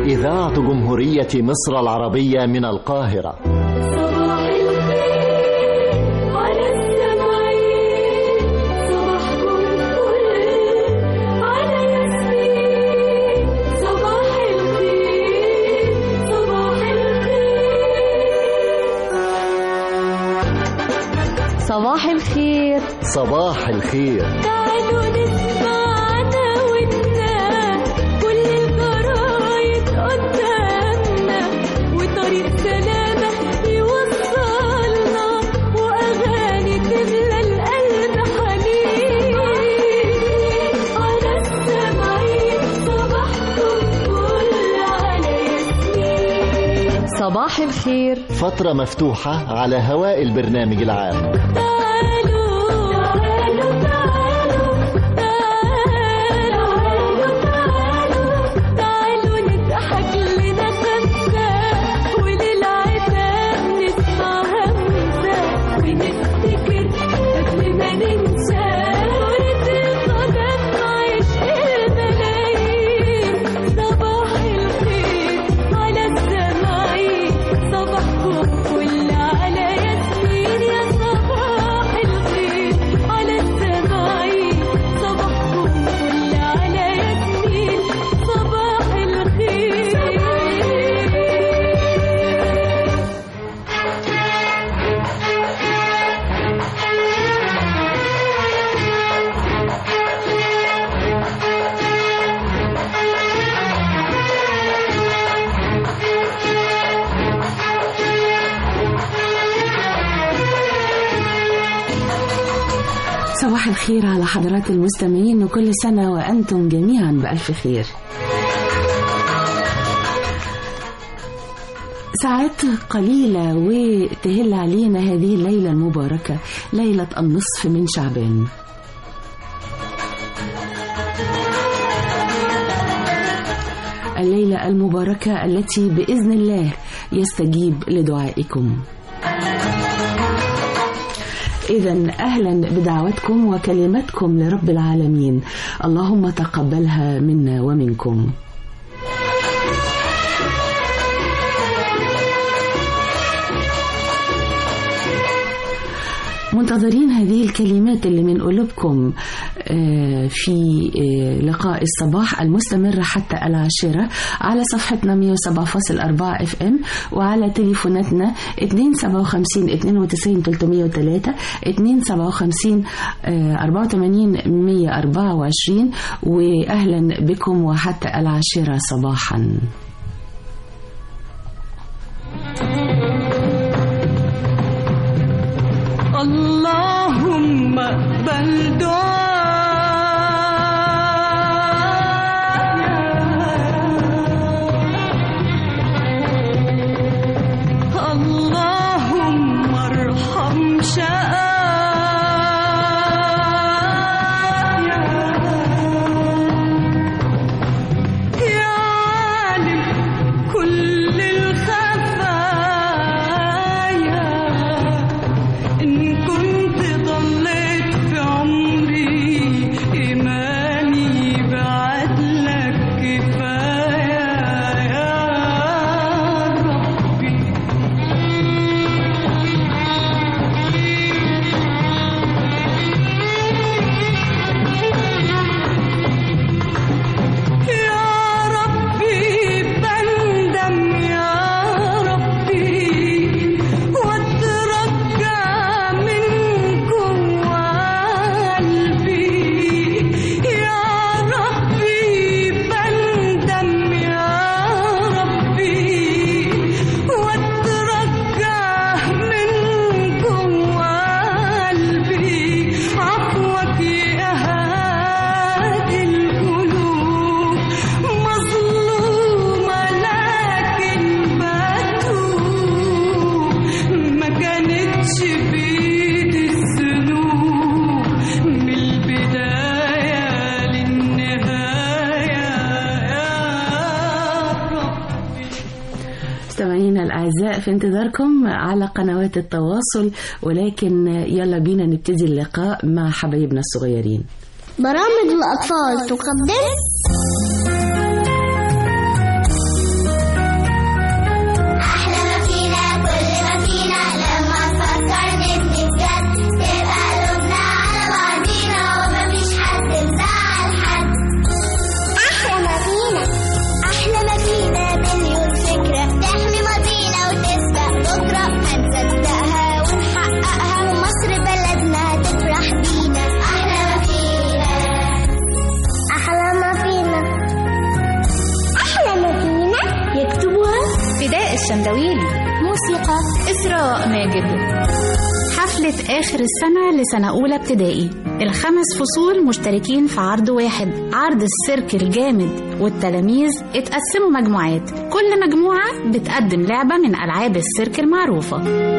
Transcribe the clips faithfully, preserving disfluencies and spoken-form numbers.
إذاعة جمهورية مصر العربية من القاهرة. صباح الخير. صباح الخير. تعالوا نسمعنا ونا كل الجرايد قدامنا وطريق سلامة يوصلنا وأغاني تملى القلب حنين على السمعين صباحكم كل على ياسمين. صباح الخير فترة مفتوحة على هواء البرنامج العام. صباح الخير على حضرات المستمعين وكل سنة وأنتم جميعا بألف خير. ساعات قليلة وتهل علينا هذه الليلة المباركة، ليلة النصف من شعبان. الليلة المباركة التي بإذن الله يستجيب لدعائكم. إذن أهلا بدعوتكم وكلمتكم لرب العالمين، اللهم تقبلها منا ومنكم. منتظرين هذه الكلمات اللي من قلوبكم في لقاء الصباح المستمر حتى العاشرة على صفحتنا مية وسبعة فاصلة أربعة اف ام وعلى تليفوناتنا اثنين سبعة وخمسين اثنين وتسعين ثلاثمية وثلاثة اثنين سبعة وخمسين أربعة وثمانين مية وأربعة وعشرين. وأهلا بكم وحتى العاشرة صباحا. اللهم اقبل دعاء اللهم ارحم شقاء يا عالم كل الخفايا إن كنت ضليت في عمري إيماني بعدلك كفاية يا ربي. يا ربي بندم يا ربي واترجى منكم وقلبي. يا ربي بندم يا ربي واترجى منكم وقلبي. عفوك يا هادي القلوب مظلومة لكن بتوب ما كانتش بيدي الذنوب من البداية للنهاية يا ربي. مستمعينا الأعزاء في انتظاركم على قنوات التواصل، ولكن يلا بينا نبتدي اللقاء مع حبايبنا الصغيرين. برامج الأطفال تقدم الشندويلي. موسيقى إسراء ماجد. حفلة آخر السنة لسنة أولى ابتدائي. الخمس فصول مشتركين في عرض واحد، عرض السيرك الجامد، والتلاميذ اتقسموا مجموعات، كل مجموعة بتقدم لعبة من ألعاب السيرك المعروفة.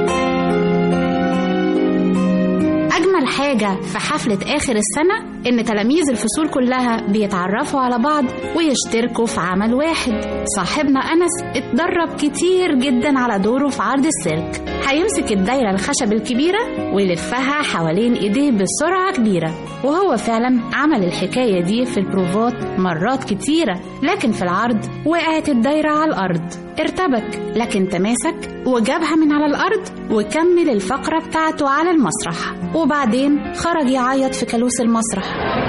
أجمل حاجة في حفلة آخر السنة إن تلاميذ الفصول كلها بيتعرفوا على بعض ويشتركوا في عمل واحد. صاحبنا أنس اتدرب كتير جدا على دوره في عرض السيرك. هيمسك الدايرة الخشب الكبيرة ويلفها حوالين إيديه بسرعة كبيرة، وهو فعلا عمل الحكاية دي في البروفات مرات كتيرة، لكن في العرض وقعت الدايرة على الأرض. ارتبك لكن تماسك وجابها من على الأرض وكمل الفقرة بتاعته على المسرح، وبعدين خرج يعيط في كالوس المسرح.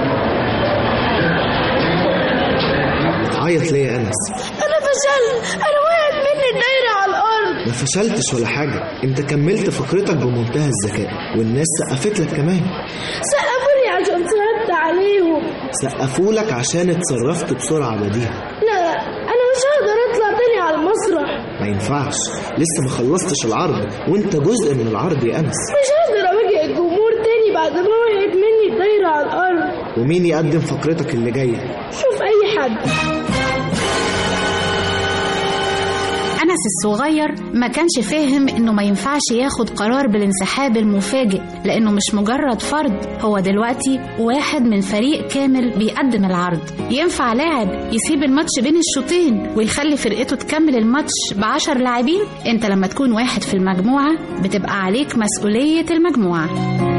عيط ليه يا أنس؟ أنا فشلت، أنا وقعت مني الدايرة على الأرض. ما فشلتش ولا حاجة، أنت كملت فقرتك بمنتهى الذكاء، والناس سقفت لك كمان. سقفولي عشان صرفت عليهم. سقفولك عشان اتصرفت بسرعة بديهة. لا أنا مش هقدر أطلع تاني على المسرح. ما ينفعش، لسه ما خلصتش العرض، وأنت جزء من العرض يا أنس. مش هقدر أواجه الجمهور تاني بعد ما وقعت مني الدايرة على الأرض. ومين يقدم فقرتك اللي جاية؟ شوف أي حد. أنس الصغير ما كانش فاهم إنه ما ينفعش ياخد قرار بالانسحاب المفاجئ، لأنه مش مجرد فرد، هو دلوقتي واحد من فريق كامل بيقدم العرض. ينفع لاعب يسيب الماتش بين الشوطين ويخلي فرقته تكمل الماتش بعشر لاعبين؟ انت لما تكون واحد في المجموعة بتبقى عليك مسؤولية المجموعة.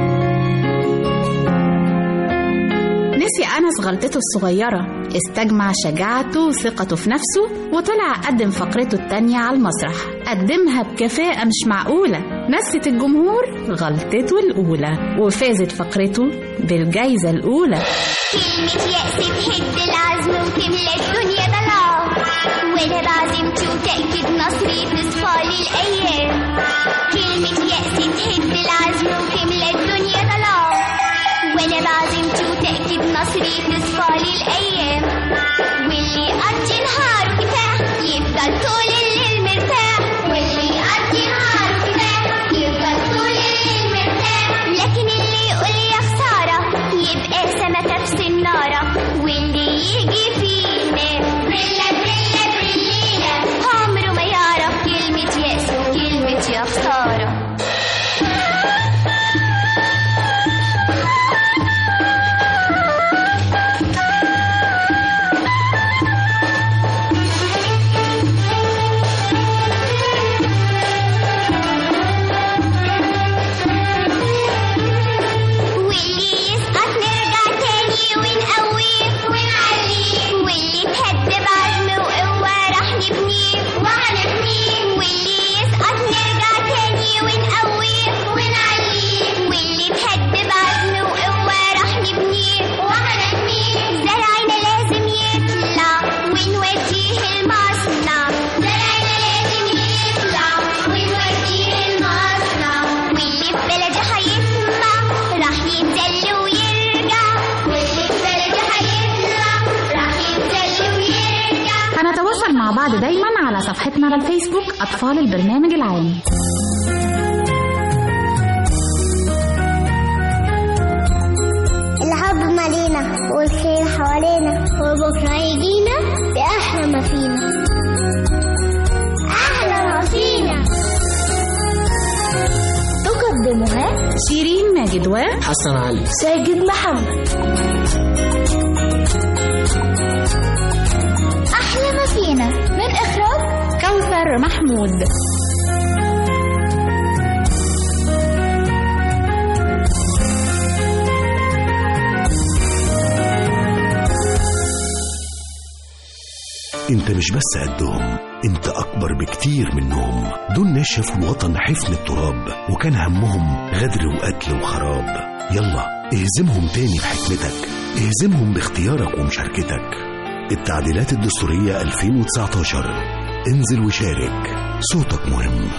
نسي أنس غلطته الصغيرة، استجمع شجاعته وثقته في نفسه وطلع قدم فقرته التانية على المسرح. قدمها بكفاءة مش معقولة، نست الجمهور غلطته الأولى، وفازت فقرته بالجايزة الأولى. كلمة يأس تهد العزم وتملى الدنيا ضلام، وأنا بعزمتي وتأكد نصري تصفى للأيام. كلمة يأس تهد العزم وتملى الدنيا ضلام، وأنا بعزمتي وتأكد نصري تصفى للأيام. واللي يقضي نهاره كفاح يفضل طول الليل مرتاح، واللي يقضي نهاره كفاح يفضل طول الليل مرتاح. لكن اللي يقول يا خسارة يبقى سمكة في سنارة، واللي يجي فينا بريلا بريلا بريلينا عمره ما يعرف كلمة يأس وكلمة يا خسارة. مع بعض دايما على صفحتنا على الفيسبوك أطفال البرنامج العام. الحب مالينا والخير حوالينا، وبكرة يجينا بأحلى ما فينا. أحلى ما فينا تقدمها شيرين ماجد وحسن علي ساجد محمد. أحلى ما فينا من إخراج كوثر محمود. انت مش بس قدهم، انت اكبر بكتير منهم. دول ناس شافوا الوطن حفن التراب، وكان همهم غدر وقتل وخراب. يلا اهزمهم تاني بحكمتك، اهزمهم باختيارك ومشاركتك. التعديلات الدستورية ألفين وتسعتاشر، انزل وشارك، صوتك مهم.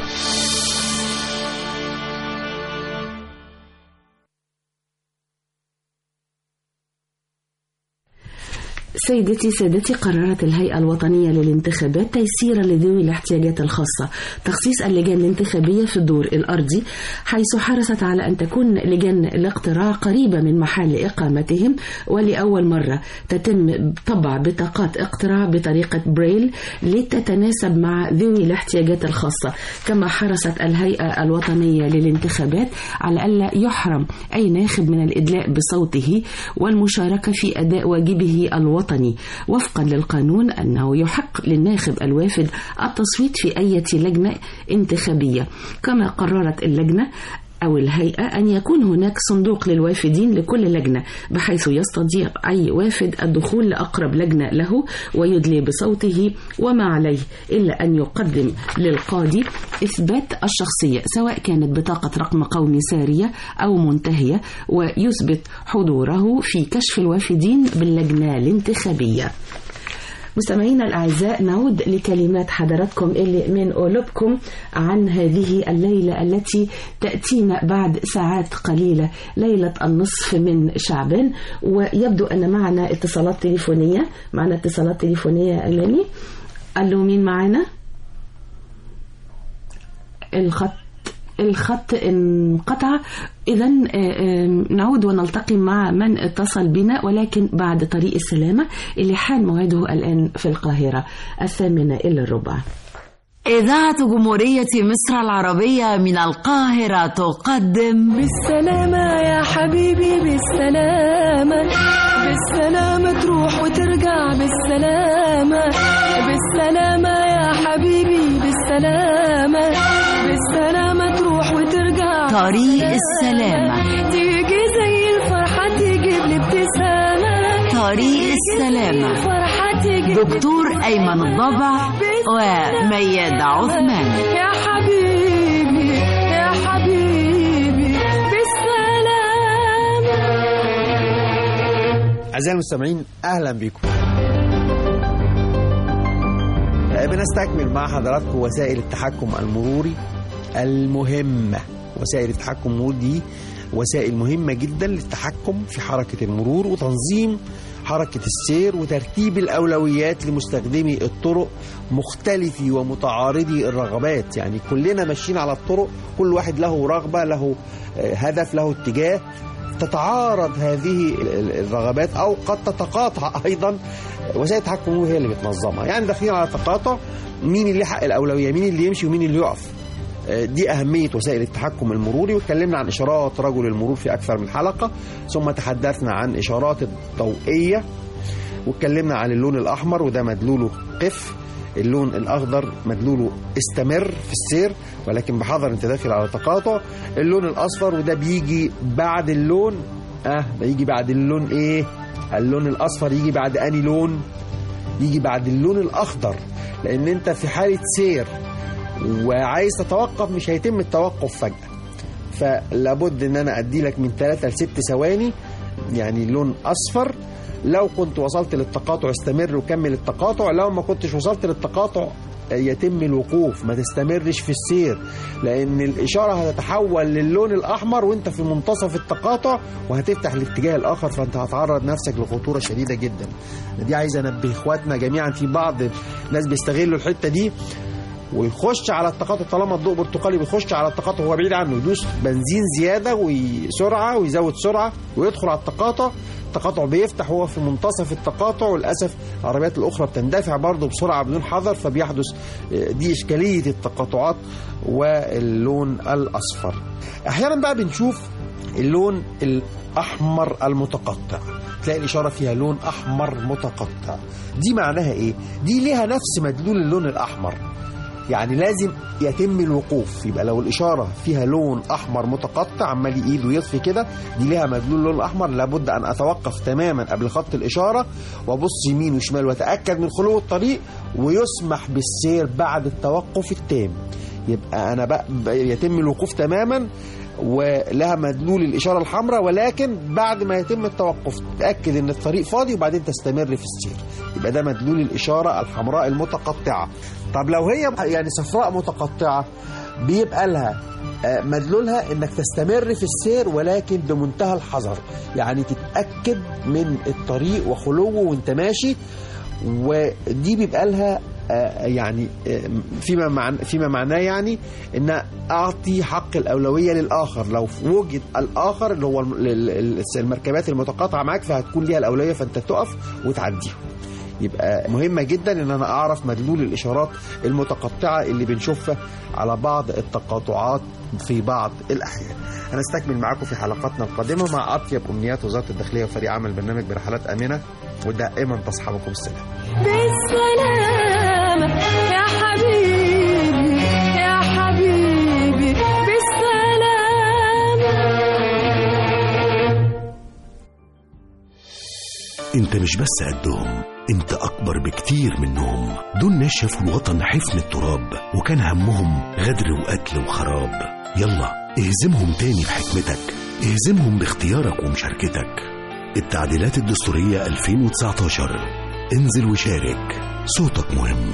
سيدتي سادتي، قررت الهيئة الوطنية للانتخابات تيسيرا لذوي الاحتياجات الخاصة تخصيص اللجان الانتخابية في الدور الأرضي، حيث حرصت على أن تكون لجان الاقتراع قريبة من محل إقامتهم، ولأول مرة تتم طبع بطاقات اقتراع بطريقة بريل لتتناسب مع ذوي الاحتياجات الخاصة. كما حرصت الهيئة الوطنية للانتخابات على ألا يحرم أي ناخب من الإدلاء بصوته والمشاركة في أداء واجبه الوطني وفقا للقانون، أنه يحق للناخب الوافد التصويت في أي لجنة انتخابية. كما قررت اللجنة أو الهيئة أن يكون هناك صندوق للوافدين لكل لجنة، بحيث يستطيع أي وافد الدخول لأقرب لجنة له ويدلي بصوته، وما عليه إلا أن يقدم للقاضي إثبات الشخصية، سواء كانت بطاقة رقم قومي سارية أو منتهية، ويثبت حضوره في كشف الوافدين باللجنة الانتخابية. مستمعينا الأعزاء، نعود لكلمات حضراتكم اللي من قلوبكم عن هذه الليلة التي تأتينا بعد ساعات قليلة، ليلة النصف من شعبان. ويبدو أن معنا اتصالات تليفونية معنا اتصالات تليفونية أمامي. قالوا مين معنا؟ الخط الخط انقطع. إذن نعود ونلتقي مع من اتصل بنا، ولكن بعد طريق السلامة اللي حان موعده الآن في القاهرة الثامنة إلى الربع. إذاعة جمهورية مصر العربية من القاهرة تقدم بالسلامة يا حبيبي، بالسلامة بالسلامة تروح وترجع، بالسلامة بالسلامة يا حبيبي، بالسلامة بالسلامة تروح وترجع. طريق السلامة تيجي زي الفرحة تجيب لي ابتسامة. طريق السلامة دكتور أيمن الضبع وميادة عثمان. يا حبيبي يا حبيبي بالسلامة. أعزائي المستمعين، أهلا بكم. بنستكمل مع حضراتكم وسائل التحكم المروري المهمة. وسائل التحكم المروري دي وسائل مهمة جدا للتحكم في حركة المرور وتنظيم حركة السير وترتيب الأولويات لمستخدمي الطرق مختلفي ومتعارضي الرغبات. يعني كلنا ماشيين على الطرق، كل واحد له رغبة، له هدف، له اتجاه، تتعارض هذه الرغبات أو قد تتقاطع أيضا. وسائل التحكم المروري هي اللي بتنظمها. يعني داخلين على تقاطع، مين اللي حق الأولوية، مين اللي يمشي ومين اللي يقف. دي أهمية وسائل التحكم المروري. واتكلمنا عن إشارات رجل المرور في أكثر من حلقة، ثم تحدثنا عن إشارات الضوئية، واتكلمنا عن اللون الأحمر وده مدلوله قف، اللون الأخضر مدلوله استمر في السير ولكن بحذر انت داخل على تقاطع. اللون الأصفر وده بيجي بعد اللون اه بيجي بعد اللون ايه اللون الأصفر يجي بعد أني لون؟ يجي بعد اللون الأخضر، لأن انت في حالة سير وعايز تتوقف مش هيتم التوقف فجأة، فلابد ان انا ادي لك من ثلاثة لست ثواني يعني لون اصفر. لو كنت وصلت للتقاطع استمر وكمل التقاطع، لو ما كنتش وصلت للتقاطع يتم الوقوف، ما تستمرش في السير، لان الاشارة هتتحول للون الاحمر وانت في منتصف التقاطع وهتفتح الاتجاه الاخر، فانت هتعرض نفسك لخطورة شديدة جدا. دي عايز انبه اخواتنا جميعا، في بعض الناس بيستغلوا الحتة دي ويخش على التقاطع طالما الضوء برتقالي، بيخش على التقاطع هو بعيد عنه، يدوس بنزين زيادة وسرعة ويزود سرعة ويدخل على التقاطع. التقاطع بيفتح وهو في منتصف التقاطع، وللأسف العربيات الأخرى بتندفع برضه بسرعة بدون حذر، فبيحدث دي إشكالية التقاطعات واللون الأصفر. أحيانا بقى بنشوف اللون الأحمر المتقطع، تلاقي الإشارة فيها لون أحمر متقطع. دي معناها إيه؟ دي ليها نفس مدلول اللون الأحمر، يعني لازم يتم الوقوف. يبقى لو الإشارة فيها لون أحمر متقطع عمال إيده يطفي كده، دي ليها مدلول لون أحمر، لابد أن أتوقف تماما قبل خط الإشارة وأبص يمين وشمال وأتأكد من خلو الطريق، ويسمح بالسير بعد التوقف التام. يبقى أنا بقى يتم الوقوف تماما ولها مدلول الإشارة الحمراء، ولكن بعد ما يتم التوقف تأكد أن الطريق فاضي وبعدين تستمر في السير. يبقى ده مدلول الإشارة الحمراء المتقطعة. طب لو هي يعني صفراء متقطعة بيبقى لها مدلولها انك تستمر في السير ولكن بمنتهى الحذر، يعني تتأكد من الطريق وخلوه وانت ماشي، ودي بيبقى لها يعني فيما معنى فيما معناه يعني ان اعطي حق الاولويه للاخر. لو وجد الاخر اللي هو المركبات المتقاطعه معاك فهتكون ليها الاولويه، فانت تقف وتعديهم. يبقى مهمة جدا ان انا اعرف مدلول الاشارات المتقطعة اللي بنشوفها على بعض التقاطعات في بعض الاحيان. هنستكمل معاكم في حلقاتنا القادمة مع اطيب امنيات وزارة الداخلية وفريق عمل برنامج برحلات امنة، ودائما تصحبكم السلام. بالسلامة يا حبيبي يا حبيبي بالسلامة. انت مش بس قدهم، انت اكبر بكتير منهم. دول ناس شافوا الوطن حفن التراب وكان همهم غدر وقتل وخراب. يلا اهزمهم تاني بحكمتك، اهزمهم باختيارك ومشاركتك. التعديلات الدستورية ألفين وتسعتاشر، انزل وشارك، صوتك مهم.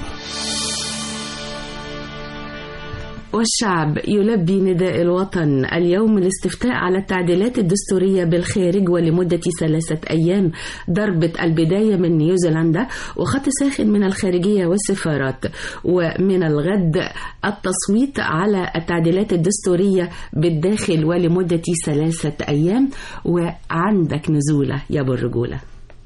والشعب يلبي نداء الوطن. اليوم الاستفتاء على التعديلات الدستورية بالخارج ولمدة ثلاثة أيام. ضربة البداية من نيوزيلندا وخط ساخن من الخارجية والسفارات. ومن الغد التصويت على التعديلات الدستورية بالداخل ولمدة ثلاثة أيام. وعندك نزولة يا أبو الرجولة.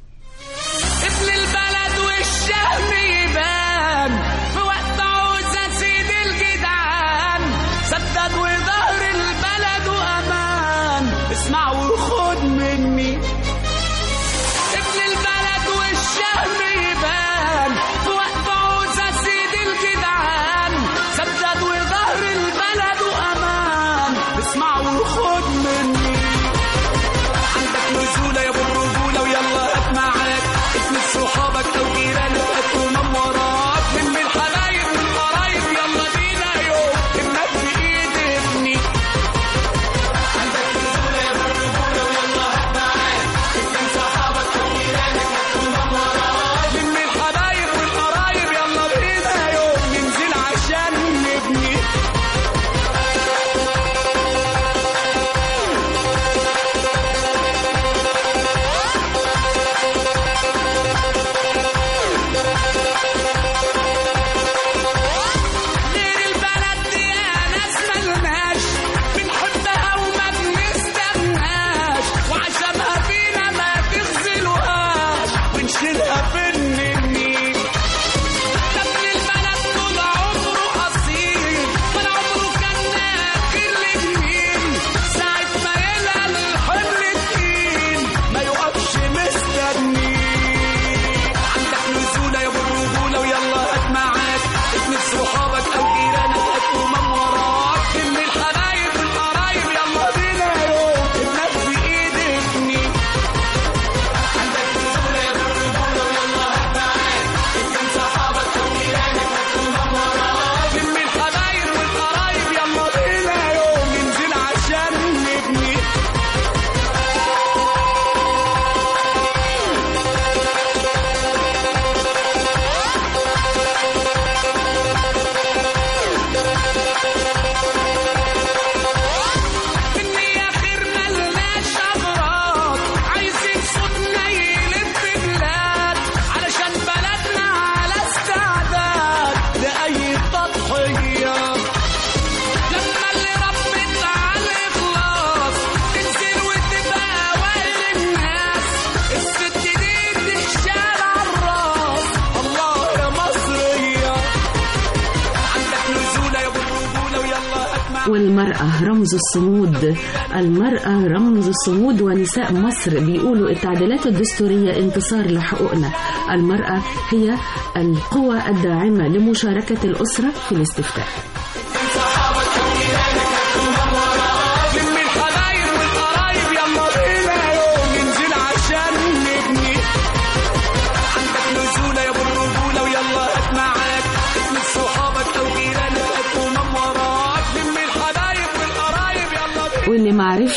اسمع وخد مني ابن البلد والشهم يبان في وقت عوزة سيد الجدعان سدد وظهر البلد وأمان. اسمع وخد مني عندك نزولة يا ابو الرجولة ويلا هات معاك اسم صحابك أو جيرانك هاتهم وراك من الحبايب والقرايب يلا بينا يوم ابنك بإيد ابني. والمرأة رمز الصمود. المرأة رمز الصمود ونساء مصر بيقولوا التعديلات الدستورية انتصار لحقوقنا. المرأة هي القوة الداعمة لمشاركة الأسرة في الاستفتاء. اللي معرفش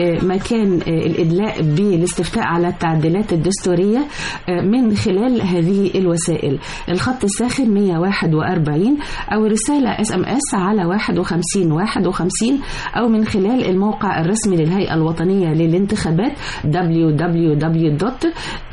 مكان الإدلاء بالاستفتاء على التعديلات الدستورية من خلال هذه الوسائل: الخط الساخن مية وواحد وأربعين، أو رسالة اس ام اس على واحد وخمسين واحد وخمسين، أو من خلال الموقع الرسمي للهيئة الوطنية للانتخابات دبليو دبليو دبليو دوت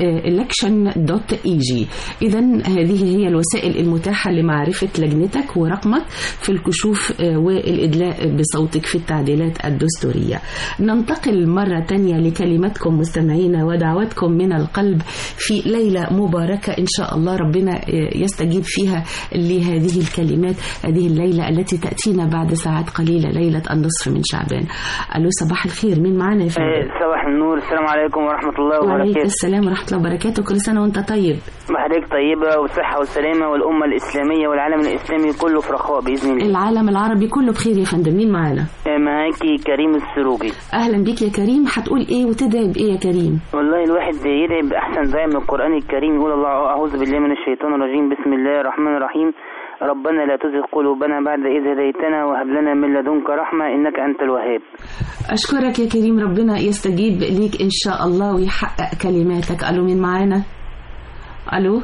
إلكشن دوت إي جي. إذن هذه هي الوسائل المتاحة لمعرفة لجنتك ورقمك في الكشوف والإدلاء بصوتك في التعديلات الدستورية. ننتقل مرة تانية لكلماتكم مستمعينا ودعواتكم من القلب في ليلة مباركة إن شاء الله ربنا يستجيب فيها لهذه الكلمات، هذه الليلة التي تأتينا بعد ساعات قليلة، ليلة النصف من شعبان. ألو صباح الخير، مين معنا يا فندم؟ صباح النور، السلام عليكم ورحمة الله وبركاته. وعليكم السلام ورحمة الله وبركاته، كل سنة وانت طيب. حضرتك طيبة والصحة والسلامة، والأمة الإسلامية والعالم الإسلامي كله في رخاء بإذن الله. العالم العربي كله بخير يا فندم. مين معانا؟ معاكي كريم السروجي. أهلا بك يا كريم، هتقول إيه وتدعي بإيه يا كريم؟ والله الواحد يدعي بأحسن دعاء من القرآن الكريم، يقول الله أعوذ بالله من الشيطان الرجيم، بسم الله الرحمن الرحيم، ربنا لا تزغ قلوبنا بعد إذ هديتنا وهب لنا من لدنك رحمة إنك أنت الوهاب. أشكرك يا كريم، ربنا يستجيب ليك إن شاء الله ويحقق كلماتك. ألو مين معانا؟ ألو.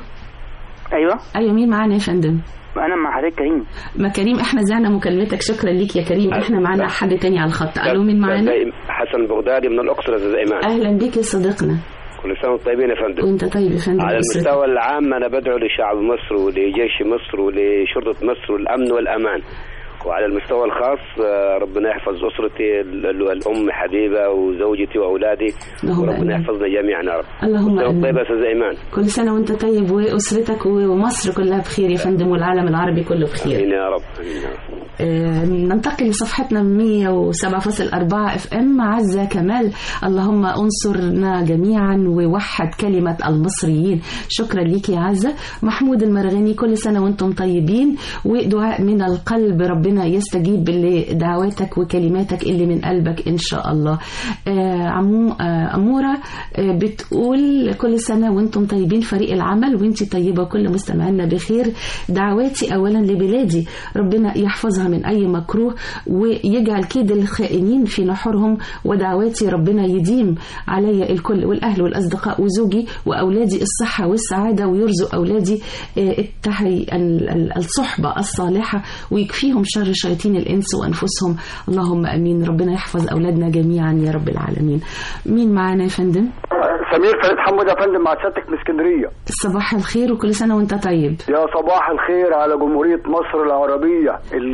أيوة أيوة مين معانا يا فندم؟ أنا مع حضرتك كريم. ما كريم احنا زعنا مكالمتك، شكرا ليك يا كريم. احنا معانا حد تاني على الخط. ألو مين معانا؟ حسن بغدادي من الأقصر يا إيمان. أهلا بك يا صديقنا. كل سنة وانتم طيبين يا فندم. وانت طيب يا فندم. على المستوى العام أنا بدعو لشعب مصر ولجيش مصر ولشرطة مصر والأمن والأمان، وعلى المستوى الخاص ربنا يحفظ أسرتي، الأم حبيبة وزوجتي وأولادي، وربنا يحفظنا جميعا يا رب. اللهم آمين. طيب يا أستاذ إيمان. كل سنة وانت طيب وأسرتك ومصر كلها بخير يا فندم، والعالم العربي كله بخير. آمين يا رب. آمين يا رب. آه ننتقل لصفحتنا مية وسبعة فاصلة أربعة اف ام. عزة كمال، اللهم انصرنا جميعا ووحد كلمة المصريين. شكرا ليك يا عزة. محمود المرغني، كل سنة وانتم طيبين، ودعاء من القلب، ربنا يستجيب لدعواتك وكلماتك اللي من قلبك إن شاء الله. آه عمو آه أمورة آه بتقول كل سنة وانتم طيبين فريق العمل، وانتي طيبة كل مستمعنا بخير. دعواتي أولا لبلادي، ربنا يحفظها من أي مكروه ويجعل كيد الخائنين في نحورهم، ودعواتي ربنا يديم علي الكل والأهل والأصدقاء وزوجي وأولادي الصحة والسعادة، ويرزق أولادي التحي الصحبة الصالحة، ويكفيهم شر شياطين الإنس وأنفسهم. اللهم أمين. ربنا يحفظ أولادنا جميعا يا رب العالمين. مين معانا يا فندم؟ سمير فريد حمود يا فندم، مع سيادتك من اسكندرية. صباح الخير وكل سنة وانت طيب. يا صباح الخير على جمهورية مصر العربية،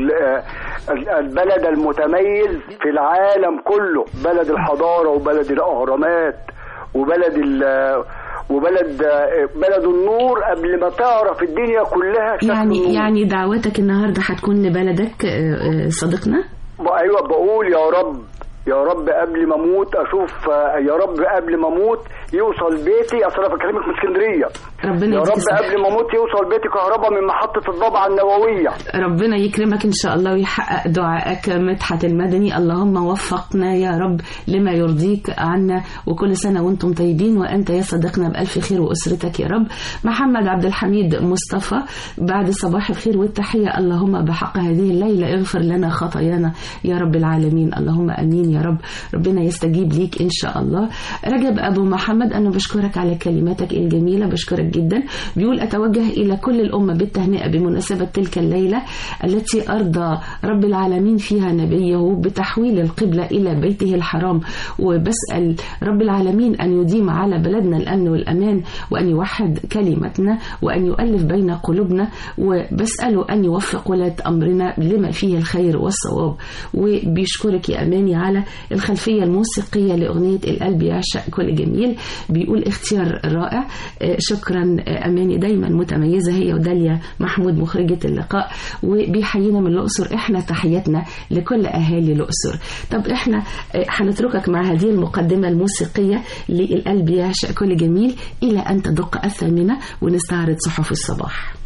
البلد المتميز في العالم كله، بلد الحضارة وبلد الأهرامات وبلد وبلد بلد النور قبل ما تعرف الدنيا كلها. يعني النور. يعني دعوتك النهارده هتكون لبلدك صديقنا؟ ايوه بقول يا رب يا رب قبل ما اموت اشوف، يا رب قبل ما اموت يوصل بيتي، اصل انا بكلمك من اسكندريه، ربنا يا رب قبل ما اموت يوصل بيتي كهرباء من محطه الضبعه النوويه. ربنا يكرمك ان شاء الله ويحقق دعائك. مدحت المدني، اللهم وفقنا يا رب لما يرضيك عنا، وكل سنه وانتم طيبين وانت يا صديقنا بالف خير واسرتك يا رب. محمد عبد الحميد مصطفى، بعد صباح الخير والتحيه، اللهم بحق هذه الليله اغفر لنا خطايانا يا رب العالمين. اللهم امين يا رب. ربنا يستجيب ليك إن شاء الله. رجب أبو محمد، أنا بشكرك على كلماتك الجميلة، بشكرك جدا. بيقول أتوجه إلى كل الأمة بالتهنئة بمناسبة تلك الليلة التي أرضى رب العالمين فيها نبيه بتحويل القبلة إلى بيته الحرام، وبسأل رب العالمين أن يديم على بلدنا الأمن والأمان، وأن يوحد كلمتنا، وأن يؤلف بين قلوبنا، وبسأله أن يوفق ولاة أمرنا لما فيه الخير والصواب. وبيشكرك يا أماني على الخلفية الموسيقية لأغنية القلب يعشق كل جميل. بيقول اختيار رائع، شكرا أماني، دايما متميزة هي وداليا محمود مخرجة اللقاء، وبيحيينا من الأقصر. احنا تحياتنا لكل أهالي الأقصر. طب احنا هنتركك مع هذه المقدمة الموسيقية للقلب يعشق كل جميل إلى أن تدق الثامنة ونستعرض صحف الصباح.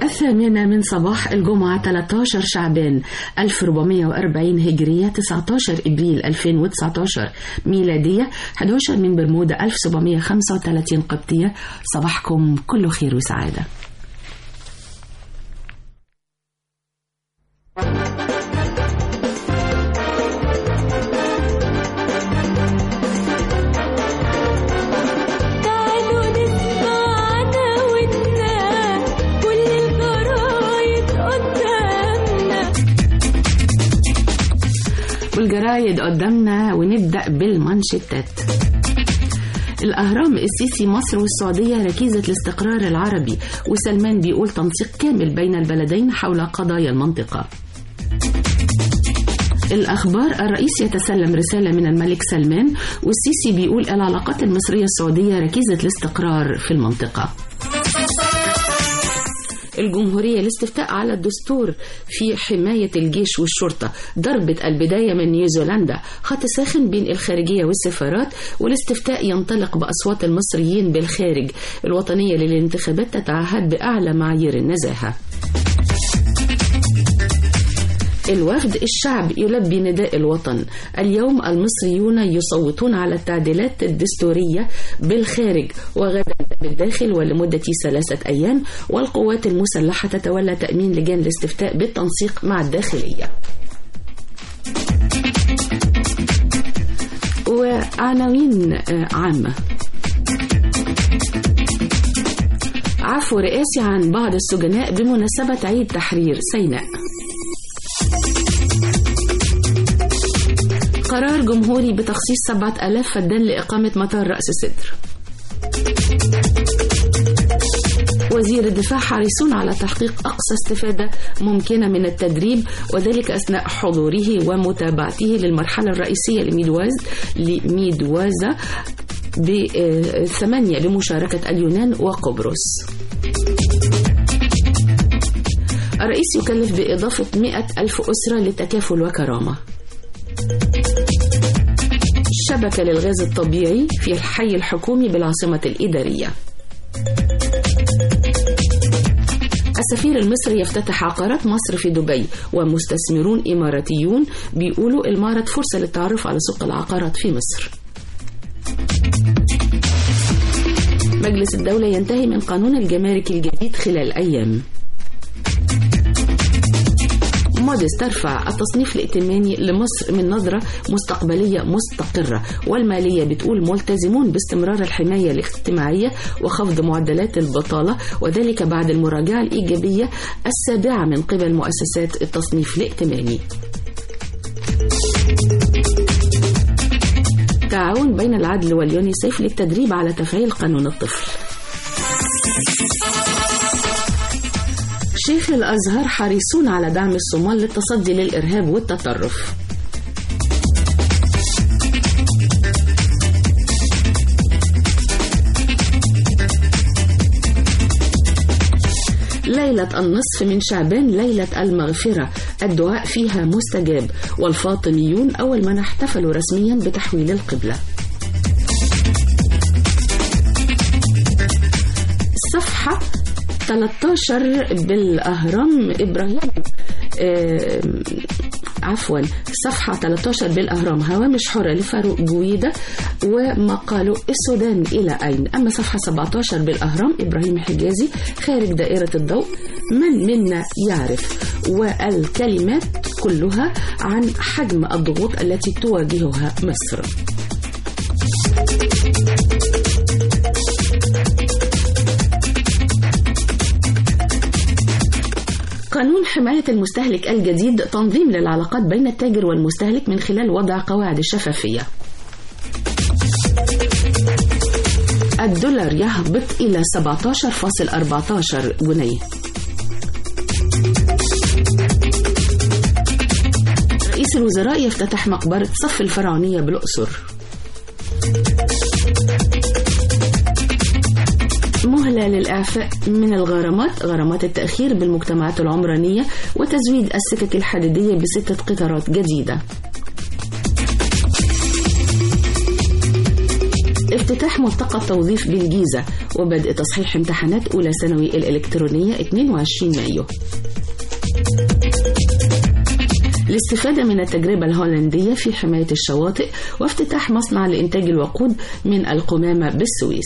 الثامنة من صباح الجمعة ثلاثة عشر شعبان ألف وأربعمائة وأربعين هجرية، تسعة عشر إبريل ألفين وتسعة عشر ميلادية، أحد عشر من برمودا ألف وسبعمائة وخمسة وثلاثين قبطية. صباحكم كله خير وسعادة. والجرايد قدامنا ونبدأ بالمانشيتات. الأهرام: السيسي مصر والسعودية ركيزة الاستقرار العربي، وسلمان بيقول تنسيق كامل بين البلدين حول قضايا المنطقة. الأخبار: الرئيس يتسلم رسالة من الملك سلمان، والسيسي بيقول العلاقات المصرية السعودية ركيزة الاستقرار في المنطقة. الجمهورية: الاستفتاء على الدستور في حماية الجيش والشرطة، ضربة البداية من نيوزيلندا، خط ساخن بين الخارجية والسفارات، والاستفتاء ينطلق بأصوات المصريين بالخارج. الوطنية للانتخابات تتعهد بأعلى معايير النزاهة. الوفد: الشعب يلبي نداء الوطن، اليوم المصريون يصوتون على التعديلات الدستورية بالخارج وغدا بالداخل ولمدة ثلاثة أيام، والقوات المسلحة تتولى تأمين لجان الاستفتاء بالتنسيق مع الداخلية. وعناوين عامة: عفو رئاسي عن بعض السجناء بمناسبة عيد تحرير سيناء. قرار جمهوري بتخصيص سبعة آلاف فدان لإقامة مطار رأس سدر. وزير الدفاع: حريصون على تحقيق أقصى استفادة ممكنة من التدريب، وذلك أثناء حضوره ومتابعته للمرحلة الرئيسية لميدواز لميدوازا بثمانية بمشاركة اليونان وقبرص. الرئيس يكلف بإضافة مئة ألف أسرة للتكافل وكرامة. شبكة للغاز الطبيعي في الحي الحكومي بالعاصمة الإدارية. السفير المصري يفتتح عقارات مصر في دبي، ومستثمرون إماراتيون بيقولوا المعرض فرصة للتعرف على سوق العقارات في مصر. مجلس الدولة ينتهي من قانون الجمارك الجديد خلال أيام. موديس ترفع التصنيف الائتماني لمصر من نظرة مستقبلية مستقرة، والمالية بتقول ملتزمون باستمرار الحماية الاجتماعية وخفض معدلات البطالة، وذلك بعد المراجعة الإيجابية السابعة من قبل مؤسسات التصنيف الائتماني. تعاون بين العدل واليونيسيف للتدريب على تفعيل قانون الطفل. شيخ الأزهر: حريصون على دعم الصومال للتصدي للإرهاب والتطرف. ليلة النصف من شعبان ليلة المغفرة، الدعاء فيها مستجاب، والفاطميون أول من احتفلوا رسميا بتحويل القبلة. صفحة ثلاثة عشر بالأهرام إبراهيم آه عفوا صفحة ثلاثة عشر بالأهرام هوامش حرة لفاروق جويدة ومقاله السودان إلى أين. أما صفحة سبعة عشر بالأهرام إبراهيم حجازي خارج دائرة الضوء، من منا يعرف، والكلمات كلها عن حجم الضغوط التي تواجهها مصر. قانون حماية المستهلك الجديد تنظيم للعلاقات بين التاجر والمستهلك من خلال وضع قواعد الشفافية. الدولار يهبط إلى سبعة عشر فاصلة أربعة عشر جنيه. رئيس الوزراء يفتتح مقبرة صف الفرعونية بالأقصر. مهلة للإعفاء من الغرامات، غرامات التأخير بالمجتمعات العمرانية وتزويد السكك الحديدية بستة قطارات جديدة. افتتاح ملتقى التوظيف بالجيزة، وبدء تصحيح امتحانات أولى ثانوي الإلكترونية اثنين وعشرين مايو. الاستفادة من التجربة الهولندية في حماية الشواطئ وافتتاح مصنع لإنتاج الوقود من القمامة بالسويس.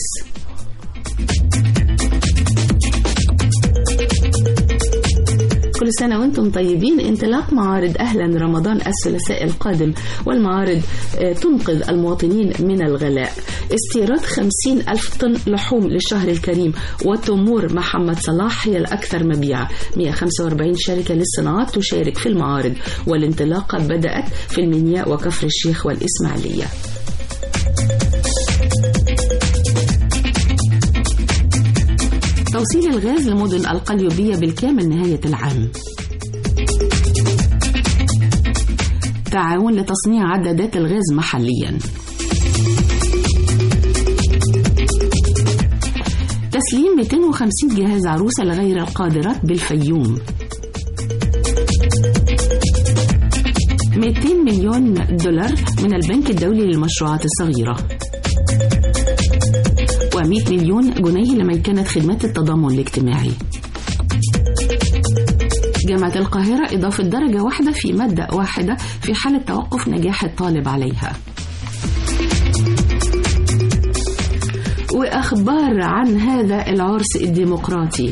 كل سنة وانتم طيبين. انطلاق معارض أهلا رمضان الثلاثاء القادم، والمعارض تنقذ المواطنين من الغلاء. استيراد خمسين ألف طن لحوم للشهر الكريم، وتمور محمد صلاح هي الأكثر مبيعا. مئة وخمسة وأربعين شركة للصناعات تشارك في المعارض، والانطلاقة بدأت في المنيا وكفر الشيخ والإسماعيلية. توصيل الغاز لمدن القليوبية بالكامل نهاية العام. تعاون لتصنيع عدادات الغاز محليا. تسليم مئتين وخمسين جهاز عروسة لغير القادرات بالفيوم. مئتين مليون دولار من البنك الدولي للمشروعات الصغيرة، ومئة مليون جنيه لميكنة خدمات التضامن الاجتماعي. جامعة القاهرة إضافة درجة واحدة في مادة واحدة في حالة توقف نجاح الطالب عليها. وأخبار عن هذا العرس الديمقراطي.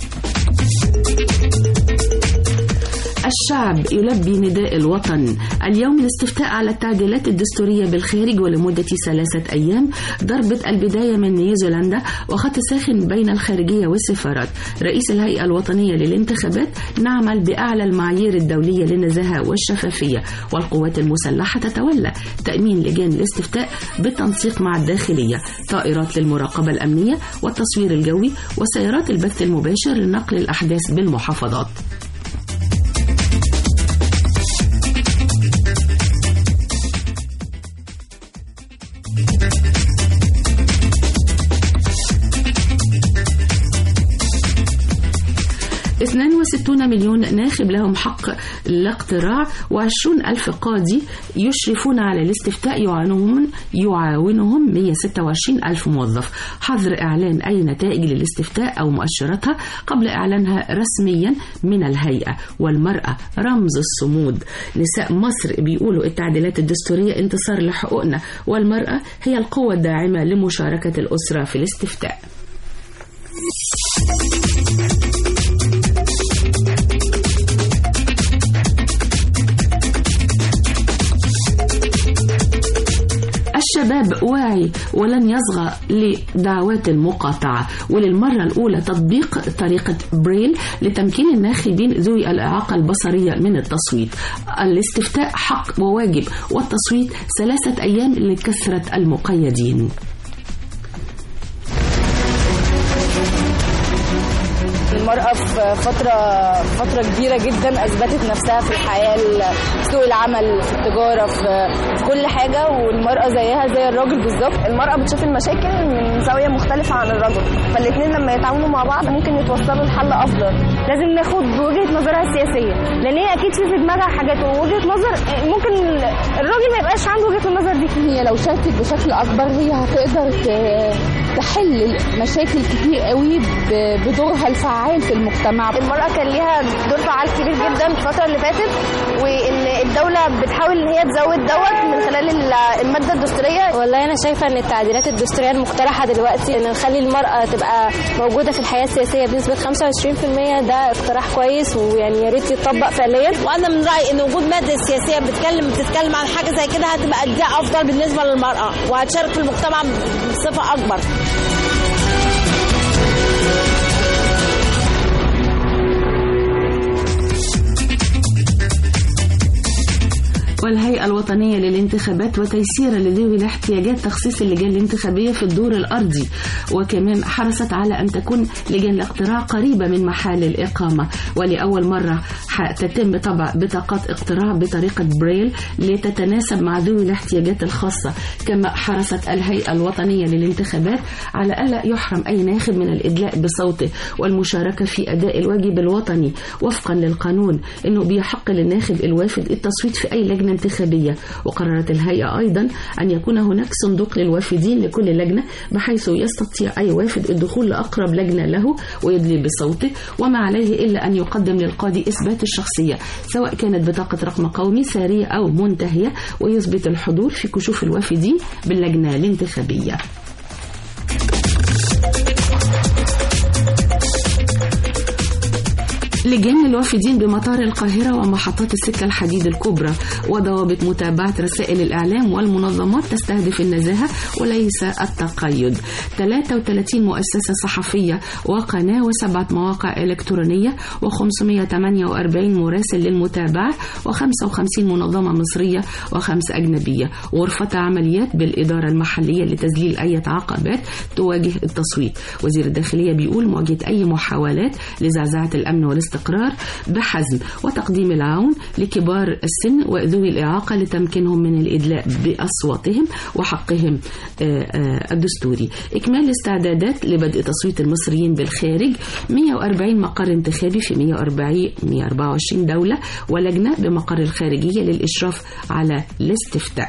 الشعب يلبي نداء الوطن. اليوم الاستفتاء على التعديلات الدستورية بالخارج ولمدة ثلاثة أيام. ضربة البداية من نيوزيلندا، وخط ساخن بين الخارجية والسفارات. رئيس الهيئة الوطنية للانتخابات: نعمل بأعلى المعايير الدولية للنزاهة والشفافية، والقوات المسلحة تتولى تأمين لجان الاستفتاء بالتنسيق مع الداخلية. طائرات للمراقبة الأمنية والتصوير الجوي، وسيارات البث المباشر لنقل الأحداث بالمحافظات. اثنين وستين مليون ناخب لهم حق الاقتراع، وعشرون ألف قاضي يشرفون على الاستفتاء، يعاونهم يعاونهم مئة وستة وعشرين ألف موظف. حظر إعلان أي نتائج للاستفتاء أو مؤشراتها قبل إعلانها رسميا من الهيئة. والمرأة رمز الصمود. نساء مصر بيقولوا التعديلات الدستورية انتصار لحقوقنا، والمرأة هي القوة الداعمة لمشاركة الأسرة في الاستفتاء. الشباب واعي ولن يصغى لدعوات المقاطعة، وللمرة الأولى تطبيق طريقة بريل لتمكين الناخبين ذوي الإعاقة البصرية من التصويت. الاستفتاء حق وواجب، والتصويت ثلاثة أيام لكثرة المقيدين. المرأة في فترة فترة كبيرة جدا أثبتت نفسها في الحياة، سوق العمل، في التجارة، في كل حاجة، والمرأة زيها زي الراجل بالظبط. المرأة بتشوف المشاكل من زاوية مختلفة عن الرجل، فالاثنين لما يتعاونوا مع بعض ممكن يتوصلوا لحل أفضل. لازم ناخد بوجهة نظرها السياسية، لأن هي أكيد في دماغها حاجات ووجهة نظر ممكن الراجل ما يبقاش عنده وجهة النظر دي. هي لو شاركت بشكل أكبر هي هتقدر تحل مشاكل كتير قوي بدورها الفعال في المجتمع. المرأة كان ليها دور فعال كبير جدا الفترة اللي فاتت، وإن الدولة بتحاول إن هي تزود دوت من خلال المادة الدستورية. والله أنا شايفة إن التعديلات الدستورية المقترحة دلوقتي إن نخلي المرأة تبقى موجودة في الحياة السياسية بنسبة خمسة وعشرين بالمئة، ده اقتراح كويس ويعني يا ريت يتطبق فعليا. وأنا من رأيي إن وجود مادة سياسية بتتكلم بتتكلم عن حاجة زي كده هتبقى دي أفضل بالنسبة للمرأة، وهتشارك في المجتمع بصفة أكبر. والهيئة الوطنية للانتخابات وتيسير لذوي الاحتياجات تخصيص اللجان الانتخابية في الدور الأرضي، وكمان حرصت على أن تكون لجان الاقتراع قريبة من محل الإقامة. ولأول مرة تتم طبع بطاقات اقتراع بطريقة بريل لتتناسب مع ذوي الاحتياجات الخاصة. كما حرصت الهيئة الوطنية للانتخابات على ألا يحرم أي ناخب من الإدلاء بصوته والمشاركة في أداء الواجب الوطني وفقا للقانون، إنه بيحق للناخب الوافد التصويت في أي لجنة الانتخابية. وقررت الهيئة أيضا أن يكون هناك صندوق للوافدين لكل لجنة بحيث يستطيع أي وافد الدخول لأقرب لجنة له ويدلي بصوته، وما عليه إلا أن يقدم للقاضي إثبات الشخصية سواء كانت بطاقة رقم قومي سارية أو منتهية، ويثبت الحضور في كشوف الوافدين باللجنة الانتخابية. لجان الوافدين بمطار القاهرة ومحطات السكة الحديد الكبرى وضوابط متابعة رسائل الإعلام والمنظمات تستهدف النزاهة وليس التقيد. ثلاثة وثلاثين مؤسسة صحفية وقناة وسبعة مواقع إلكترونية وخمسمائة وثمانية وأربعين مراسل للمتابعة وخمسة وخمسين منظمة مصرية وخمس أجنبية. غرفة عمليات بالإدارة المحلية لتذليل أي عقبات تواجه التصويت. وزير الداخلية بيقول مواجهة أي محاولات لزعزعة الأمن والاستقرار بحزم وتقديم العون لكبار السن وذوي الإعاقة لتمكينهم من الإدلاء بأصواتهم وحقهم الدستوري. إكمال الاستعدادات لبدء تصويت المصريين بالخارج. مئة وأربعين مقر انتخابي في مئة وأربعة وعشرين دولة ولجنة بمقر الخارجية للإشراف على الاستفتاء.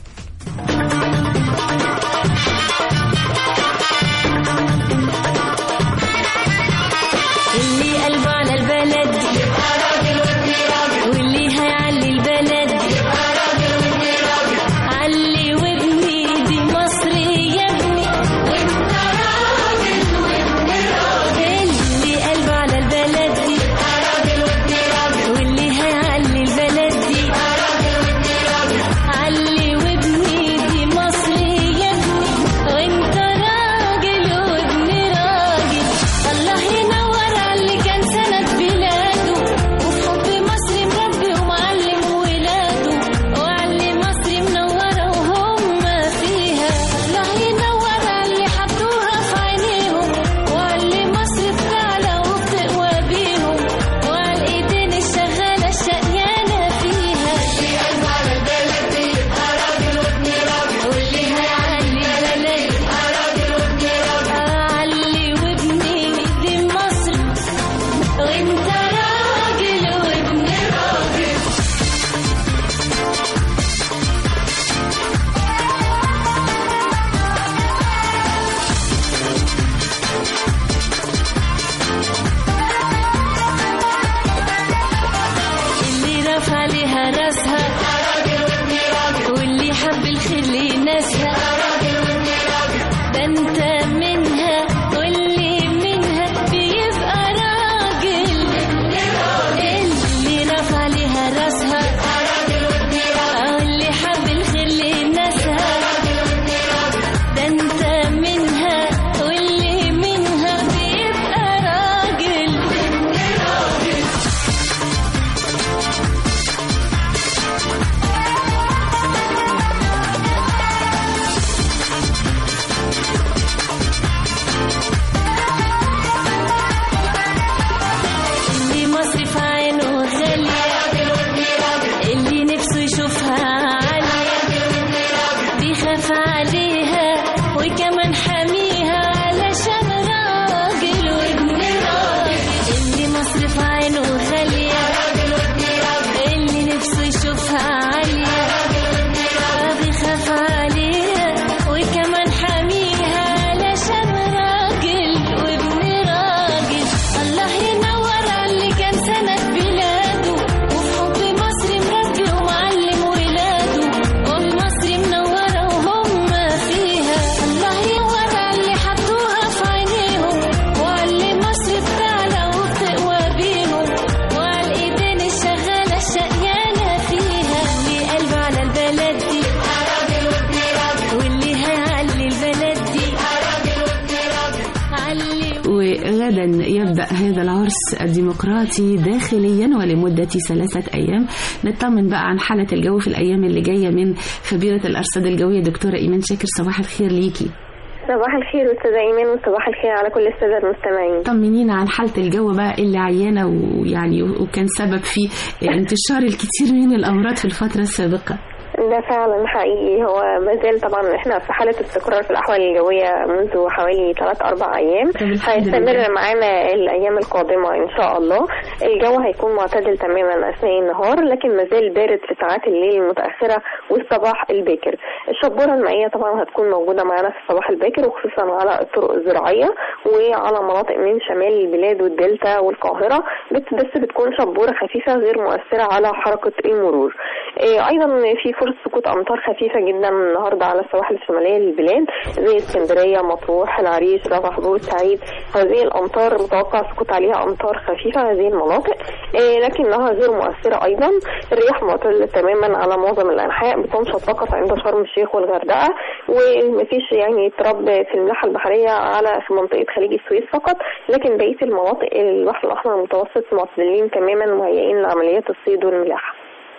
وغدا يبدأ هذا العرس الديمقراطي داخليا ولمدة ثلاثة أيام. نطمن بقى عن حالة الجو في الأيام اللي جاية من خبيرة الأرصاد الجوية دكتورة إيمان شاكر. صباح الخير ليكي. صباح الخير أستاذة إيمان وصباح الخير على كل السادة المستمعين. طمنينا عن حالة الجو بقى اللي عيانة ويعني وكان سبب في انتشار الكثير من الأمراض في الفترة السابقة. ده فعلا حقيقي. هو ما زال طبعا احنا في حاله استقرار في الاحوال الجويه منذ حوالي ثلاث اربع ايام، هيستمر معانا الايام القادمه ان شاء الله. الجو هيكون معتدل تماما اثناء النهار، لكن ما زال بارد في ساعات الليل المتاخره والصباح الباكر. الشبوره المائيه طبعا هتكون موجوده معانا في الصباح الباكر، وخصوصا على الطرق الزراعيه وعلى مناطق من شمال البلاد والدلتا والقاهره، بس بتكون شبوره خفيفه غير مؤثره على حركه المرور. ايضا في فرصه سقوط امطار خفيفه جدا النهارده على السواحل الشماليه للبلاد زي اسكندريه، مطروح، العريش، رفح، بورسعيد. هذه الامطار متوقع سقوط عليها امطار خفيفه هذه المناطق، لكنها غير مؤثره. ايضا الرياح معتدله تماما على معظم الانحاء، بتنشط فقط عند شرم الشيخ والغردقه، ومفيش يعني اضطراب في الملاحه البحريه على في منطقه خليج السويس فقط، لكن بقيه المناطق البحر الاحمر المتوسط معتدلين تماما مهيئين لعمليات الصيد والملاحه.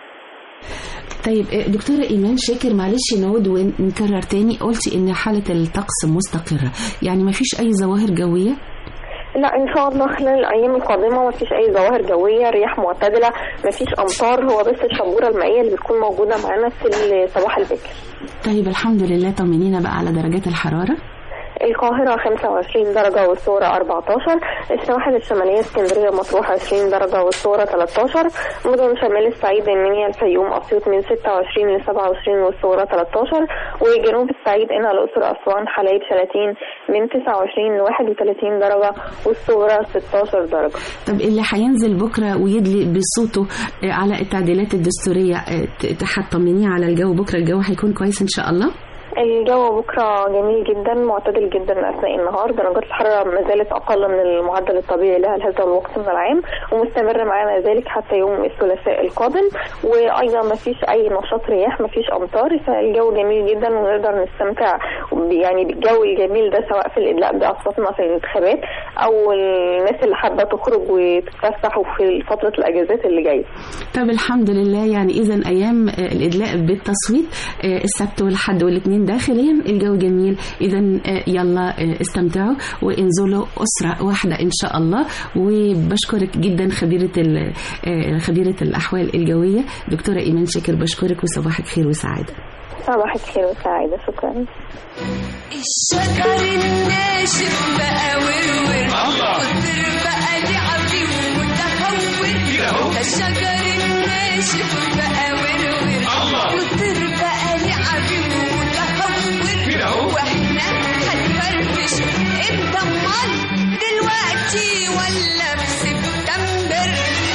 طيب دكتورة إيمان شاكر، معلش نعود ونكرر تاني، قلتي إن حالة الطقس مستقرة، يعني ما فيش أي ظواهر جوية؟ لا ان شاء الله خلال الايام القادمه ما فيش اي ظواهر جويه، رياح معتدله، ما فيش امطار، هو بس الشبوره المائيه اللي بتكون موجوده معانا في الصباح الباكر. طيب الحمد لله. طمنينا بقى على درجات الحراره. القاهرة خمسة وعشرين درجة والصورة أربعة عشر، السواحل الشمالية اسكندرية مطروح عشرين درجة والصورة ثلاثة عشر، مدن شمال الصعيد المنيا الفيوم أسيوط من ستة وعشرين ل سبعة وعشرين والصورة ثلاثة عشر، وجنوب الصعيد هنا الأقصر أسوان حلايب شلاتين من تسعة وعشرين ل واحد وثلاثين درجة والصورة ستة عشر درجة. طب اللي هينزل بكرة ويدلي بصوته على التعديلات الدستورية تحطمنيه على الجو بكرة، الجو هيكون كويس إن شاء الله؟ الجو بكرة جميل جدا، معتدل جدا أثناء النهار، درجات الحرارة ما زالت أقل من المعدل الطبيعي لها لهذا الوقت من العام، ومستمر معنا ذلك حتى يوم الثلاثاء القادم. وأيضا ما فيش أي نشاط رياح، ما فيش أمطار، فالجو جميل جدا ونقدر نستمتع يعني بالجو الجميل ده، سواء في الإدلاء بأصواتنا في الانتخابات أو الناس اللي حابة تخرج وتتفسح في فترة الأجازات اللي جاية. طب الحمد لله. يعني إذا أيام الإدلاء بالتصويت السبت والحد والاثنين داخليا الجو جميل، إذا يلا استمتعوا وانزلوا أسرة واحدة إن شاء الله. وبشكرك جدا خبيرة خبيرة الأحوال الجوية دكتورة إيمان شاكر، بشكرك وصباحك خير وسعادة. صباحك خير وسعادة، شكرا. الشجر الناشف بقى ورور، والطير بقى لعبي ومتهور، الشجر الناشف بقى ورور، والطير بقى لعبي ومتهور، واحنا هنفرفش الضمان دلوقتي ولا في سبتمبر؟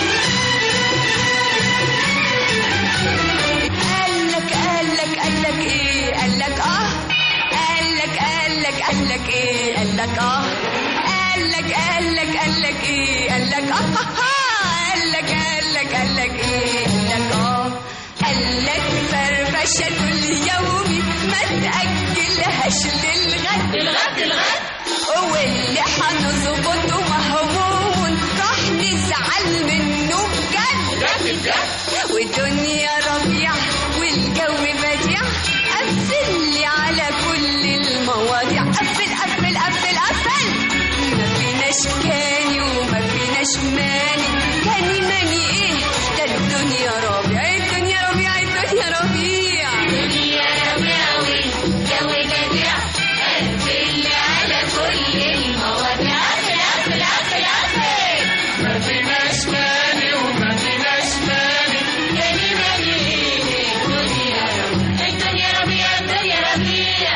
قالك قالك قالك ايه قالك اه قالك قالك قالك ايه قالك اه قالك قالك قالك ايه قالك اه قالك قالك قالك ايه قالك اه قالك فرفشة اليومي ما تأجلهاش للغد الغد الغد، واللي هنظبطه مهموم راح نزعل منه بجد بجد، والدنيا ربيع والجو بديع، قفل لي على كل المواضيع، قفل قفل قفل قفل، ما فيناش كاني وما فيناش ماني، كاني ماني ايه ده الدنيا ربيع، الدنيا ربيع الدنيا ربيع الدنيا ربيع والجو بديع، قفل لي على كل المواضيع، قفل قفل قفل قفل، ما فيناش ماني وما فيناش ماني، كاني ماني ايه الدنيا ربيع الدنيا ربيع الدنيا ربيع.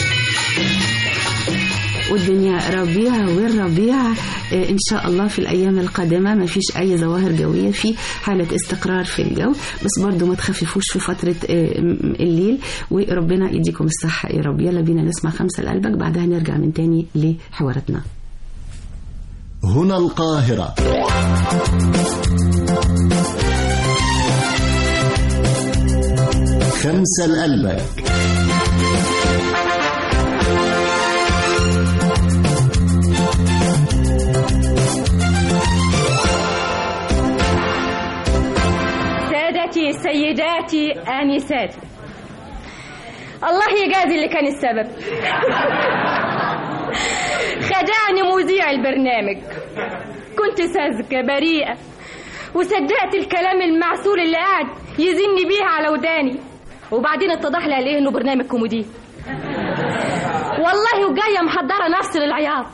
والدنيا ربيع والربيع إن شاء الله في الأيام القادمة ما فيش أي ظواهر جوية، في حالة استقرار في الجو، بس برضو ما تخففوش في فترة الليل، وربنا يديكم الصحة يا رب. يلا بينا نسمع خمسة لقلبك، بعدها نرجع من تاني لحواراتنا. هنا القاهرة. خمسة لقلبك. سادتي سيداتي آنساتي، الله يجازي اللي كان السبب. خدعني مذيع البرنامج، كنت ساذجة بريئة وصدقت الكلام المعسول اللي قاعد يزني بيه على وداني. وبعدين اتضح لي قال ايه انه برنامج كوميدي. والله وجايه محضره نفسي للعياط.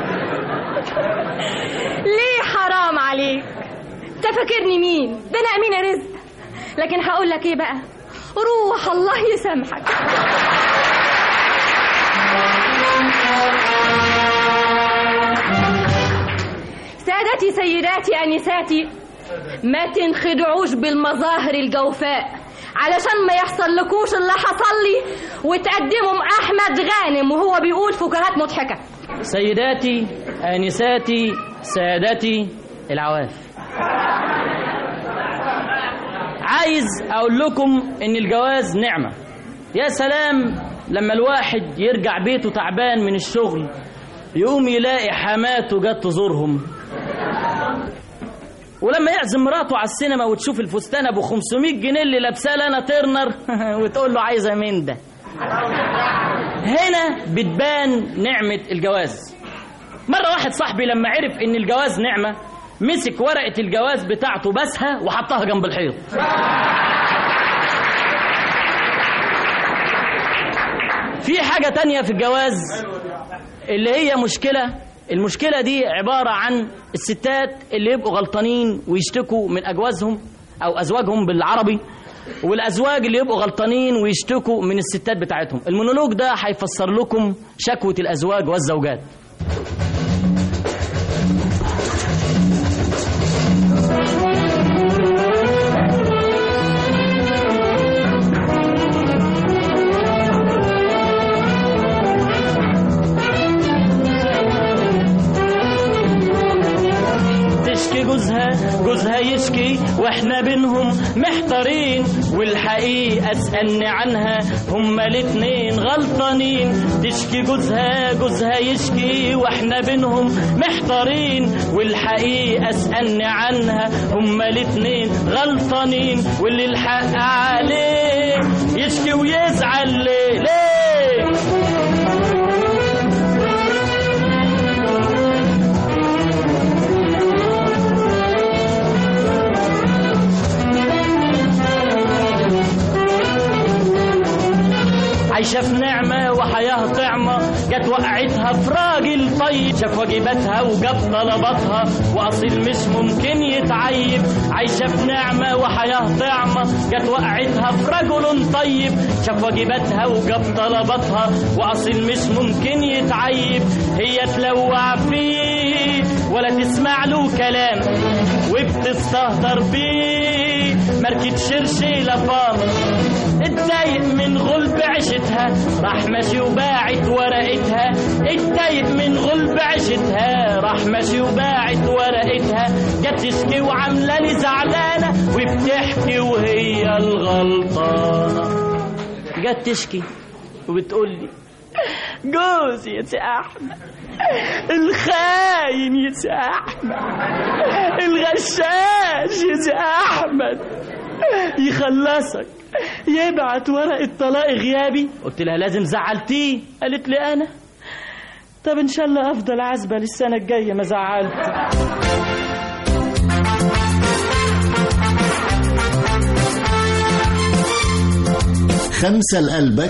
ليه حرام عليك؟ انت فاكرني مين؟ ده انا امينه رزق. لكن هقول لك ايه بقى، روح الله يسامحك. سادتي سيداتي انساتي، ما تنخدعوش بالمظاهر الجوفاء علشان ما يحصل لكوش اللي حصل لي وتقدموا احمد غانم وهو بيقول فكاهات مضحكه. سيداتي انساتي سادتي العواف، عايز اقول لكم ان الجواز نعمه. يا سلام لما الواحد يرجع بيته تعبان من الشغل يقوم يلاقي حماته جت تزورهم، ولما يعزم مراته على السينما وتشوف الفستان ابو خمسمية جنيه اللي لابساه لانا ترنر وتقول له عايزه من ده. هنا بتبان نعمه الجواز. مره واحد صاحبي لما عرف ان الجواز نعمه مسك ورقه الجواز بتاعته بسها وحطها جنب الحيط. في حاجه تانية في الجواز اللي هي مشكله. المشكلة دي عبارة عن الستات اللي يبقوا غلطانين ويشتكوا من أجوازهم أو أزواجهم بالعربي، والأزواج اللي يبقوا غلطانين ويشتكوا من الستات بتاعتهم. المونولوج ده هيفسر لكم شكوة الأزواج والزوجات. جوزها جوزها يشكي واحنا بينهم محتارين، والحقيقة اسألني عنها هما الاتنين غلطانين. تشكي جوزها جوزها يشكي واحنا بينهم محتارين، والحقيقة اسألني عنها هما الاتنين غلطانين. واللي الحق عليه يشكي ويزعل ليه ليه؟ عايشة في نعمة وحياة طعمة، جت وقعتها في راجل طيب، شاف واجباتها وجاب طلباتها وأصيل مش ممكن يتعيب. عايشة في نعمة وحياة طعمة، جت وقعتها في رجل طيب، شاف واجباتها وجاب طلباتها وأصيل مش ممكن يتعيب. هي تلوع فيه ولا تسمع له كلام وبتستهتر بيه، ماركة شرشيلة فاضل اتضايق من غلب عشتها، راح ماشي وباعت ورقتها. اتضايق من غلب عشتها، راح ماشي وباعت ورقتها. جت تشكي وعامله لي زعلانه وبتحكي وهي الغلطانه. جت تشكي وبتقول لي جوزي يا سي احمد الخاين يا سي احمد الغشاش يا سي احمد يخلصك يبعت ورقة طلاق غيابي. قلت لها لازم زعلتيه. قالت لي انا طب ان شاء الله افضل عزبة للسنة الجاية ما زعلت. خمسة لقلبك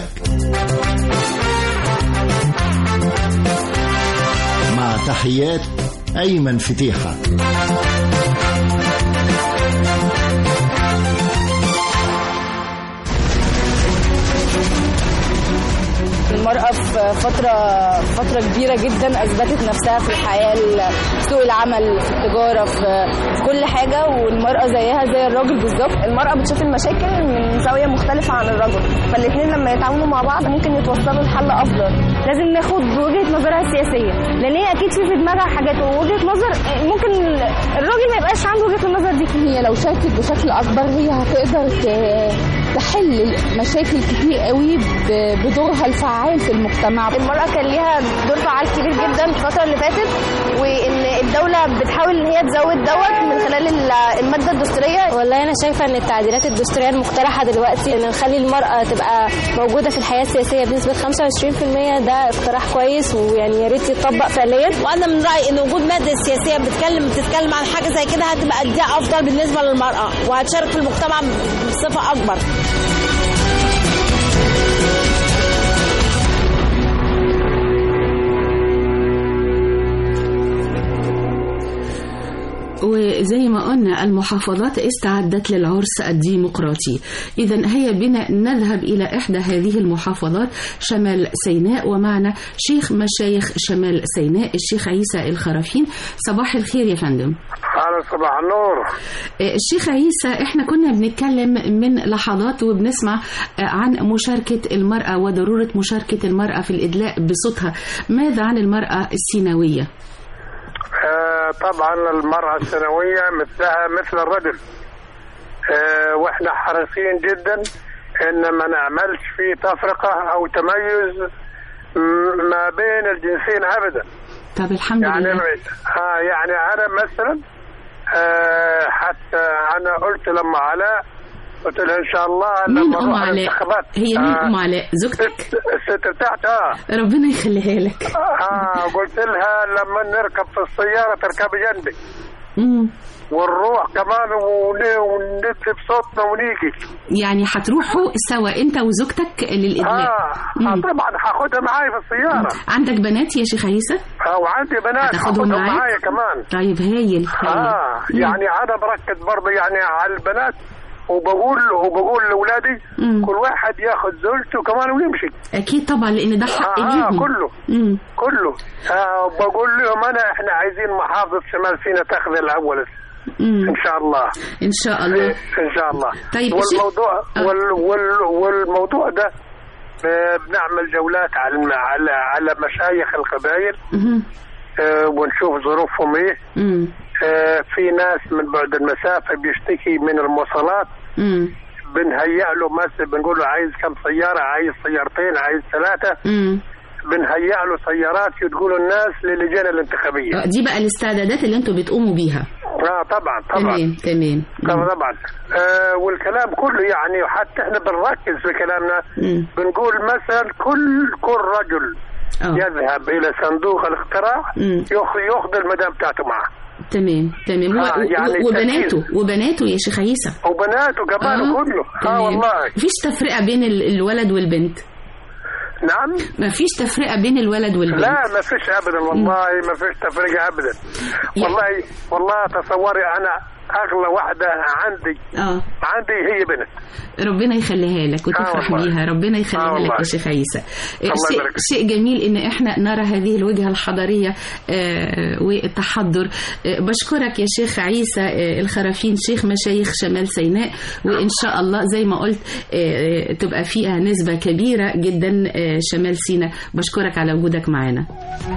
مع تحيات أيمن فتيحة. المرأة في فترة فترة كبيرة جدا أثبتت نفسها في الحياة، سوق العمل، في التجارة، في كل حاجة، والمرأة زيها زي الراجل بالظبط. المرأة بتشوف المشاكل من زاوية مختلفة عن الرجل، فالاثنين لما يتعاونوا مع بعض ممكن يتوصلوا لحل أفضل. لازم ناخد بوجهة نظرها السياسية، لأن هي أكيد في دماغها حاجات ووجهة نظر ممكن الراجل ما يبقاش عنده وجهة النظر دي. هي لو شاركت بشكل أكبر هي هتقدر تحل مشاكل كتير قوي بدورها الفعال في المجتمع. المرأة كان ليها دور فعال كبير جدا الفترة اللي فاتت، وإن الدولة بتحاول إن هي تزود دوت من خلال المادة الدستورية. والله أنا شايفة إن التعديلات الدستورية المقترحة دلوقتي إن نخلي المرأة تبقى موجودة في الحياة السياسية بنسبة خمسة وعشرين بالمية، ده اقتراح كويس ويعني يا ريت يتطبق فعليا. وأنا من رأيي إن وجود مادة سياسية بتتكلم بتتكلم عن حاجة زي كده هتبقى دي أفضل بالنسبة للمرأة وهتشارك في المجتمع بصفة أكبر. وزي ما قلنا المحافظات استعدت للعرس الديمقراطي، إذن هيا بنا نذهب إلى إحدى هذه المحافظات شمال سيناء، ومعنا شيخ مشايخ شمال سيناء الشيخ عيسى الخرافين. صباح الخير يا فندم. على صباح النور. الشيخ عيسى، احنا كنا بنتكلم من لحظات وبنسمع عن مشاركة المرأة وضرورة مشاركة المرأة في الإدلاء بصوتها، ماذا عن المرأة السيناوية؟ آه طبعا المرأة السيناوية مثلها مثل الرجل، آه واحنا حريصين جدا ان ما نعملش في تفرقة او تميز ما بين الجنسين ابدا. طب الحمد يعني لله. آه يعني انا مثلا آه حتى انا قلت لما علاء قلت لها ان شاء الله لما مين ام علاء؟ الانتخابات. هي مين آه ام علاء؟ زوجتك؟ الست بتاعتها. ربنا يخليها لك. اه قلت لها لما نركب في السياره تركبي جنبي. امم ونروح كمان وندب صوتنا ونيجي. يعني هتروحوا سوا انت وزوجتك للإدلاء؟ اه, آه طبعا هاخدها معايا في السياره. عندك بنات يا شيخ عيسى؟ اه وعندي بنات هتاخدهم معايا كمان. طيب هايل, هايل. اه مم. يعني انا بركز برضه يعني على البنات، وبقول وبقول لاولادي كل واحد ياخد زوجته كمان ويمشي. اكيد طبعا لان ده حق آه ليهم. آه كله مم. كله آه بقول لهم انا احنا عايزين محافظه شمال سيناء تاخذ الاول مم. ان شاء الله. ان شاء الله ان شاء الله. طيب والموضوع آه. وال وال والموضوع ده بنعمل جولات على على على مشايخ القبائل آه ونشوف ظروفهم ايه. مم. آه في ناس من بعد المسافه بيشتكي من المواصلات. مم. بنهيئ له مثلا بنقول له عايز كم سياره، عايز سيارتين، عايز ثلاثه. امم بنهيئ له سيارات يدخلوا الناس للجان الانتخابيه. دي بقى الاستعدادات اللي انتوا بتقوموا بيها. اه طبعا طبعا تمام تمام طبعا طبعا آه والكلام كله يعني وحتى احنا بنركز في كلامنا. مم. بنقول مثلا كل كل رجل أوه. يذهب الى صندوق الاقتراع ياخذ المدام بتاعته معه. تمام تمام آه يعني وبناته وبناته يا شيخ عيسى وبناته كمان آه. كله اه والله مفيش تفرقه بين الولد والبنت؟ نعم مفيش تفرقه بين الولد والبنت؟ لا مفيش ابدا والله مفيش تفرقه ابدا. والله والله تصوري انا اغلى واحده عندي اه عندي هي بنت. ربنا يخليها لك وتفرح آه بيها. ربنا يخليها آه لك يا شيخ عيسى. شيء, شيء جميل ان احنا نرى هذه الوجهه الحضاريه آه والتحضر. آه بشكرك يا شيخ عيسى آه الخرافين شيخ مشايخ شمال سيناء، وان شاء الله زي ما قلت آه تبقى فيها نسبه كبيره جدا آه شمال سيناء. بشكرك على وجودك معنا.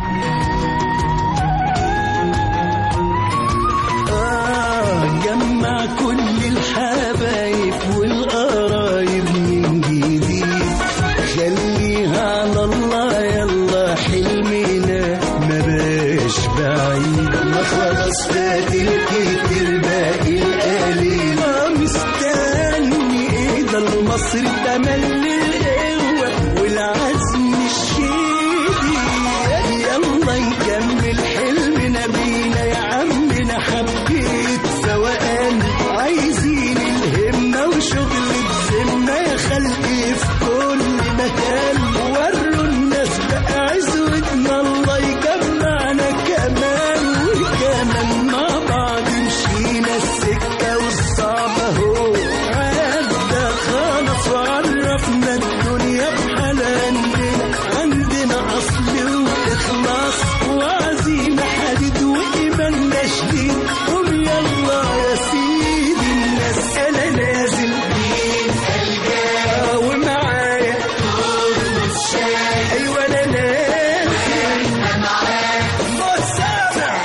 جمع كل الحبايب والقرايب من جديد، خليها على الله يلا حلمنا ما باش بعيد، ما خلاص فات الكتير باقي القليل، مستني ايه ده المصري تملي القوة والعزم الشديد، يلا نكمل حلمنا بينا يا عمنا حبيت سواء عايزين الهمة وشغل بذمة يا خلقي في كل مكان، وروا الناس بقى عزوتنا الله يجمعنا كمان وكمان مع بعض مشينا السكة والصعبة هو عدى خلاص وعرفنا الدنيا بحالها عندنا أصل وإخلاص وعزيمة حديد وإيماننا شديد، قوم يلا يا سيدي الناس أنا نازل مين ألقاه ومعايا طول الشاي، أيوة أنا نازل أنا معاك مسافر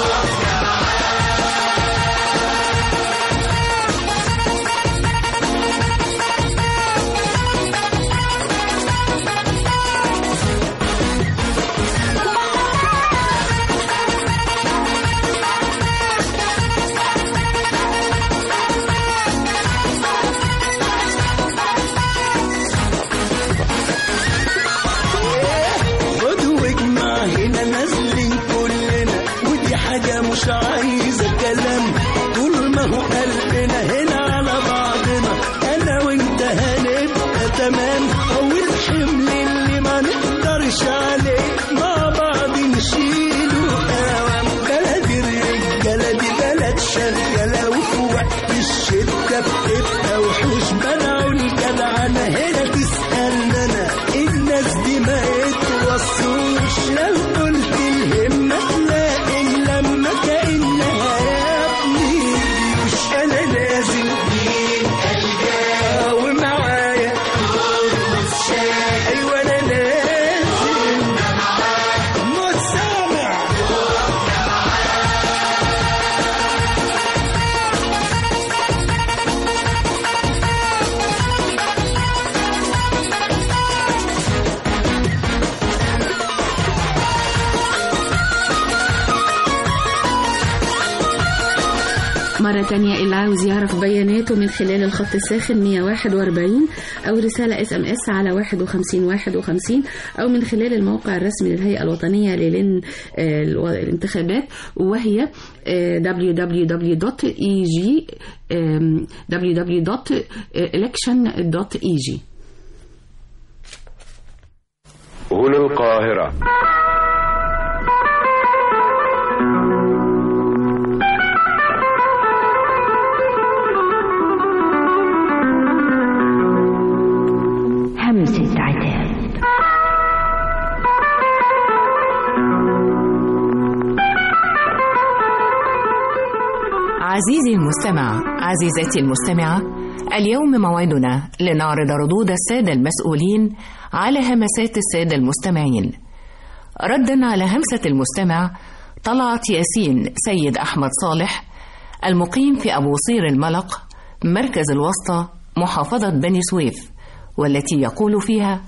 مش عايزة كلام طول ما هو قلبنا هنا على بعضنا، أنا وأنت هنبقى تمام، أول حمل اللي ما نقدرش عليه مع بعض نشيله قوام، بلد الرجالة دي بلد بتبقى وحوش منعوا الجدعنة. هنا تسألنا أنا الناس دي ما يتوصوش، لو قلت الهمة تلاقي لما كأنها يا ابني مش أنا لازم ومعايا أيوة أنا لازم مستمع. مرة تانية اللي عاوز يعرف بياناته من خلال الخط الساخن مية وواحد وأربعين أو رسالة اس ام اس على واحد وخمسين واحد وخمسين أو من خلال الموقع الرسمي للهيئة الوطنية للانتخابات وهي دبليو دبليو دبليو دوت اي جي دبليو دبليو دوت إلكشن دوت إي جي. هنا القاهرة. همسة عتاب. عزيزي المستمع، عزيزتي المستمعة، اليوم موعدنا لنعرض ردود السادة المسؤولين على همسات السادة المستمعين. ردا على همسة المستمع طلعت ياسين سيد أحمد صالح المقيم في أبو صير الملق مركز الوسطى محافظة بني سويف، والتي يقول فيها: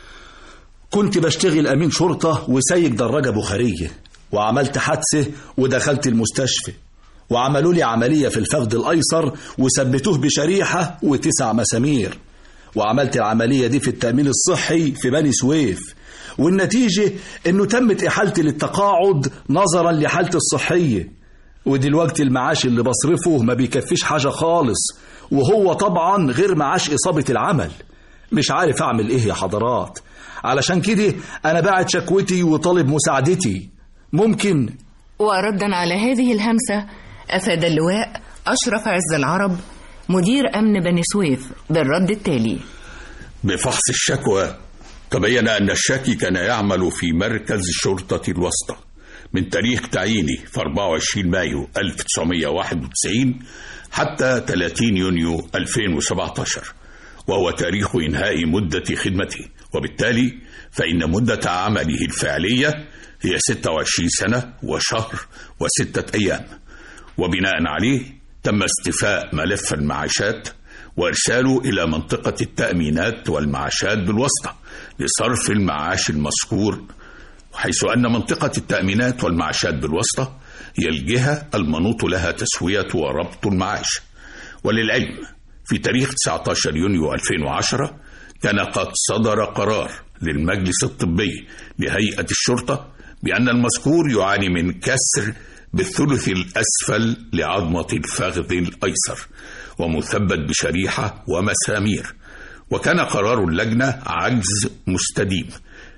كنت بشتغل أمين شرطة وسايق دراجة بخارية، وعملت حادثة ودخلت المستشفى، وعملوا لي عملية في الفخذ الأيسر وثبتوه بشريحة وتسع مسامير، وعملت العملية دي في التأمين الصحي في بني سويف، والنتيجة إنه تمت إحالتي للتقاعد نظرا لحالتي الصحية، ودلوقتي المعاش اللي بصرفه ما بيكفيش حاجة خالص، وهو طبعا غير معاش إصابة العمل. مش عارف أعمل إيه يا حضرات، علشان كده أنا باعت شكوتي وطالب مساعدتي. ممكن؟ وردا على هذه الهمسة أفاد اللواء أشرف عز العرب مدير أمن بني سويف بالرد التالي: بفحص الشكوى تبين أن الشاكي كان يعمل في مركز شرطة الوسطى من تاريخ تعيينه في أربعة وعشرين مايو ألف وتسعمائة وواحد وتسعين حتى ثلاثين يونيو ألفين وسبعة عشر، وهو تاريخ إنهاء مدة خدمته، وبالتالي فإن مدة عمله الفعلية هي ستة وعشرين سنة وشهر وستة أيام. وبناء عليه تم استيفاء ملف المعاشات وإرساله إلى منطقة التأمينات والمعاشات بالوسطى لصرف المعاش المذكور، حيث أن منطقة التأمينات والمعاشات بالوسطى هي الجهة المنوط لها تسوية وربط المعاش. وللعلم في تاريخ تسعة عشر يونيو ألفين وعشرة كان قد صدر قرار للمجلس الطبي لهيئة الشرطة بأن المذكور يعاني من كسر بالثلث الأسفل لعظمة الفخذ الأيسر ومثبت بشريحة ومسامير، وكان قرار اللجنة عجز مستديم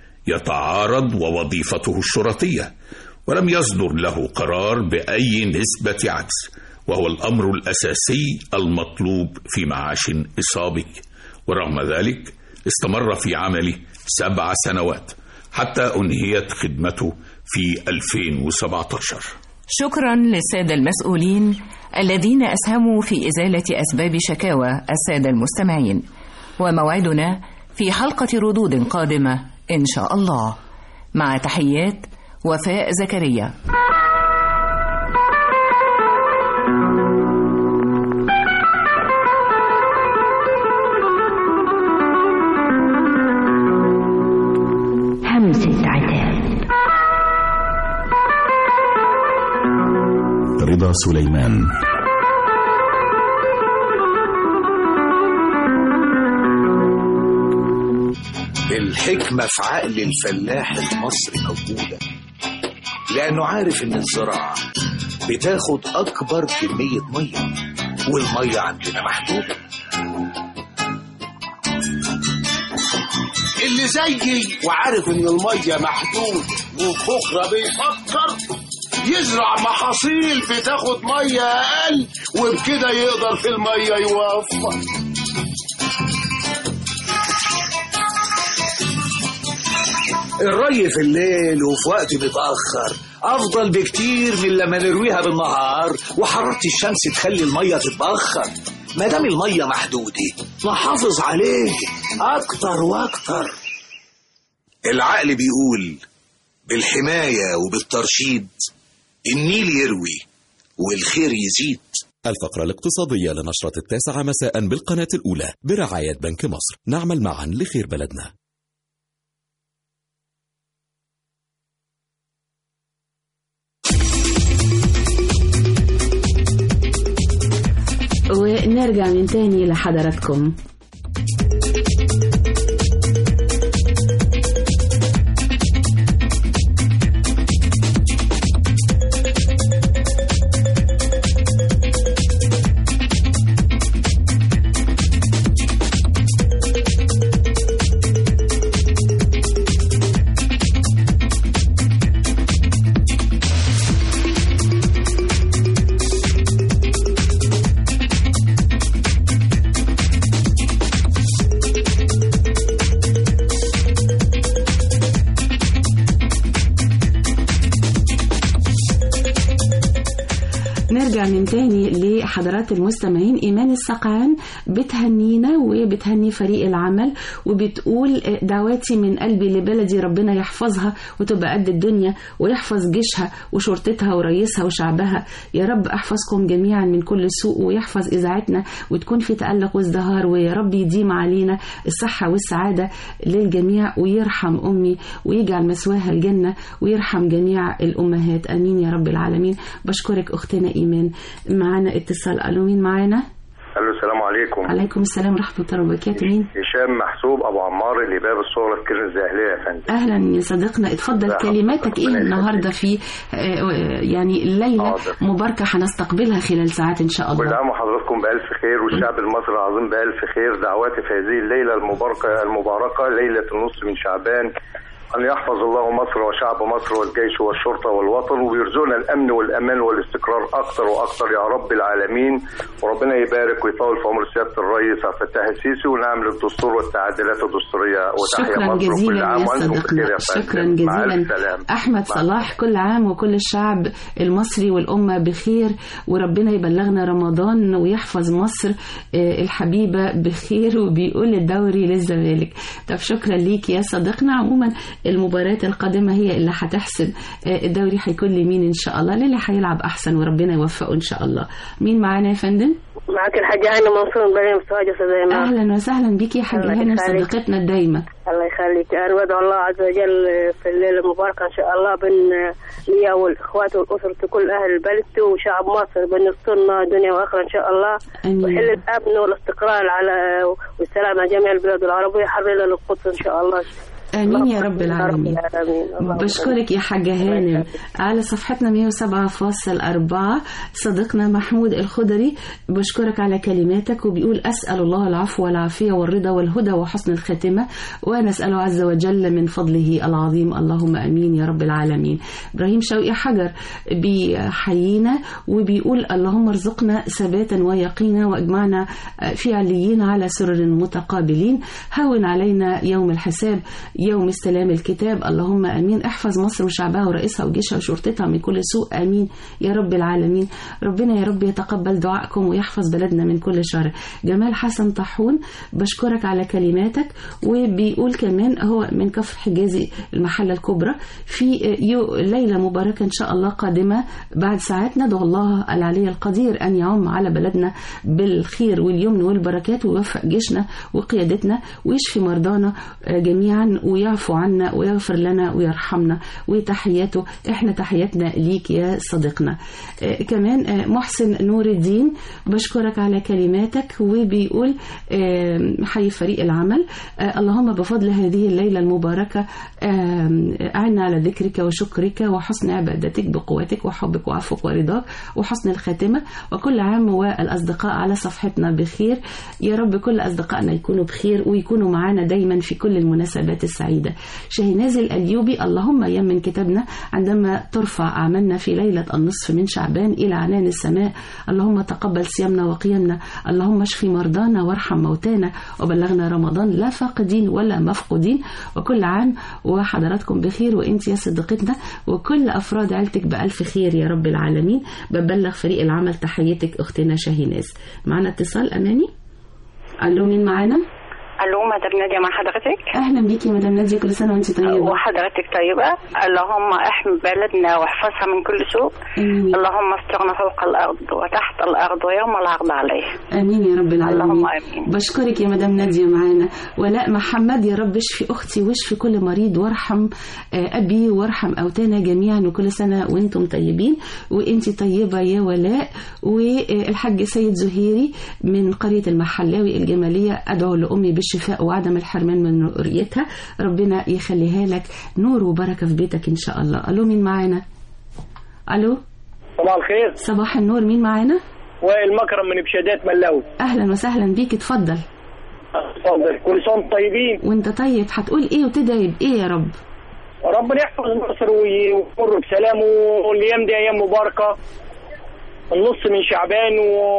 يتعارض ووظيفته الشرطية، ولم يصدر له قرار بأي نسبة عجز، وهو الأمر الأساسي المطلوب في معاش إصابي. ورغم ذلك استمر في عمله سبع سنوات حتى أنهيت خدمته في ألفين وسبعة عشر. شكرا للسادة المسؤولين الذين أسهموا في إزالة أسباب شكاوى السادة المستمعين، وموعدنا في حلقة ردود قادمة إن شاء الله. مع تحيات وفاء زكريا. همسة عتاب. رضا سليمان. الحكمة في عقل الفلاح المصري موجودة، لأنه عارف إن الزراعة بتاخد أكبر كمية مية، والمية عندنا محدودة. اللي زيي وعارف إن المية محدودة وبكرة بيفكر يزرع محاصيل بتاخد مية أقل، وبكده يقدر في المية يوفر. الري في الليل وفي وقت متأخر أفضل بكتير من لما نرويها بالنهار وحرارة الشمس تخلي المية تتبخر. ما دام المية محدودة نحافظ عليه أكتر وأكتر. العقل بيقول بالحماية وبالترشيد النيل يروي والخير يزيد. الفقرة الاقتصادية لنشرة التاسعة مساء بالقناة الأولى برعاية بنك مصر. نعمل معا لخير بلدنا. ونرجع من تاني لحضراتكم. نرجع من تاني لحضرات المستمعين. إيمان السقعان بتهنينا وبتهني فريق العمل وبتقول دعواتي من قلبي لبلدي، ربنا يحفظها وتبقى قد الدنيا ويحفظ جيشها وشرطتها ورئيسها وشعبها. يا رب احفظكم جميعا من كل سوء ويحفظ إذاعتنا وتكون في تألق وازدهار، ويا رب يديم علينا الصحة والسعادة للجميع ويرحم أمي ويجعل مسواها الجنة ويرحم جميع الأمهات. أمين يا رب العالمين. بشكرك أختنا إيمان. معنا اتصال. ألو، مين معانا؟ الو، السلام عليكم. عليكم السلام ورحمة الله وبركاته. مين؟ هشام محسوب أبو عمار اللي باب الصغرى في كرن الزاهلية يا فندم. أهلا يا صديقنا، اتفضل. كلماتك إيه النهاردة في يعني الليلة مباركة هنستقبلها خلال ساعات إن شاء الله. كل عام وحضراتكم بألف خير والشعب المصري العظيم بألف خير. دعواتي في هذه الليلة المباركة المباركة ليلة النصف من شعبان أن يحفظ الله مصر وشعب مصر والجيش والشرطة والوطن ويرزقنا الأمن والأمان والاستقرار أكثر وأكثر يا رب العالمين. وربنا يبارك ويطول في عمر سيادة الرئيس عبد الفتاح السيسي ونعمل الدستور والتعديلات الدستورية. وتحيا مصر وكل عام وأنتم بخير يا فندم. شكرا جزيلا أحمد صلاح. كل عام وكل الشعب المصري والأمة بخير وربنا يبلغنا رمضان ويحفظ مصر الحبيبة بخير. وبيقول الدوري للزمالك. طب شكرا ليك يا صديقنا. عموما المباريات القادمة هي اللي هتحسن الدوري هيكون لمين إن شاء الله، للي هيلعب أحسن وربنا يوفقه إن شاء الله. مين معانا يا فندم؟ معك الحاجة هانة منصور من بريم سواجة سدايما. أهلا وسهلا بك يا حاجة هانة صديقتنا الدايمة. الله يخليك. أنا بدعو الله عز وجل في الليلة المباركة إن شاء الله بين لي والإخوات والأسرة كل أهل البلد وشعب مصر بين يسترنا دنيا وآخرة إن شاء الله. ويحل الأمن والاستقرار على والسلام على جميع البلاد العربية. حرر القدس إن شاء الله. آمين يا رب العالمين. بشكرك يا حاجة هانم. على صفحتنا مية وسبعة فاصل أربعة صديقنا محمود الخضري بشكرك على كلماتك وبيقول أسأل الله العفو والعافية والرضا والهدى وحسن الخاتمة ونسأله عز وجل من فضله العظيم. اللهم أمين يا رب العالمين. إبراهيم شوقي حجر بيحيينا وبيقول اللهم ارزقنا ثباتا ويقينا واجمعنا في عليين على سرر متقابلين. هون علينا يوم الحساب يوم استلام الكتاب. اللهم امين. احفظ مصر وشعبها ورئيسها وجيشها وشرطتها من كل سوء. امين يا رب العالمين. ربنا يا رب يتقبل دعائكم ويحفظ بلدنا من كل شر. جمال حسن طاحون بشكرك على كلماتك وبيقول كمان هو من كفر حجازي المحلة الكبرى في ليلة مباركة ان شاء الله قادمة بعد ساعات. ندعو الله العلي القدير ان يعم على بلدنا بالخير واليمن والبركات ويوفق جيشنا وقيادتنا ويشفي مرضانا جميعا ويعفو عنا ويغفر لنا ويرحمنا. وتحياته احنا تحياتنا ليك يا صديقنا. آه كمان آه محسن نور الدين بشكرك على كلماتك وبيقول آه حي فريق العمل. آه اللهم بفضل هذه الليلة المباركة آه أعنا على ذكرك وشكرك وحسن عبادتك بقوتك وحبك وعفوك ورضاك وحسن الخاتمة. وكل عام والأصدقاء على صفحتنا بخير. يا رب كل أصدقائنا يكونوا بخير ويكونوا معنا دايما في كل المناسبات السعيدة السعيدة. شاهناز الأليوبي اللهم يمن كتابنا عندما ترفع أعمالنا في ليلة النصف من شعبان إلى عنان السماء. اللهم تقبل صيامنا وقيامنا. اللهم اشفي مرضانا وارحم موتانا وبلغنا رمضان لا فاقدين ولا مفقودين. وكل عام وحضراتكم بخير وانت يا صديقتنا وكل أفراد عيلتك بألف خير يا رب العالمين. ببلغ فريق العمل تحياتك أختنا شاهناز. معنا اتصال أماني. ألو مين معانا؟ الو مدام ناديه مع حضرتك. اهلا بيكي مدام ناديه كل سنه وانت طيبه. وحضرتك طيبه. اللهم احمي بلدنا واحفظها من كل سوء. امين. اللهم استرنا فوق الارض وتحت الارض ويوم العرض عليه. امين يا رب العالمين. اللهم امين. بشكرك يا مدام ناديه معانا. ولاء محمد يا رب اشفي اختي واشفي كل مريض وارحم ابي وارحم اوتانا جميعا وكل سنه وانتم طيبين وانت طيبه يا ولاء. والحاج سيد زهيري من قريه المحلاوي الجماليه ادعو لامي بالشفاء وعدم الحرمان من رؤيتها. ربنا يخليها لك نور وبركة في بيتك إن شاء الله. ألو مين معانا؟ ألو صباح الخير. صباح النور. مين معانا؟ وائل مكرم من بشادات ملاوي. أهلا وسهلا بيك. اتفضل. اتفضل. كل سنة وانتم طيبين. وانت طيب. هتقول ايه وتدعي بايه يا رب؟ ربنا يحفظ مصر ويمر بسلام والايام دي ايام مباركة. النص من شعبان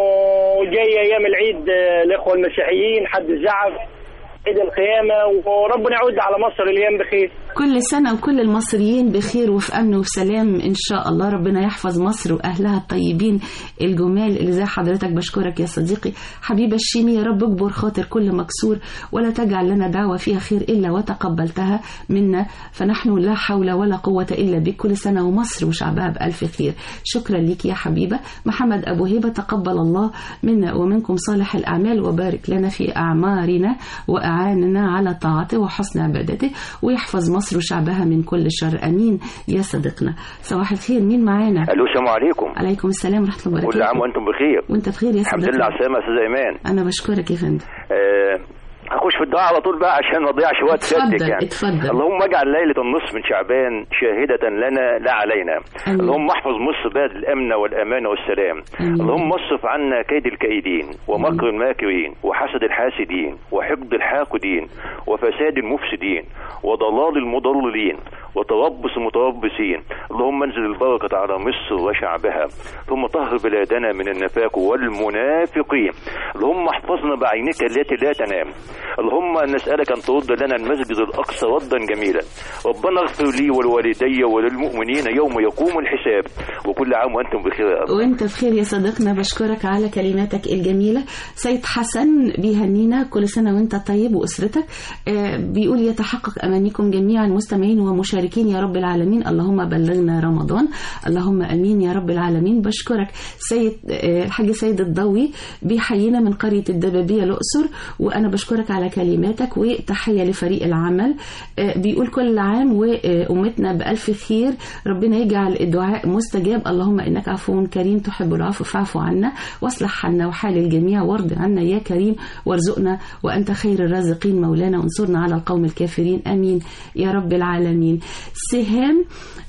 وجاي ايام العيد الاخوة المسيحيين حد الزعف عيد القيامة وربنا يعود على مصر الأيام بخير. كل سنة وكل المصريين بخير وفي أمن وفي سلام إن شاء الله. ربنا يحفظ مصر وأهلها الطيبين الجمال اللي زي حضرتك. بشكرك يا صديقي. حبيبة الشيمي يا رب اجبر خاطر كل مكسور ولا تجعل لنا دعوة فيها خير إلا وتقبلتها منا فنحن لا حول ولا قوة إلا بك. كل سنة ومصر وشعبها بألف خير. شكرا لك يا حبيبة. محمد أبو هيبة تقبل الله منا ومنكم صالح الأعمال وبارك لنا في أعمارنا وأعاننا على طاعته وحسن عبادته ويحفظ مصر وشعبها من كل شر. أمين يا صديقنا. صباح الخير. مين معانا؟ الو السلام عليكم. عليكم السلام ورحمة الله وبركاته. كل عام وانتم بخير. وانت بخير يا صديقنا. الحمد لله على السلامة يا استاذ ايمان. انا بشكرك يا فندم. أه هخش في الدعاء على طول بقى عشان ما اضيعش وقت سيادتك يعني. اتفضل. اللهم اجعل ليلة النصف من شعبان شاهدة لنا لا علينا. أمين. اللهم احفظ مصر بلد الامن والامان والسلام. أمين. اللهم اصرف عنا كيد الكائدين ومكر أمين. الماكرين وحسد الحاسدين وحقد الحاقدين وفساد المفسدين وضلال المضللين وتربص المتربصين. اللهم انزل البركة على مصر وشعبها ثم طهر بلادنا من النفاق والمنافقين. اللهم احفظنا بعينك التي لا تنام. اللهم نسألك أن ترد لنا المسجد الأقصى ردا جميلا. ربنا اغفر لي ولوالدي وللمؤمنين يوم يقوم الحساب. وكل عام وأنتم بخير يا رب. وأنت بخير يا صديقنا. بشكرك على كلماتك الجميلة. سيد حسن بيهنينا كل سنة وأنت طيب وأسرتك. آه بيقول يتحقق أمانيكم جميعا مستمعين ومشاركين يا رب العالمين. اللهم بلغنا رمضان. اللهم أمين يا رب العالمين. بشكرك. سيد آه الحاج سيد الضوي بيحيينا من قرية الدبابية الأقصر وأنا بشكرك على كلماتك وتحية لفريق العمل. بيقول كل عام وأمتنا بألف خير. ربنا يجعل الدعاء مستجاب. اللهم إنك عفو كريم تحب العفو فاعف عنا واصلح حالنا وحال الجميع وارض عنا يا كريم وارزقنا وأنت خير الرازقين مولانا وانصرنا على القوم الكافرين. أمين يا رب العالمين. سهام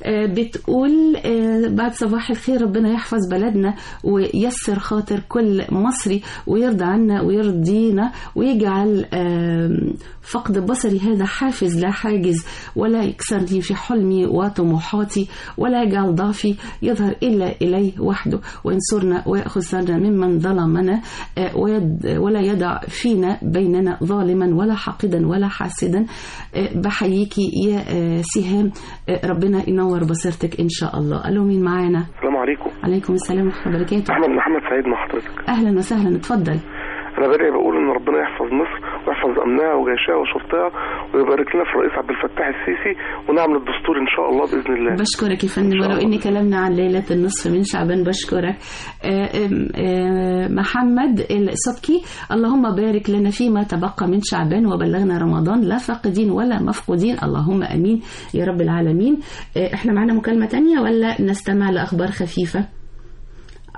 بتقول بعد صباح الخير ربنا يحفظ بلدنا ويسر خاطر كل مصري ويرضى عنا ويرضينا ويجعل فقد بصري هذا حافز لا حاجز ولا يكسرني في حلمي وطموحاتي ولا يجعل ضعفي يظهر إلا إليه وحده وينصرنا ويأخذ ثارنا ممن ظلمنا ولا يدع فينا بيننا ظالما ولا حاقدا ولا حاسدا. بحييكي يا سهام. ربنا ينور بصيرتك إن شاء الله. ألو مين معانا؟ السلام عليكم. عليكم السلام ورحمة الله وبركاته. أحمد محمد سعيد مع حضرتك. أهلا وسهلا. اتفضل. أنا بدأ بقول إن ربنا يحفظ مصر ويحفظ أمنها وجيشها وشرطها ويبارك لنا في الرئيس عبد الفتاح السيسي ونعمل الدستور إن شاء الله بإذن الله. بشكرك يا فندم. ولو إني كلامنا عن ليلة النصف من شعبان بشكرك. آآ آآ محمد الصبكي اللهم بارك لنا فيما تبقى من شعبان وبلغنا رمضان لا فاقدين ولا مفقودين. اللهم أمين يا رب العالمين. إحنا معنا مكالمة تانية ولا نستمع لأخبار خفيفة؟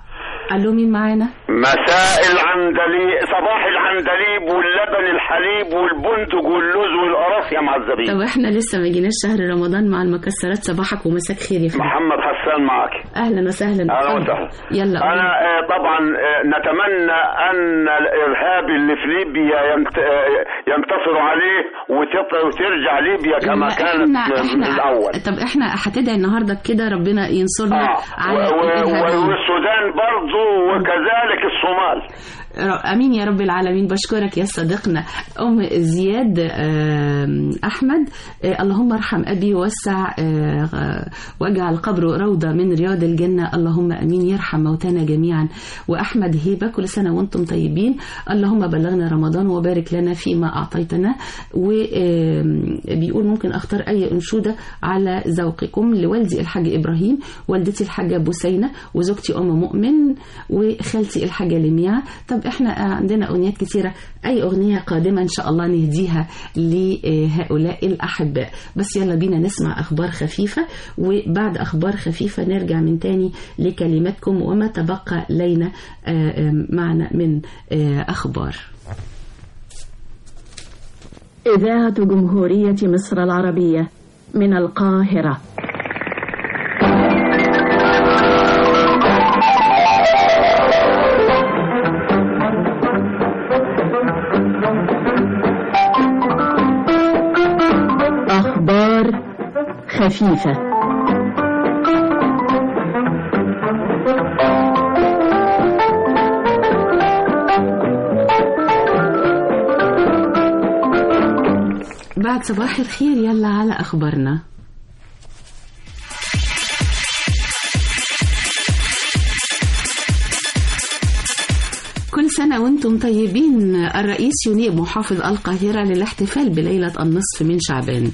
الو مين معانا؟ مساء العندليب، صباح العندليب واللبن الحليب والبندق واللوز والقرف يا معذبين. طب احنا لسه ما جيناش شهر رمضان مع المكسرات. صباحك ومساك خير يا فندم. محمد حسان معك. اهلا وسهلا. اهلا وسهلا. يلا انا آه طبعا آه نتمنى ان الارهاب اللي في ليبيا ينت... آه ينتصروا عليه وترجع ليبيا كما كانت من الاول. طب احنا هتدعي النهارده كده ربنا ينصرنا آه. على و... و... والسودان برضو وكذلك الصومال. امين يا رب العالمين. بشكرك يا صديقنا. ام زياد احمد، اللهم ارحم ابي ووسع واجعل قبره روضه من رياض الجنه، اللهم امين. يرحم موتانا جميعا. واحمد هيبه، كل سنه وانتم طيبين، اللهم بلغنا رمضان وبارك لنا فيما اعطيتنا. وبيقول ممكن اختار اي انشوده على ذوقكم. لوالدي الحاج ابراهيم، والدتي الحاجه بوسينه، وزوجتي ام مؤمن، وخالتي الحاجه لميع. طب احنا عندنا اغنيات كتيره، اي اغنيه قادمه ان شاء الله نهديها لهؤلاء الاحباء. بس يلا بينا نسمع اخبار خفيفه، وبعد اخبار خفيفه نرجع من تاني لكلماتكم وما تبقى لينا معنا من اخبار. إذاعة جمهورية مصر العربية من القاهرة. أخبار خفيفة. بعد صباح الخير يلا على أخبارنا. كل سنة وانتم طيبين. الرئيس ينيب محافظ القاهرة للاحتفال بليلة النصف من شعبان.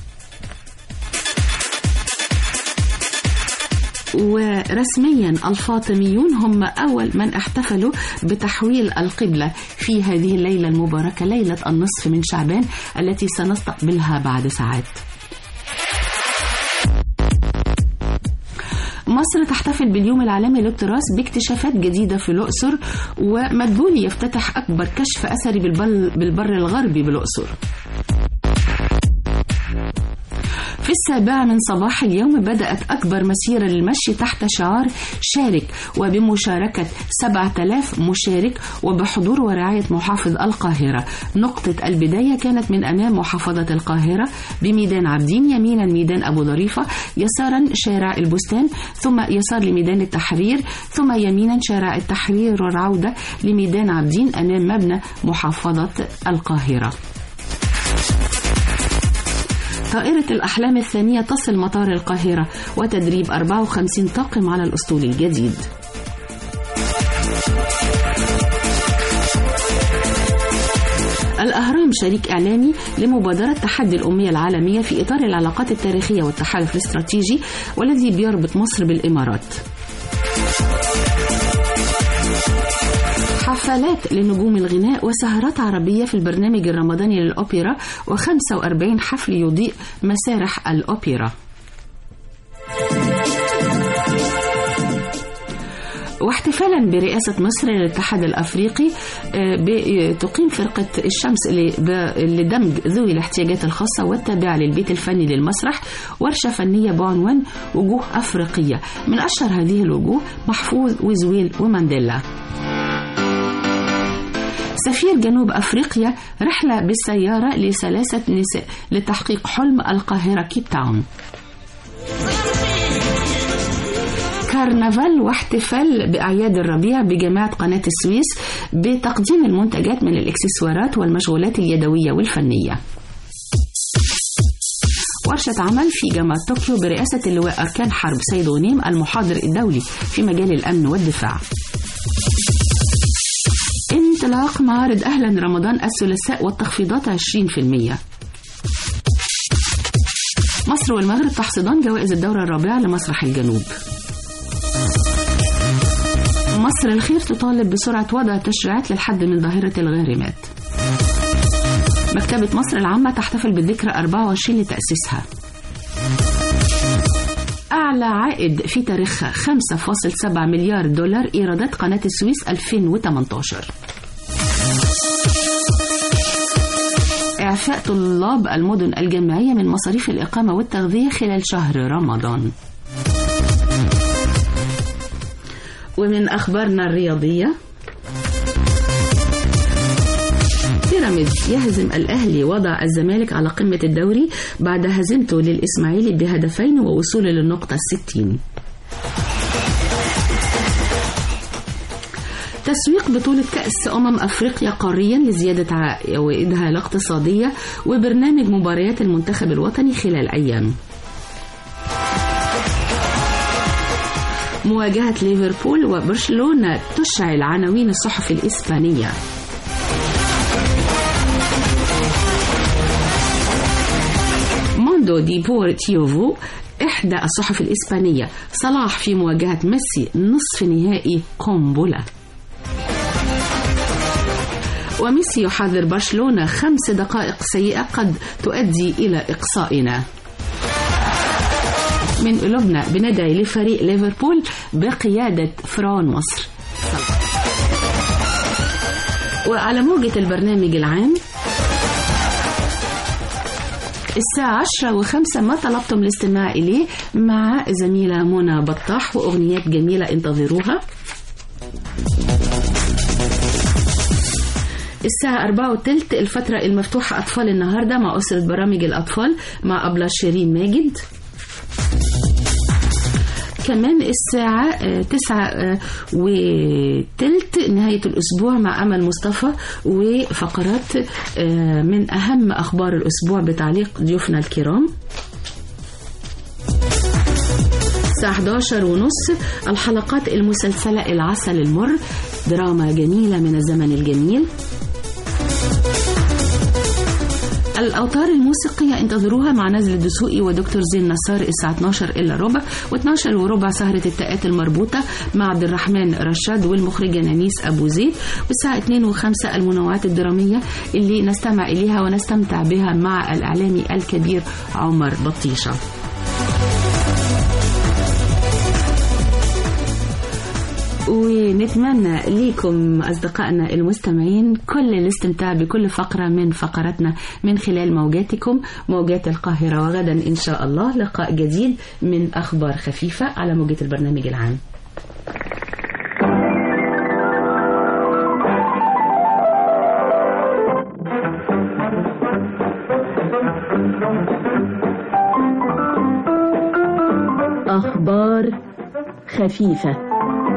ورسميا الفاطميون هم أول من احتفلوا بتحويل القبلة في هذه الليلة المباركة، ليلة النصف من شعبان التي سنستقبلها بعد ساعات. مصر تحتفل باليوم العالمي للتراث باكتشافات جديدة في الأقصر، ومدبولي يفتتح أكبر كشف أثري بالبر الغربي بالأقصر. في السابعة من صباح اليوم بدأت أكبر مسيرة للمشي تحت شعار شارك، وبمشاركة سبعة آلاف مشارك وبحضور ورعاية محافظ القاهرة. نقطة البداية كانت من أمام محافظة القاهرة بميدان عابدين، يمينا ميدان أبو ظريفة، يسارا شارع البستان، ثم يسار لميدان التحرير، ثم يمينا شارع التحرير، والعودة لميدان عابدين أمام مبنى محافظة القاهرة. طائرة الأحلام الثانية تصل مطار القاهرة، وتدريب أربعة وخمسين طاقم على الأسطول الجديد. الأهرام شريك إعلامي لمبادرة تحدي الأمية العالمية في إطار العلاقات التاريخية والتحالف الاستراتيجي والذي بيربط مصر بالإمارات. حفلات لنجوم الغناء وسهرات عربية في البرنامج الرمضاني للأوبرا، وخمسة وأربعين حفل يضيء مسارح الأوبرا. واحتفالا برئاسة مصر للاتحاد الأفريقي، تقيم فرقة الشمس لدمج ذوي الاحتياجات الخاصة والتابعة للبيت الفني للمسرح ورشة فنية بعنوان وجوه أفريقية. من أشهر هذه الوجوه محفوظ وزويل ومانديلا. سفير جنوب أفريقيا رحلة بالسيارة لثلاثة نساء لتحقيق حلم القاهرة كيب تاون. كارنفال واحتفال بأعياد الربيع بجامعة قناة السويس بتقديم المنتجات من الإكسسوارات والمشغولات اليدوية والفنية. ورشة عمل في جامعة طوكيو برئاسة اللواء أركان حرب سيد غنيم المحاضر الدولي في مجال الأمن والدفاع. انطلاق معارض أهلا رمضان الثلاثاء والتخفيضات عشرين بالمئة. مصر والمغرب تحصدان جوائز الدورة الرابعة لمسرح الجنوب. مصر الخير تطالب بسرعة وضع تشريعات للحد من ظاهرة الغارمات. مكتبة مصر العامة تحتفل بالذكرى أربعة وعشرين لتأسيسها. أعلى عائد في تاريخها خمسة فاصلة سبعة مليار دولار إيرادات قناة السويس ألفين وثمانية عشر. إعفاء طلاب المدن الجامعية من مصاريف الإقامة والتغذية خلال شهر رمضان. ومن أخبارنا الرياضية، بيراميدز يهزم الأهلي وضع الزمالك على قمة الدوري بعد هزيمته للإسماعيلي بهدفين ووصوله للنقطة الستين. تسويق بطولة كأس أمم أفريقيا قاريا لزيادة عوائدها الاقتصادية وبرنامج مباريات المنتخب الوطني خلال أيام. مواجهة ليفربول وبرشلونة تشعل عناوين الصحف الإسبانية. موندو ديبورتيفو إحدى الصحف الإسبانية، صلاح في مواجهة ميسي نصف نهائي قنبلة. وميسي يحذر برشلونة خمس دقائق سيئة قد تؤدي إلى إقصائنا. من قلوبنا بندعي لفريق ليفربول بقيادة فرعون مصر. وعلى موجة البرنامج العام الساعة عشرة وخمسة ما طلبتم الاستماع إليه مع زميلة منى بطاح وأغنيات جميلة انتظروها. الساعة أربعة وثلث الفترة المفتوحة أطفال النهاردة مع أسرة برامج الأطفال مع أبلة شيرين ماجد. كمان الساعة تسعة وثلث نهاية الأسبوع مع أمل مصطفى وفقرات من أهم أخبار الأسبوع بتعليق ضيوفنا الكرام. الساعة إحدى عشرة ونص الحلقات المسلسلة العسل المر، دراما جميلة من الزمن الجميل. الأوتار الموسيقية انتظروها مع نزل الدسوقي ودكتور زين نصار الساعة اثناشر إلا ربع و12 وربع سهرة التاءات المربوطة مع عبد الرحمن رشاد والمخرجة نانيس أبو زيد. والساعة اثنين وخمسة المنوعات الدرامية اللي نستمع إليها ونستمتع بها مع الإعلامي الكبير عمر بطيشة. ونتمنى ليكم أصدقائنا المستمعين كل الاستمتاع بكل فقرة من فقراتنا من خلال موجاتكم موجات القاهرة. وغدا إن شاء الله لقاء جديد من أخبار خفيفة على موجة البرنامج العام. أخبار خفيفة.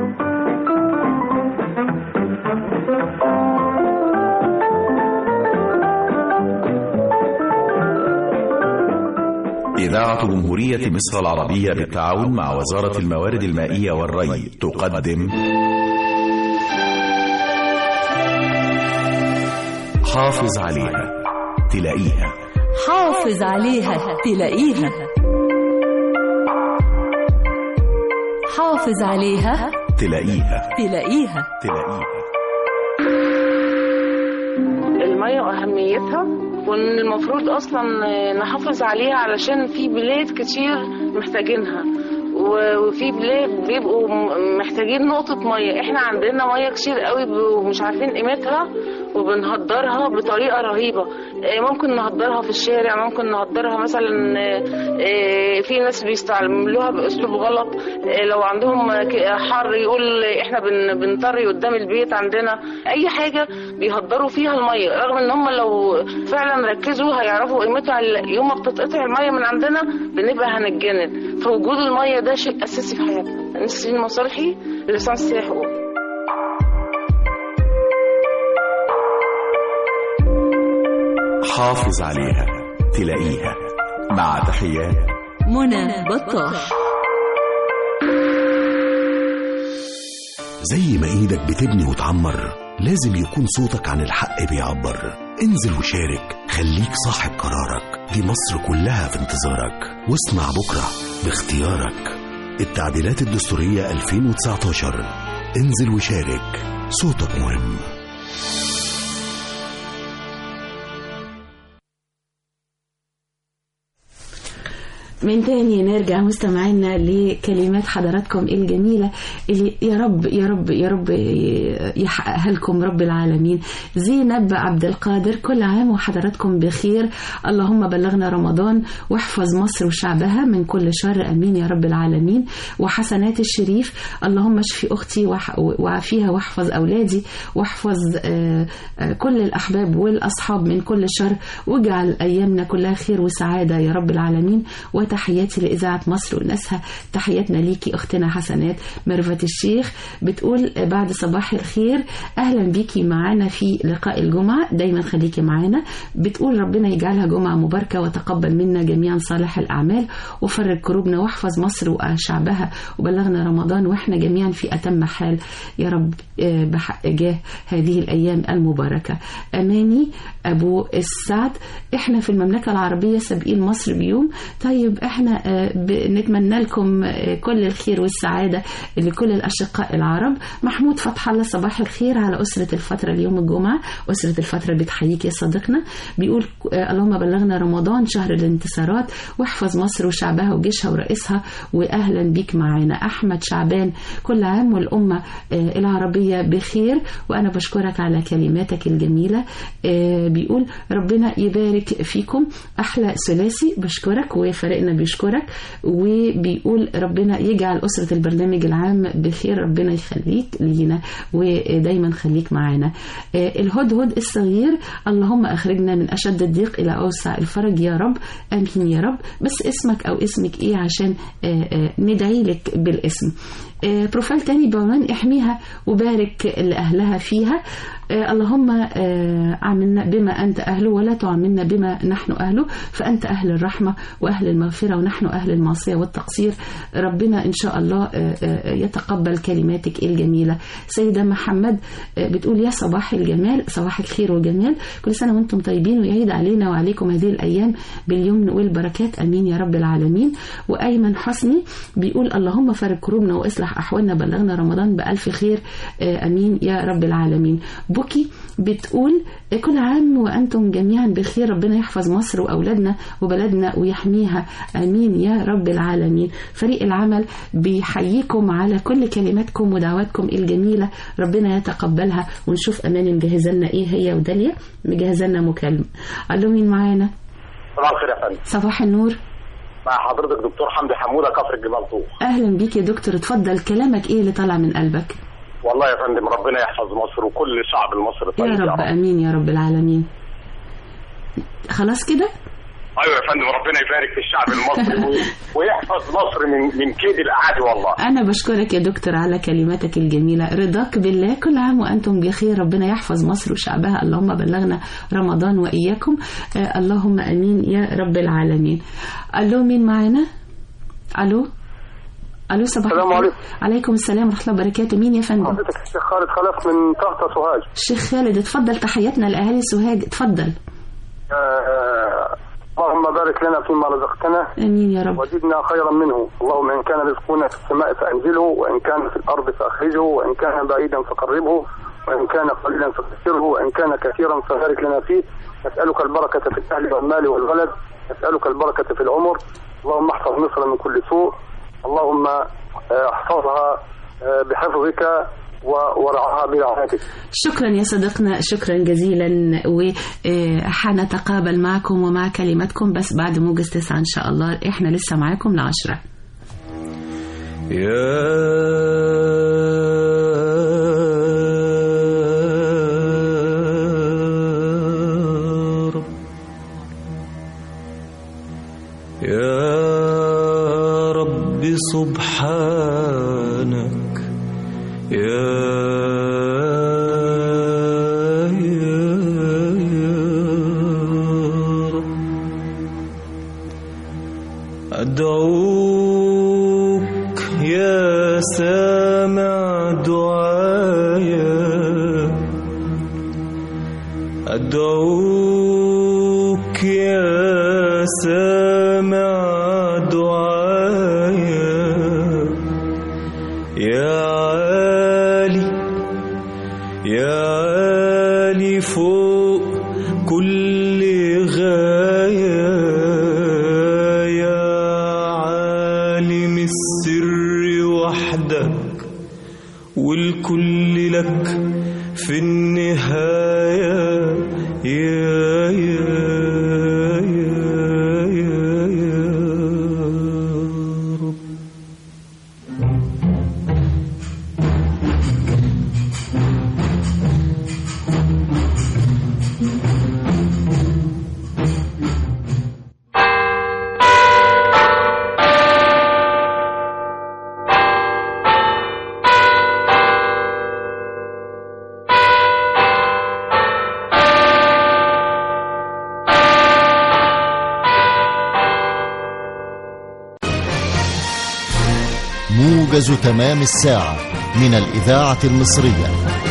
إذاعة جمهورية مصر العربية بالتعاون مع وزارة الموارد المائية والري تقدم حافظ عليها تلاقيها. حافظ عليها تلاقيها. حافظ عليها تلاقيها. تلاقيها. تلاقيها. المية وأهميتها وان المفروض اصلا نحافظ عليها علشان في بلاد كتير محتاجينها وفي بلاد بيبقوا محتاجين نقطة مية. احنا عندنا مية كتير قوي ومش عارفين قيمتها وبنهدرها بطريقة رهيبة. ممكن نهدرها في الشارع، ممكن نهدرها مثلا في ناس بيستعملوها باسلوب غلط. لو عندهم حر يقول احنا بنطري قدام البيت عندنا اي حاجة بيهدروا فيها المية، رغم ان هم لو فعلا ركزوا هيعرفوا قيمتها. يوم ما بتتقطع المية من عندنا بنبقى هنتجنن. فوجود المية ده شيء اساسي في حياتنا. نسرين مصالحي لسانس السياحة حقوق. حافظ عليها تلاقيها. مع تحيات منى بطاح. زي ما ايدك بتبني وتعمر لازم يكون صوتك عن الحق بيعبر. انزل وشارك، خليك صاحب قرارك، دي مصر كلها في انتظارك. واصنع بكرة باختيارك. التعديلات الدستورية ألفين وتسعة عشر. انزل وشارك، صوتك مهم. من تاني نرجع مستمعينا لكلمات حضراتكم الجميلة اللي يا رب يا رب يا رب يحققها لكم رب العالمين. زينب عبد القادر، كل عام وحضراتكم بخير، اللهم بلغنا رمضان واحفظ مصر وشعبها من كل شر، امين يا رب العالمين. وحسنات الشريف، اللهم اشفي اختي وعافيها واحفظ اولادي واحفظ كل الاحباب والاصحاب من كل شر، واجعل ايامنا كلها خير وسعادة يا رب العالمين. وتحياتي لإذاعة مصر وناسها، تحياتنا ليكي أختنا حسنات. ميرفت الشيخ بتقول بعد صباح الخير، أهلا بيكي معانا في لقاء الجمعة، دايما خليكي معانا. بتقول ربنا يجعلها جمعة مباركة وتقبل منا جميعا صالح الأعمال وفرج كروبنا واحفظ مصر وشعبها وبلغنا رمضان وإحنا جميعا في أتم حال يا رب بحق جاه هذه الأيام المباركة. أماني أبو السعد، إحنا في المملكة العربية سابقين مصر بيوم. طيب احنا نتمنى لكم كل الخير والسعادة لكل الأشقاء العرب. محمود فتح الله، صباح الخير على أسرة الفترة اليوم الجمعة، أسرة الفترة بتحييك يا صديقنا. بيقول اللهم بلغنا رمضان شهر الانتصارات واحفظ مصر وشعبها وجيشها ورئيسها، وأهلا بيك معانا. أحمد شعبان، كل عام والأمة العربية بخير، وأنا بشكرك على كلماتك الجميلة. بيقول ربنا يبارك فيكم، أحلى ثلاثي، بشكرك وفريقنا بيشكرك. وبيقول ربنا يجعل أسرة البرنامج العام بخير، ربنا يخليك لينا ودايما خليك معانا. الهدهد الصغير، اللهم أخرجنا من أشد الضيق إلى أوسع الفرج يا رب، آمين يا رب. بس اسمك أو اسمك إيه عشان ندعي لك بالاسم. بروفايل تاني بعنوان احميها وبارك لأهلها فيها، اللهم عاملنا بما أنت أهله ولا تعاملنا بما نحن أهله، فأنت أهل الرحمة وأهل المغفرة ونحن أهل المعصية والتقصير. ربنا إن شاء الله يتقبل كلماتك الجميلة. سيدة محمد بتقول يا صباح الجمال، صباح الخير والجمال، كل سنة وانتم طيبين ويعيد علينا وعليكم هذه الأيام باليمن والبركات، أمين يا رب العالمين. وأيمن حسني بيقول اللهم فرج كروبنا وإصلح أحوالنا، بلغنا رمضان بألف خير، أمين يا رب العالمين. بوكي بتقول كل عام وأنتم جميعا بخير، ربنا يحفظ مصر وأولادنا وبلدنا ويحميها، أمين يا رب العالمين. فريق العمل بيحييكم على كل كلماتكم ودعواتكم الجميلة، ربنا يتقبلها. ونشوف أمان مجهزة لنا إيه هي وداليا مجهزة لنا مكالمة. قالوا مين معانا؟ صباح الخير يا فندم. صباح النور، مع حضرتك دكتور حمدي حمودة، كفر الجبال طوخ. أهلا بيك يا دكتور، اتفضل، كلامك إيه اللي طالع من قلبك؟ والله يا فندم ربنا يحفظ مصر وكل شعب المصري طيب يا رب, يا رب امين يا رب العالمين. خلاص كده؟ ايوه يا فندم، ربنا يبارك في الشعب المصري ويحفظ مصر من من كيد الاعادي. والله انا بشكرك يا دكتور على كلماتك الجميله. رضاك بالله، كل عام وانتم بخير، ربنا يحفظ مصر وشعبها، اللهم بلغنا رمضان واياكم، آه اللهم امين يا رب العالمين. الو مين معانا؟ الو الو صباح السلام عليكم. عليكم السلام ورحمه الله وبركاته. مين يا فندم؟ حضرتك الشيخ خالد خلف من طهطا سوهاج. الشيخ خالد اتفضل، تحياتنا لاهالي سوهاج، اتفضل. آه اللهم بارك لنا فيما رزقتنا، امين يا رب، وزدنا خيرا منه. اللهم ان كان رزقنا في السماء فانزله، وان كان في الارض فاخرجه، وان كان بعيدا فقربه، وان كان قليلا فكثره، وان كان كثيرا فبارك لنا فيه. نسالك البركه في الاهل والمال والولد، نسالك البركه في العمر. اللهم احفظ مصر من كل سوء، اللهم احفظها بحفظك ورعاها برعايتك. شكرا يا صديقنا، شكرا جزيلا، وحنتقابل معكم ومع كلماتكم بس بعد موجز تسعة ان شاء الله. احنا لسه معاكم لعشرة. يا رب يا رب سبحانك، يا أدعوك يا سامع دعايا، أدعوك يا سامع دعايا، يا عالي يا عالي فوق كل غاية، يا والكل لك في النهاية يا يا موجز تمام الساعة من الإذاعة المصرية.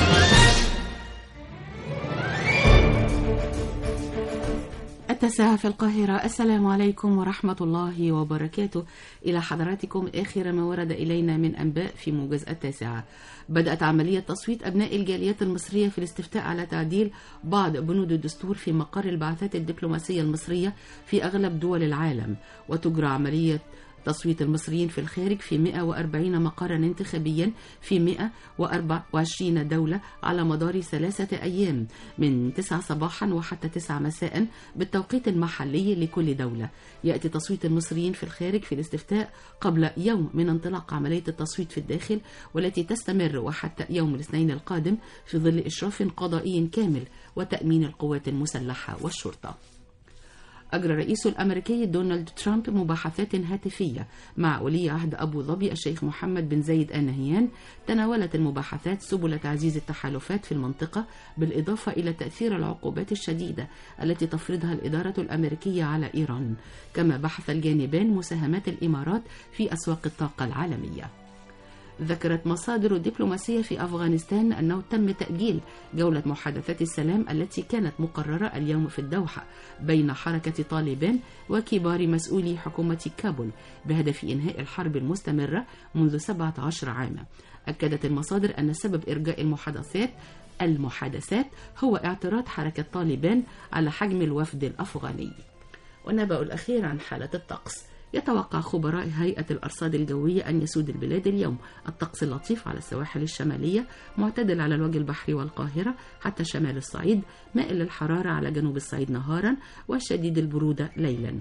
التاسعة في القاهرة. السلام عليكم ورحمة الله وبركاته. إلى حضراتكم آخر ما ورد إلينا من أنباء في موجز التاسعة. بدأت عملية تصويت أبناء الجاليات المصرية في الاستفتاء على تعديل بعض بنود الدستور في مقر البعثات الدبلوماسية المصرية في أغلب دول العالم، وتجرى عملية تصويت المصريين في الخارج في مئة وأربعين مقرا انتخابيا في مئة وأربعة وعشرين دولة على مدار ثلاثة أيام من تسعة صباحا وحتى تسعة مساء بالتوقيت المحلي لكل دولة. يأتي تصويت المصريين في الخارج في الاستفتاء قبل يوم من انطلاق عملية التصويت في الداخل، والتي تستمر وحتى يوم الاثنين القادم في ظل إشراف قضائي كامل وتأمين القوات المسلحة والشرطة. أجرى الرئيس الأمريكي دونالد ترامب مباحثات هاتفية مع ولي عهد أبو ظبي الشيخ محمد بن زايد آل نهيان. تناولت المباحثات سبل تعزيز التحالفات في المنطقة، بالإضافة إلى تأثير العقوبات الشديدة التي تفرضها الإدارة الأمريكية على إيران. كما بحث الجانبان مساهمات الإمارات في أسواق الطاقة العالمية. ذكرت مصادر دبلوماسية في أفغانستان أنه تم تأجيل جولة محادثات السلام التي كانت مقررة اليوم في الدوحة بين حركة طالبان وكبار مسؤولي حكومة كابول بهدف إنهاء الحرب المستمرة منذ سبعة عشر عاما. أكدت المصادر أن سبب إرجاء المحادثات المحادثات هو اعتراض حركة طالبان على حجم الوفد الأفغاني. والنبأ الأخير عن حالة الطقس. يتوقع خبراء هيئة الأرصاد الجوية أن يسود البلاد اليوم الطقس اللطيف على السواحل الشمالية، معتدل على الوجه البحري والقاهرة حتى شمال الصعيد، مائل للحرارة على جنوب الصعيد نهارا وشديد البرودة ليلا.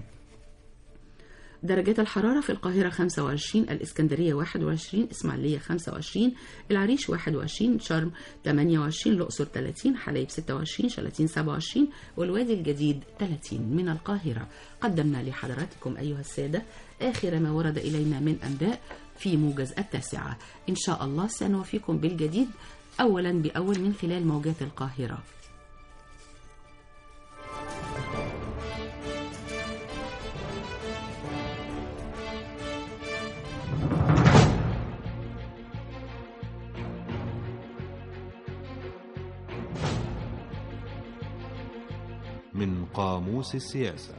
درجات الحرارة في القاهرة خمسة وعشرين، الإسكندرية واحد وعشرين، إسماعيلية خمسة وعشرين، العريش واحد وعشرين، شرم ثمانية وعشرين، الأقصر ثلاثين، حلايب ستة وعشرين، شلاتين سبعة وعشرين، والوادي الجديد ثلاثين. من القاهرة قدمنا لحضراتكم أيها السادة آخر ما ورد إلينا من أنباء في موجز التاسعة. إن شاء الله سنوفيكم بالجديد أولا بأول من خلال موجات القاهرة. من قاموس السياسة.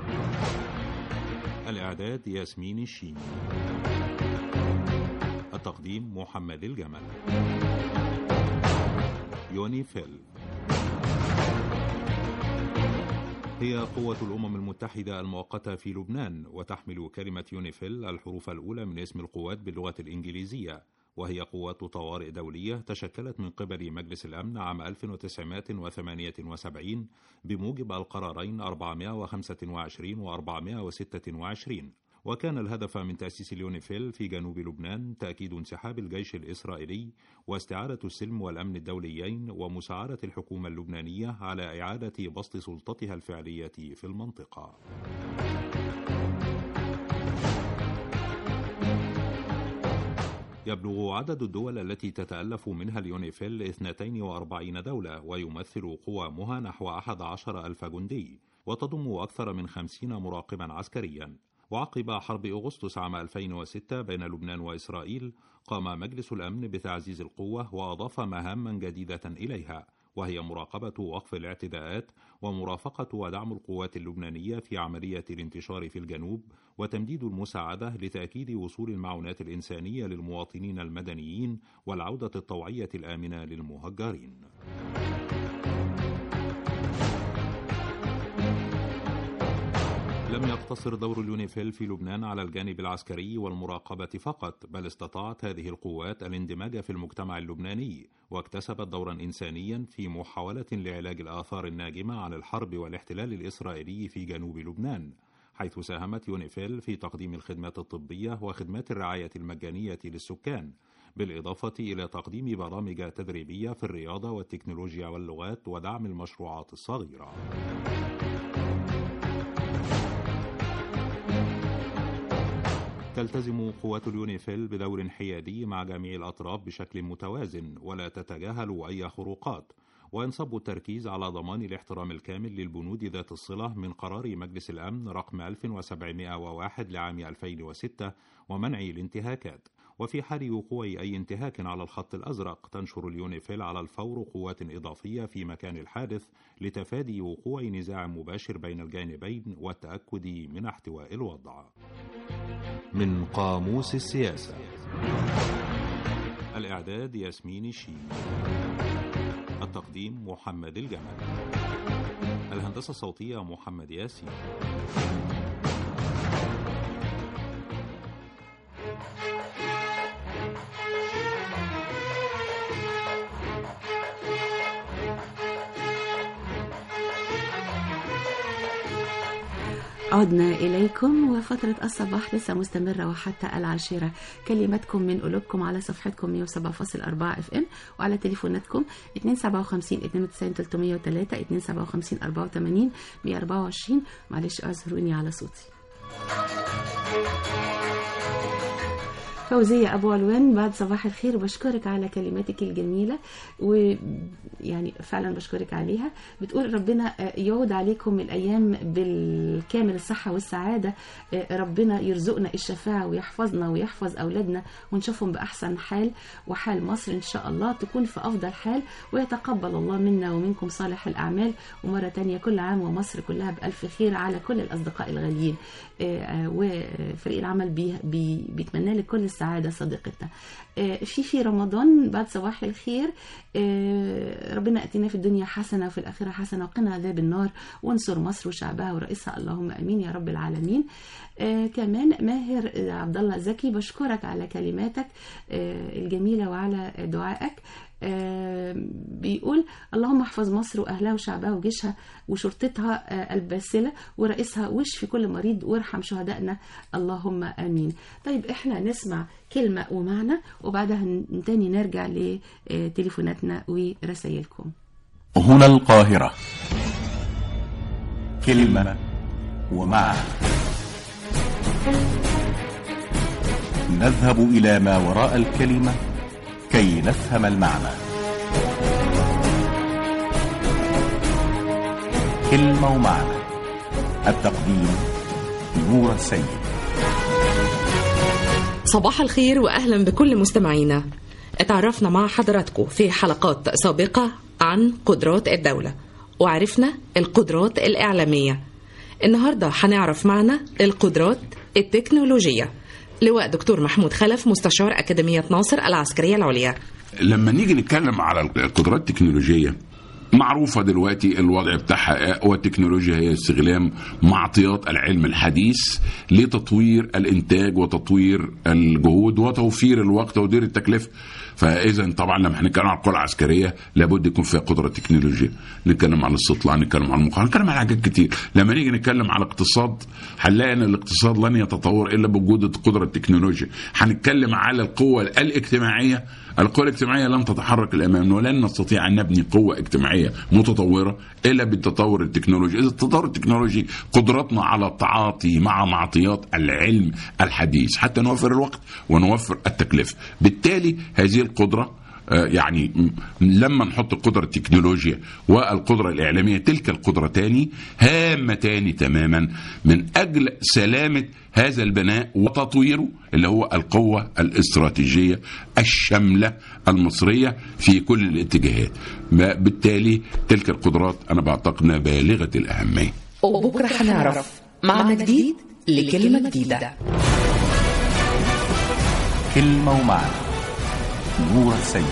الإعداد ياسمين الشيمي. التقديم محمد الجمل. يونيفيل هي قوة الأمم المتحدة المؤقتة في لبنان، وتحمل كلمة يونيفيل الحروف الأولى من اسم القوات باللغة الإنجليزية، وهي قوات طوارئ دولية تشكلت من قبل مجلس الأمن عام ألف وتسعمائة وثمانية وسبعين بموجب القرارين أربعمائة وخمسة وعشرين و أربعمائة وستة وعشرين. وكان الهدف من تأسيس اليونيفيل في جنوب لبنان تأكيد انسحاب الجيش الإسرائيلي واستعادة السلم والأمن الدوليين ومساعدة الحكومة اللبنانية على إعادة بسط سلطتها الفعلية في المنطقة. يبلغ عدد الدول التي تتألف منها اليونيفيل اثنتين وأربعين دولة، ويمثل قوامها نحو أحد عشر ألف جندي، وتضم أكثر من خمسين مراقبا عسكريا. وعقب حرب أغسطس عام ألفين وستة بين لبنان وإسرائيل، قام مجلس الأمن بتعزيز القوة وأضاف مهاما جديدة إليها، وهي مراقبة وقف الاعتداءات ومرافقة ودعم القوات اللبنانية في عملية الانتشار في الجنوب، وتمديد المساعدة لتأكيد وصول المعونات الإنسانية للمواطنين المدنيين والعودة الطوعية الآمنة للمهجرين. لم يقتصر دور اليونيفيل في لبنان على الجانب العسكري والمراقبة فقط، بل استطاعت هذه القوات الاندماج في المجتمع اللبناني، واكتسبت دورا إنسانيا في محاولة لعلاج الآثار الناجمة عن الحرب والاحتلال الإسرائيلي في جنوب لبنان، حيث ساهمت يونيفيل في تقديم الخدمات الطبية وخدمات الرعاية المجانية للسكان، بالإضافة إلى تقديم برامج تدريبية في الرياضة والتكنولوجيا واللغات ودعم المشروعات الصغيرة. تلتزم قوات اليونيفيل بدور حيادي مع جميع الأطراف بشكل متوازن ولا تتجاهل أي خروقات، وينصب التركيز على ضمان الاحترام الكامل للبنود ذات الصلة من قرار مجلس الأمن رقم ألف وسبعمائة وواحد لعام ألفين وستة ومنع الانتهاكات. وفي حال وقوع أي انتهاك على الخط الأزرق تنشر اليونيفيل على الفور قوات إضافية في مكان الحادث لتفادي وقوع نزاع مباشر بين الجانبين والتأكد من احتواء الوضع. من قاموس السياسة. الإعداد ياسمين الشين، التقديم محمد الجمل، الهندسة الصوتية محمد ياسين. عدنا إليكم وفترة الصباح لسه مستمرة وحتى العاشرة. كلماتكم من قلوبكم على صفحتكم مية وسبعة فاصل أربعة اف ام وعلى تليفوناتكم اثنين سبعة وخمسين اثنين وتسعين ثلاثمائة وثلاثة اثنين سبعة وخمسين أربعة وثمانين مية وأربعة وعشرين. معلش اعذروني على صوتي. فوزية أبو علوان، بعد صباح الخير، بشكرك على كلماتك الجميلة ويعني فعلا بشكرك عليها. بتقول ربنا يعود عليكم الأيام بالكامل الصحة والسعادة، ربنا يرزقنا الشفاعة ويحفظنا ويحفظ أولادنا ونشوفهم بأحسن حال، وحال مصر إن شاء الله تكون في أفضل حال، ويتقبل الله منا ومنكم صالح الأعمال. ومرة تانية كل عام ومصر كلها بألف خير على كل الأصدقاء الغاليين، وفريق العمل بي بي بيتمنى لك كل السعادة صديقتنا. في في رمضان، بعد صباح الخير، ربنا أتينا في الدنيا حسنة وفي الآخرة حسنة وقنا عذاب النار، وانصر مصر وشعبها ورئيسها اللهم أمين يا رب العالمين. كمان ماهر عبد الله زكي، بشكرك على كلماتك الجميلة وعلى دعائك. بيقول اللهم احفظ مصر وأهلها وشعبها وجيشها وشرطتها الباسلة ورئيسها، واشفي كل مريض وارحم شهدائنا اللهم آمين. طيب احنا نسمع كلمة ومعنى وبعدها تاني نرجع لتليفوناتنا ورسائلكم. هنا القاهرة، كلمة ومعنى. نذهب إلى ما وراء الكلمة كي نفهم المعنى. كلمة ومعنى، التقديم نور السيد. صباح الخير وأهلا بكل مستمعينا. اتعرفنا مع حضراتكم في حلقات سابقة عن قدرات الدولة وعرفنا القدرات الإعلامية. النهاردة هنعرف معنى القدرات التكنولوجية. لواء دكتور محمود خلف، مستشار أكاديمية ناصر العسكرية العليا. لما نيجي نتكلم على القدرات التكنولوجية، معروفة دلوقتي الوضع بتاعها، والتكنولوجيا هي استخدام معطيات العلم الحديث لتطوير الإنتاج وتطوير الجهود وتوفير الوقت وتدير التكلفة. فإذا طبعا لما هنتكلم عن القوى العسكرية لابد يكون فيها قدرة تكنولوجية. نتكلم عن الاستطلاع، نتكلم عن المقاومة، نتكلم عن حاجات كتير. لما نيجي نتكلم على الاقتصاد هنلاقي ان الاقتصاد لن يتطور الا بوجود القدرة التكنولوجية. هنتكلم على القوة الاجتماعية، القوى الاجتماعية لن تتحرك الأمام، ولن نستطيع أن نبني قوة اجتماعية متطورة إلا بالتطور التكنولوجي. إذا التطور التكنولوجي قدرتنا على التعاطي مع معطيات العلم الحديث حتى نوفر الوقت ونوفر التكلفة. بالتالي هذه القدرة يعني لما نحط القدرة التكنولوجيا والقدرة الإعلامية، تلك القدرتان هامتان تماما من أجل سلامة هذا البناء وتطويره اللي هو القوة الاستراتيجية الشاملة المصرية في كل الاتجاهات. بالتالي تلك القدرات أنا بعتقدها بالغة الأهمية. وبكرة هنعرف معنى جديد لكلمة جديدة. كلمة ومعنى، نور السيد.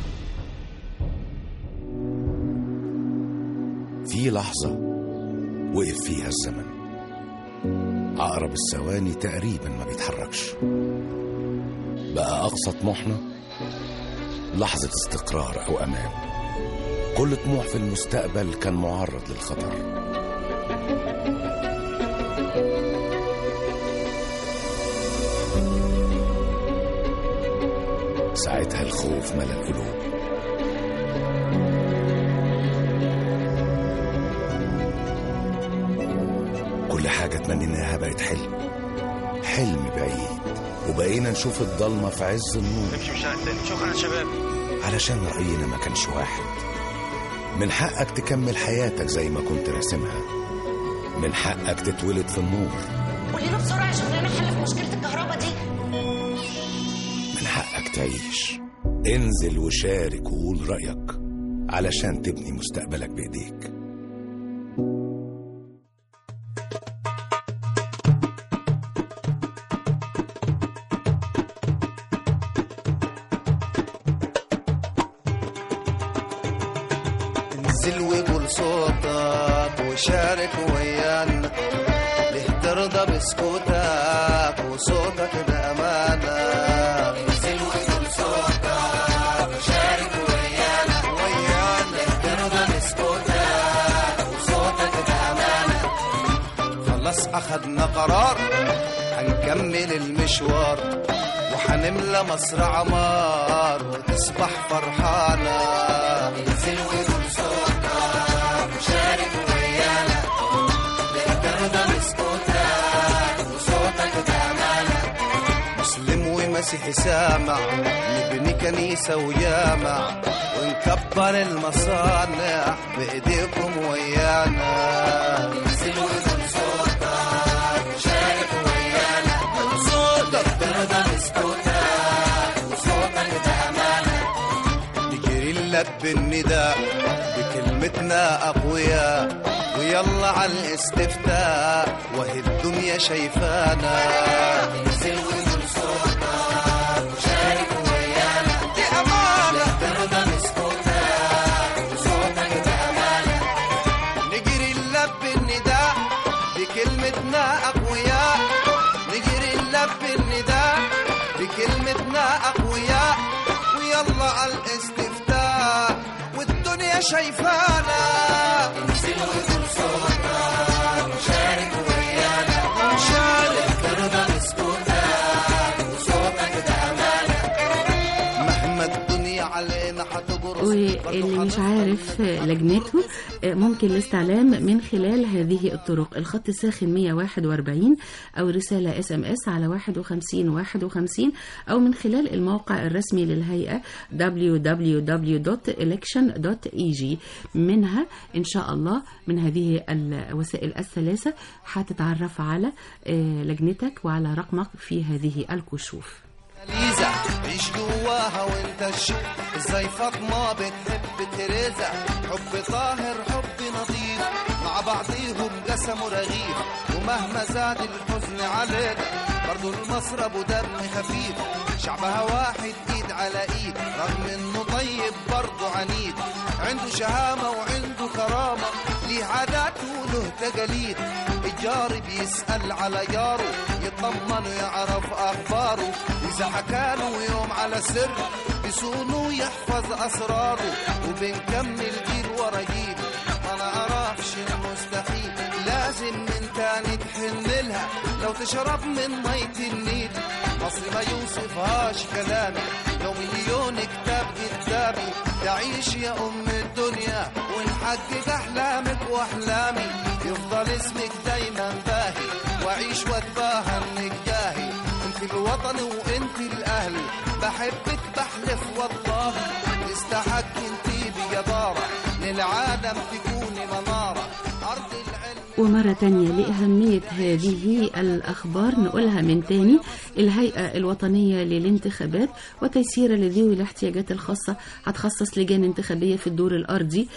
في لحظة وقف فيها الزمن. عقرب الثواني تقريبا ما بيتحركش. بقى أقصى طموحنا لحظة استقرار أو أمان. كل طموح في المستقبل كان معرض للخطر. ساعتها الخوف ملأ القلوب. كل حاجة تمنيناها بقت حلم، حلم بعيد، وبقينا نشوف الضلمة في عز النور. نمشي مشاهد تاني. شكرا يا شباب. علشان رأينا ما كانش واحد. من حقك تكمل حياتك زي ما كنت راسمها. من حقك تتولد في النور. قولينا بسرعة عشان نحل في مشكلة الكهرباء دي. من حقك تعيش. انزل وشارك وقول رأيك علشان تبني مستقبلك بإيديك. انزل وقول صوتك وشارك ويانا. ليه ترضى بسكوتك وصوتك ده أمانة. انزل وقول صوتك وشارك ويانا ويانا. ليه ترضى بسكوتك وصوتك ده أمانة. خلاص أخدنا قرار هنكمل المشوار وحنملى مصر عمار وتصبح فرحانة. انزل وقول صوتك وشارك ويانا. ليه ترضى بسكوتك وصوتك ده أمانة. مسلم ومسيحي سامع نبني كنيسة وجامع ونكبر المصانع بإيديكم ويانا. انزل وقول صوتك وشارك ويانا. صوتك ترضى بسكوتك وصوتك ده أمانة. نجري لك بالنداء بكلمتنا أقوياء ويلا على الاستفتاء وهي الدنيا شايفانا. انزل وقول صوتك وشارك ويانا. دي أمانة. ترضى بسكوتك وصوتك ده أمانة. نجري لك بالنداء بكلمتنا أقوياء. نجري لك بالنداء بكلمتنا أقوياء ويلا على الاستفتاء والدنيا شايفانا. انزل وقول صوتك وشارك ويانا. شارك ترضى بسكوتك وصوتك ده أمانة. مهما الدنيا علينا هتجرس. واللي مش عارف لجنته ممكن الاستعلام من خلال هذه الطرق: الخط الساخن مية وواحد وأربعين أو رسالة اس ام اس على واحد وخمسين واحد وخمسين أو من خلال الموقع الرسمي للهيئة دبليو دبليو دبليو دوت إلكشن دوت إي جي. منها إن شاء الله من هذه الوسائل الثلاثة هتتعرف على لجنتك وعلى رقمك في هذه الكشوف. ليزا عيش جواها وانت الشوق. ازاي فاطمة بتحب تريزا. حب طاهر حب نظيف مع بعضيهم قسموا رغيف. ومهما زاد الحزن علينا برضو المصر ابو دم خفيف. شعبها واحد ايد على ايد رغم انه طيب برضو عنيد. عنده شهامة وعنده كرامة ليه عادات وله تقاليد. الجار بيسأل على جاره يطمن ويعرف أخباره. إذا حكاله يوم على سر بيصونه يحفظ أسراره. وبنكمل جيل ورا جيل ما نعرفش المستحيل. لازم من تاني تحن لها لو تشرب من مية النيل. مصر ما يوصفهاش كلامي لو مليون كتاب قدامي. تعيش يا أم الدنيا ونحقق أحلامك وأحلامي. يفضل اسمك دايما باهي وعيش واتباهى انك جاهي. انت الوطن وانت الاهل بحبك بحلف والله. تستحق انت بجدارة للعالم تكوني منارة. أرض العلم. ومرة تانية لأهمية هذه الأخبار نقولها من تاني: الهيئة الوطنية للانتخابات وتيسير لذوي الاحتياجات الخاصة هتخصص لجان انتخابية في الدور الأرضي،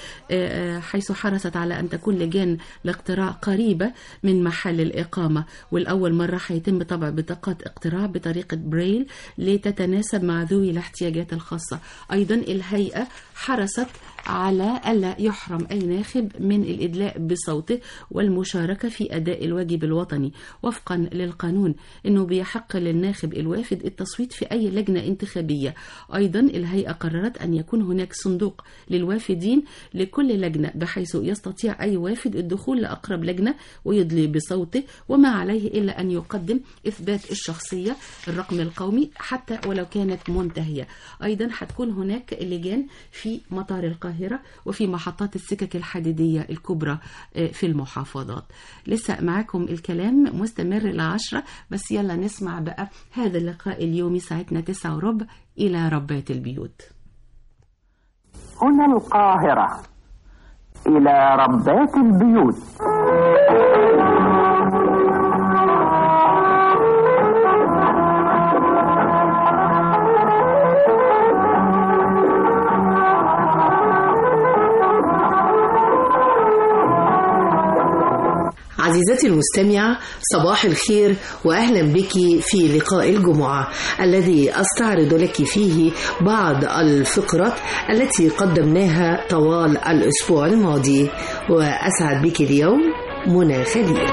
حيث حرصت على أن تكون لجان الاقتراع قريبة من محل الإقامة. والأول مرة هيتم طبع بطاقات اقتراع بطريقة بريل لتتناسب مع ذوي الاحتياجات الخاصة. أيضا الهيئة حرصت على ألا يحرم أي ناخب من الإدلاء بصوته والمشاركة في أداء الواجب الوطني وفقا للقانون، إنه بيحق للناخب الوافد التصويت في أي لجنة انتخابية. أيضا الهيئة قررت أن يكون هناك صندوق للوافدين لكل لجنة، بحيث يستطيع أي وافد الدخول لأقرب لجنة ويدلي بصوته، وما عليه إلا أن يقدم إثبات الشخصية الرقم القومي حتى ولو كانت منتهية. أيضا هتكون هناك لجان في مطار القاهرة وفي محطات السكك الحديدية الكبرى في المحافظات. لسه معاكم الكلام مستمر لعشرة، بس يلا نسمع بقى هذا اللقاء اليومي ساعتنا تسعة وربع إلى ربات البيوت. هنا القاهرة، إلى ربات البيوت. عزيزتي المستمعة، صباح الخير وأهلا بك في لقاء الجمعة الذي أستعرض لك فيه بعض الفقرات التي قدمناها طوال الأسبوع الماضي. وأسعد بك اليوم منى خليل.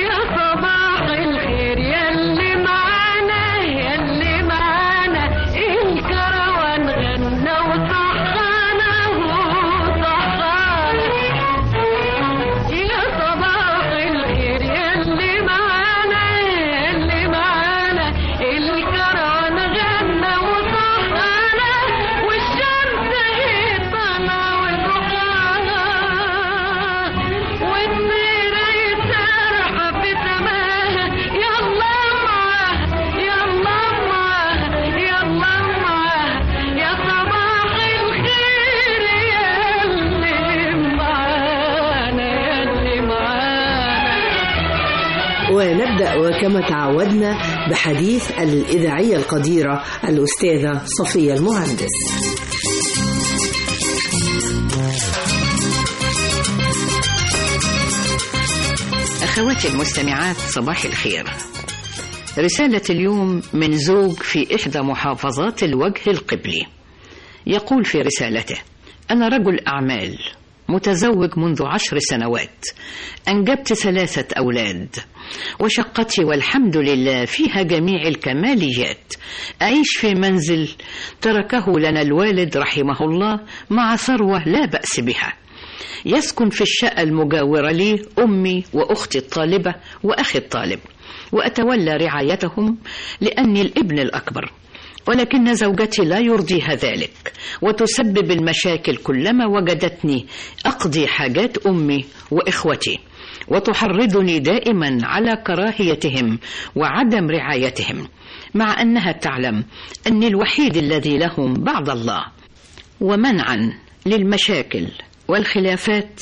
ونبدأ وكما تعودنا بحديث الإذاعية القديرة الأستاذة صفية المهندس. أخواتي المستمعات، صباح الخير. رسالة اليوم من زوج في إحدى محافظات الوجه القبلي. يقول في رسالته: أنا رجل أعمال متزوج منذ عشر سنوات، أنجبت ثلاثة أولاد، وشقتي والحمد لله فيها جميع الكماليات. أعيش في منزل تركه لنا الوالد رحمه الله مع ثروة لا بأس بها. يسكن في الشقة المجاورة لي أمي وأختي الطالبة وأخي الطالب، وأتولى رعايتهم لأني الابن الأكبر، ولكن زوجتي لا يرضيها ذلك وتسبب المشاكل كلما وجدتني أقضي حاجات أمي وإخوتي، وتحرضني دائما على كراهيتهم وعدم رعايتهم، مع أنها تعلم أني الوحيد الذي لهم بعد الله. ومنعا للمشاكل والخلافات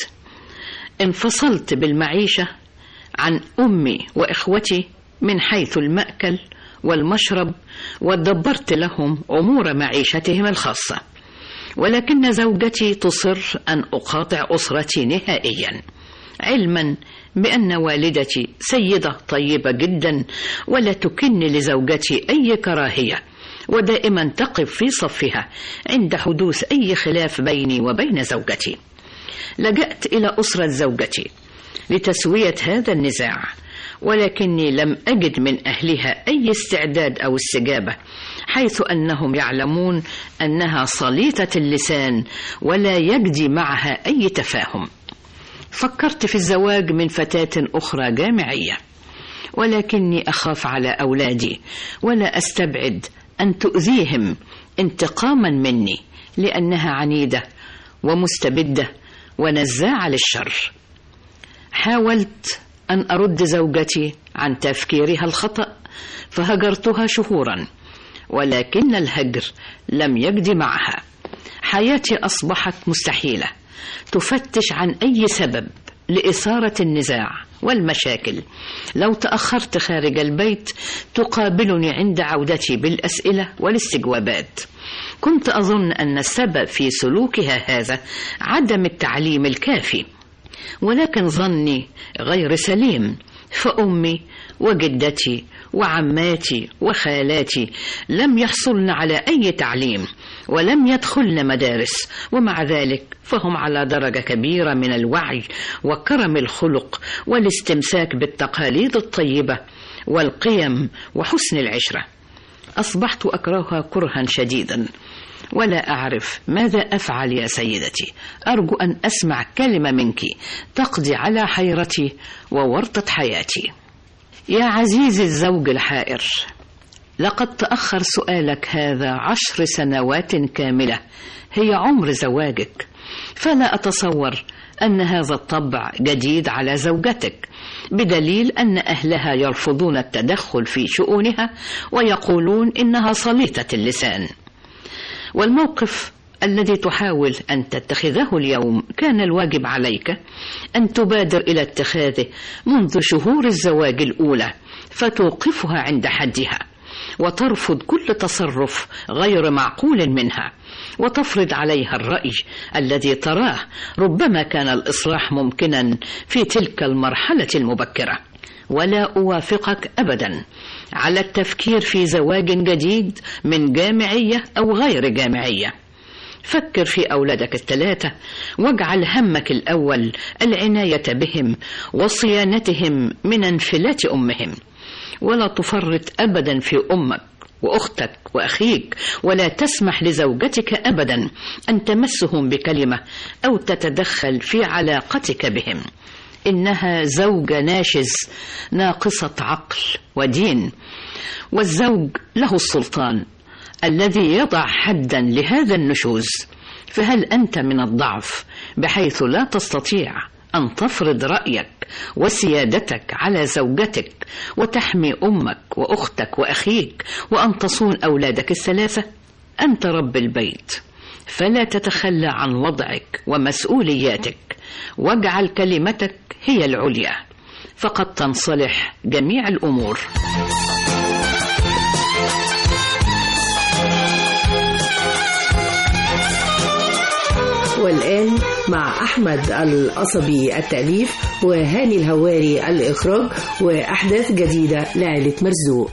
انفصلت بالمعيشة عن أمي وإخوتي من حيث المأكل والمشرب، ودبرت لهم أمور معيشتهم الخاصة، ولكن زوجتي تصر أن أقاطع أسرتي نهائيا، علما بأن والدتي سيدة طيبة جدا ولا تكن لزوجتي أي كراهية، ودائما تقف في صفها عند حدوث أي خلاف بيني وبين زوجتي. لجأت إلى أسرة زوجتي لتسوية هذا النزاع، ولكني لم أجد من أهلها أي استعداد أو استجابة، حيث أنهم يعلمون أنها صليطة اللسان ولا يجدي معها أي تفاهم. فكرت في الزواج من فتاة أخرى جامعية، ولكني أخاف على أولادي ولا أستبعد أن تؤذيهم انتقاما مني، لأنها عنيدة ومستبدة ونزاعة للشر. حاولت أن أرد زوجتي عن تفكيرها الخطأ، فهجرتها شهورا، ولكن الهجر لم يجد معها. حياتي أصبحت مستحيلة، تفتش عن أي سبب لإثارة النزاع والمشاكل. لو تأخرت خارج البيت تقابلني عند عودتي بالأسئلة والاستجوابات. كنت أظن أن السبب في سلوكها هذا عدم التعليم الكافي، ولكن ظني غير سليم، فأمي وجدتي وعماتي وخالاتي لم يحصلن على أي تعليم ولم يدخلن مدارس، ومع ذلك فهم على درجة كبيرة من الوعي وكرم الخلق والاستمساك بالتقاليد الطيبة والقيم وحسن العشرة. أصبحت أكرهها كرها شديدا ولا أعرف ماذا أفعل يا سيدتي. أرجو أن أسمع كلمة منك تقضي على حيرتي وورطة حياتي. يا عزيزي الزوج الحائر، لقد تأخر سؤالك هذا عشر سنوات كاملة هي عمر زواجك، فلا أتصور أن هذا الطبع جديد على زوجتك، بدليل أن أهلها يرفضون التدخل في شؤونها ويقولون إنها صليطة اللسان. والموقف الذي تحاول أن تتخذه اليوم كان الواجب عليك أن تبادر إلى اتخاذه منذ شهور الزواج الأولى، فتوقفها عند حدها وترفض كل تصرف غير معقول منها، وتفرض عليها الرأي الذي تراه ربما كان الإصلاح ممكنا في تلك المرحلة المبكرة. ولا أوافقك أبدا على التفكير في زواج جديد من جامعية أو غير جامعية. فكر في أولادك الثلاثة واجعل همك الأول العناية بهم وصيانتهم من انفلات أمهم، ولا تفرط أبدا في أمك وأختك وأخيك، ولا تسمح لزوجتك أبدا أن تمسهم بكلمة أو تتدخل في علاقتك بهم. إنها زوجة ناشز ناقصة عقل ودين، والزوج له السلطان الذي يضع حدا لهذا النشوز. فهل أنت من الضعف بحيث لا تستطيع أن تفرض رأيك وسيادتك على زوجتك وتحمي أمك وأختك وأخيك وأن تصون أولادك الثلاثة؟ أنت رب البيت، فلا تتخلى عن وضعك ومسؤولياتك، واجعل كلمتك هي العليا، فقد تنصلح جميع الأمور. والآن مع أحمد القصبي التأليف وهاني الهواري الإخراج، وأحداث جديدة لعائلة مرزوق.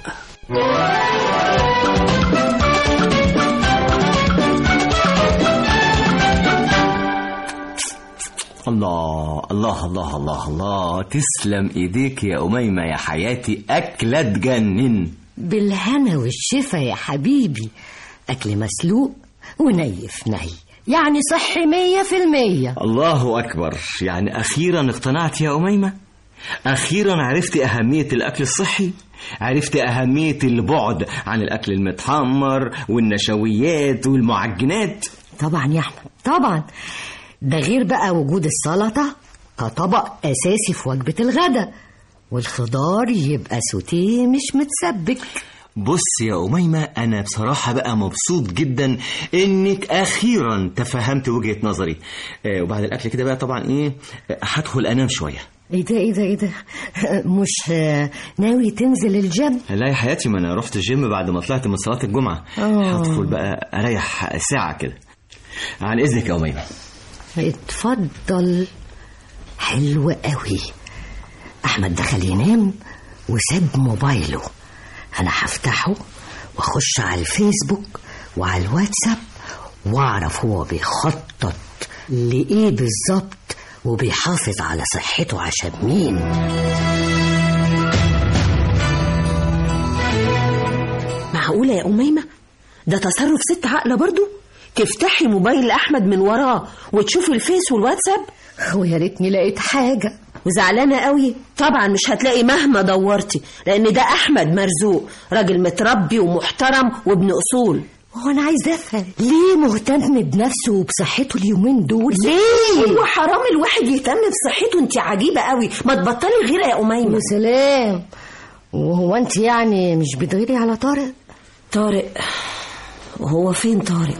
الله الله الله الله الله، تسلم ايديك يا أميمة يا حياتي، أكلة تجنن. بالهنا والشفا يا حبيبي، أكل مسلوق ونيف ني، يعني صحي مية في المية. الله أكبر، يعني أخيرا اقتنعت يا أميمة، أخيرا عرفت أهمية الأكل الصحي، عرفت أهمية البعد عن الأكل المتحمر والنشويات والمعجنات. طبعا يا أحمد طبعا، ده غير بقى وجود السلطة كطبق أساسي في وجبة الغداء، والخضار يبقى سوتيه مش متسبك. بص يا أميمة، أنا بصراحة بقى مبسوط جدا إنك أخيرا تفهمت وجهة نظري. آه وبعد الأكل كده بقى طبعا إيه، هدخل أنام شوية. إيه ده إيه ده إيه ده مش ناوي تنزل الجيم؟ لا يا حياتي، ما أنا رحت الجيم بعد ما طلعت من صلاة الجمعة. هدخل بقى أريح ساعة كده. عن إذنك يا أميمة. اتفضل. حلو قوي. أحمد دخل ينام وساب موبايله، أنا هفتحه وأخش على الفيسبوك وعلى الواتساب وأعرف هو بيخطط لإيه بالظبط وبيحافظ على صحته عشان مين. معقولة يا أميمة؟ ده تصرف ست عقلة برضو؟ تفتحي موبايل أحمد من وراه وتشوفي الفيس والواتساب؟ ويا ريتني لقيت حاجة. وزعلانة قوي؟ طبعا مش هتلاقي مهما دورتي، لأن ده أحمد مرزوق، راجل متربي ومحترم وابن أصول. هو أنا عايز أفهم ليه مهتم بنفسه وبصحته اليومين دول؟ ليه؟ هو حرام الواحد يهتم بصحته؟ انت عجيبة قوي، ما تبطلي غيرة يا أميمة. وسلام. وهو انت يعني مش بتغيري على طارق؟ طارق؟ وهو فين طارق؟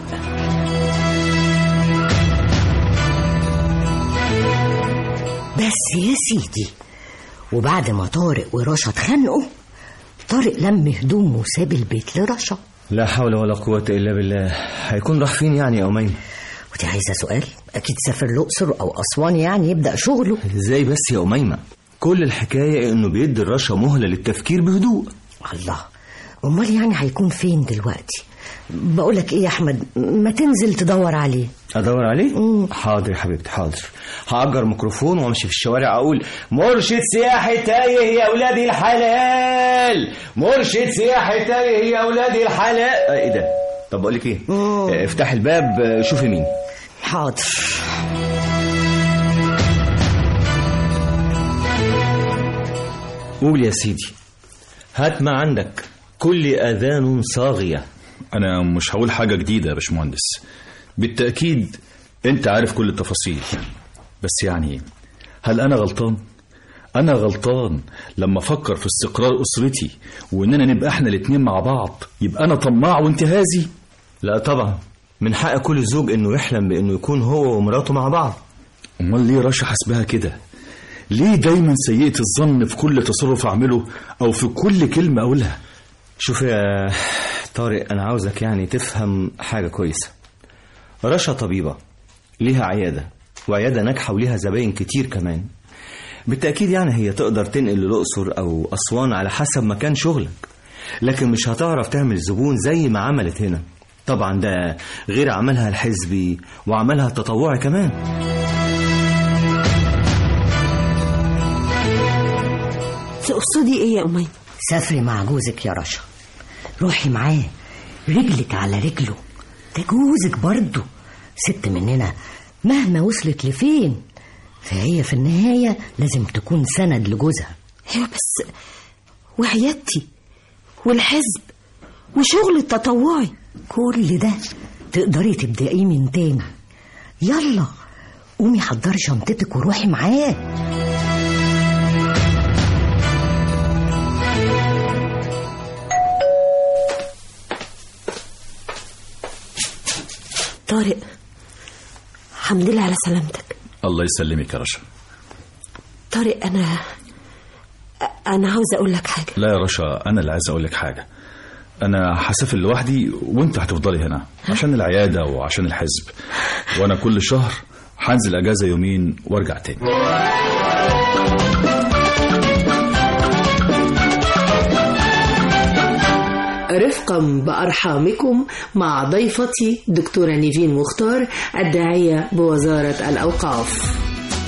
بس يا سيدي، وبعد ما طارق ورشا اتخانقوا، طارق لم هدومه وساب البيت لرشا. لا حول ولا قوة إلا بالله. هيكون راح فين يعني يا أميمة؟ ودي عايزة سؤال. أكيد سافر الأقصر أو أسوان يعني يبدأ شغله. إزاي بس يا أميمة؟ كل الحكاية انه بيدي الرشا مهلة للتفكير بهدوء. الله، امال يعني هيكون فين دلوقتي؟ بقولك ايه يا احمد، ما تنزل تدور عليه. ادور عليه؟ مم. حاضر يا حبيبتي حاضر. هأجر ميكروفون وامشي في الشوارع اقول مرشد سياحي تايه يا اولادي الحلال، مرشد سياحي تايه يا اولادي الحلال. ايه ده؟ طب بقولك ايه، اه افتح الباب شوفي مين. حاضر. قول يا سيدي، هات ما عندك، كل اذان صاغية. انا مش هقول حاجة جديدة يا باشمهندس، بالتأكيد انت عارف كل التفاصيل، بس يعني هل انا غلطان؟ انا غلطان لما افكر في استقرار اسرتي واننا نبقى احنا الاتنين مع بعض، يبقى انا طماع وانتهازي؟ لا طبعا، من حق كل زوج انه يحلم بانه يكون هو ومراته مع بعض. امال ليه رشا حسبها كده؟ ليه دايما سيئة الظن في كل تصرف اعمله او في كل كلمة اقولها؟ شوف يا طارق، انا عاوزك يعني تفهم حاجة كويسة. رشا طبيبة ليها عيادة، وعيادة ناجحة وليها زباين كتير كمان. بالتأكيد يعني هي تقدر تنقل للأقصر أو أسوان على حسب مكان شغلك، لكن مش هتعرف تعمل زبون زي ما عملت هنا. طبعا ده غير عملها الحزبي وعملها التطوعي كمان. تقصدي ايه يا أمي؟ سافري مع جوزك يا رشا، روحي معاه، رجلك على رجله، ده جوزك برضه. ست مننا مهما وصلت لفين فهي في النهاية لازم تكون سند لجوزها. ايوه بس وعيادتي والحزب وشغل التطوعي كل ده تقدري تبدأيه من تاني. يلا قومي حضري شنطتك وروحي معاه. طارق، الحمد لله على سلامتك. الله يسلمك يا رشا. طارق، أنا أنا عاوز أقول لك حاجة. لا يا رشا، أنا اللي عايز أقول لك حاجة. أنا هسافر لوحدي وأنت هتفضلي هنا عشان العيادة وعشان الحزب، وأنا كل شهر هنزل أجازة يومين وارجع تاني. رفقا بأرحامكم مع ضيفتي دكتورة نيفين مختار، الداعية بوزارة الأوقاف.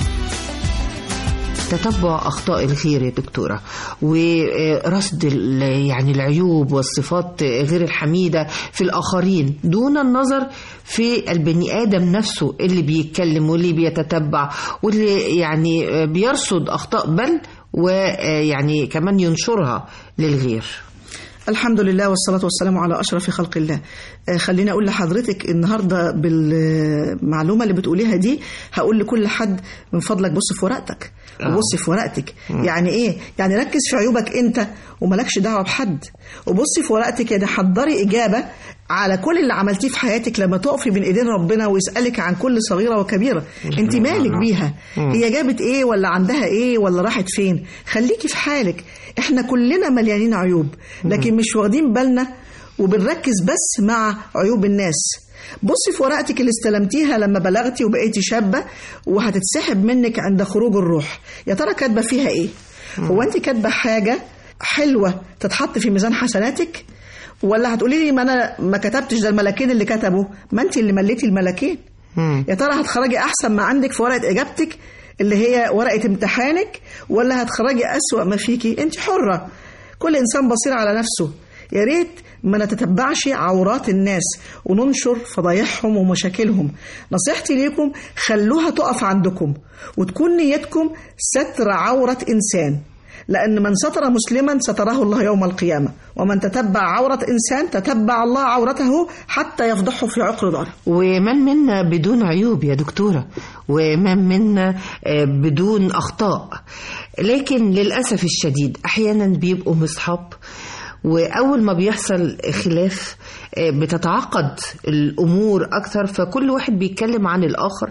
تتبع أخطاء الخير يا دكتورة، ورصد يعني العيوب والصفات غير الحميدة في الآخرين دون النظر في البني آدم نفسه اللي بيتكلم واللي بيتتبع واللي يعني بيرصد أخطاء، بل ويعني كمان ينشرها للغير. الحمد لله والصلاة والسلام على أشرف خلق الله. خليني أقول لحضرتك النهاردة بالمعلومة اللي بتقوليها دي، هقول لكل حد من فضلك بص في ورقتك وبص في ورقتك. يعني إيه؟ يعني ركز في عيوبك أنت وملكش دعوة بحد، وبصي في ورقتك يعني حضري إجابة على كل اللي عملتيه في حياتك لما تقفي بين ايدين ربنا ويسألك عن كل صغيرة وكبيرة. انت مالك بيها؟ هي جابت ايه ولا عندها ايه ولا راحت فين؟ خليكي في حالك. احنا كلنا مليانين عيوب، لكن مش واخدين بالنا وبنركز بس مع عيوب الناس. بصي في ورقتك اللي استلمتيها لما بلغتي وبقيتي شابة وهتتسحب منك عند خروج الروح، يا ترى كاتبة فيها ايه؟ هو انت كاتبة حاجة حلوة تتحط في ميزان حسناتك، ولا هتقولي لي ما انا ما كتبتش، ده الملاكين اللي كتبوا؟ ما انت اللي مليتي الملاكين. يا ترى هتخرجي احسن ما عندك في ورقه اجابتك اللي هي ورقه امتحانك، ولا هتخرجي اسوأ ما فيكي؟ انت حره، كل انسان بصير على نفسه. يا ريت ما نتتبعش عورات الناس وننشر فضايحهم ومشاكلهم. نصيحتي ليكم خلوها تقف عندكم وتكون نيتكم ستر عورة إنسان، لأن من ستر مسلما ستره الله يوم القيامة، ومن تتبع عورة إنسان تتبع الله عورته حتى يفضحه في عقر داره. ومن منا بدون عيوب يا دكتورة، ومن منا بدون أخطاء، لكن للأسف الشديد أحيانا بيبقوا مصحاب، وأول ما بيحصل خلاف بتتعقد الأمور أكثر، فكل واحد بيتكلم عن الآخر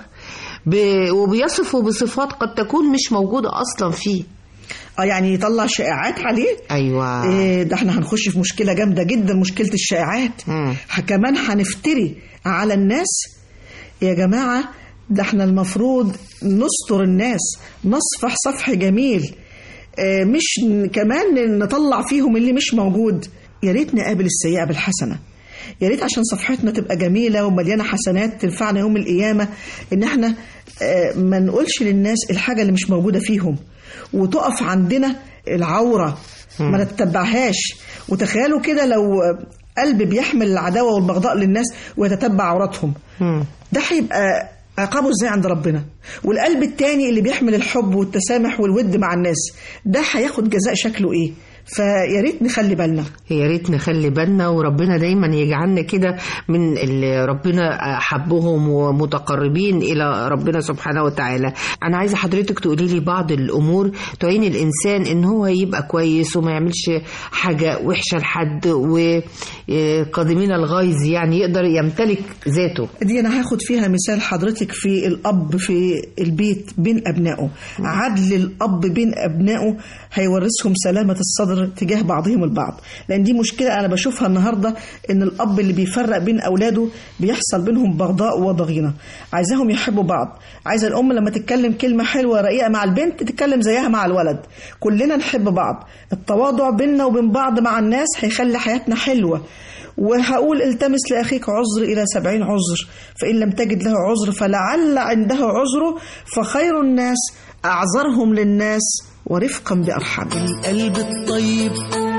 وبيصفه بصفات قد تكون مش موجودة أصلا فيه. اه يعني يطلع شائعات عليه. ايوه إيه ده، احنا هنخش في مشكله جامده جدا، مشكله الشائعات. كمان هنفتري على الناس. يا جماعه ده احنا المفروض نستر الناس، نصفح صفح جميل. مش كمان نطلع فيهم اللي مش موجود. يا ريت نقابل السيئة بالحسنة، يا ريت عشان صفحتنا تبقى جميلة ومليانة حسنات تنفعنا يوم القيامة، إن احنا ما نقولش للناس الحاجة اللي مش موجودة فيهم، وتقف عندنا العورة ما نتتبعهاش. وتخيلوا كده لو قلب بيحمل العداوة والبغضاء للناس ويتتبع عوراتهم، ده هيبقى عقابه ازاي عند ربنا. والقلب التاني اللي بيحمل الحب والتسامح والود مع الناس، ده هياخد جزاء شكله ايه؟ فيا ريت نخلي بالنا، يا ريت نخلي بالنا، وربنا دايما يجعلنا كده من اللي ربنا حبهم ومتقربين الى ربنا سبحانه وتعالى. انا عايزه حضرتك تقولي لي بعض الامور تعين الانسان ان هو يبقى كويس وما يعملش حاجه وحشه لحد، وقادمين الغيظ يعني يقدر يمتلك ذاته. دي انا هاخد فيها مثال حضرتك في الاب في البيت بين ابنائه. عدل الاب بين ابنائه هيورثهم سلامه الصدر تجاه بعضهم البعض، لأن دي مشكلة أنا بشوفها النهاردة، إن الأب اللي بيفرق بين أولاده بيحصل بينهم بغضاء وضغينة. عايزاهم يحبوا بعض، عايزة الأم لما تتكلم كلمة حلوة رقيقة مع البنت تتكلم زيها مع الولد، كلنا نحب بعض. التواضع بيننا وبين بعض مع الناس هيخلي حياتنا حلوة. وهقول التمس لأخيك عذر إلى سبعين عذر، فإن لم تجد له عذر فلعل عنده عذره، فخير الناس أعذرهم للناس ورفقا بأرحام. القلب الطيب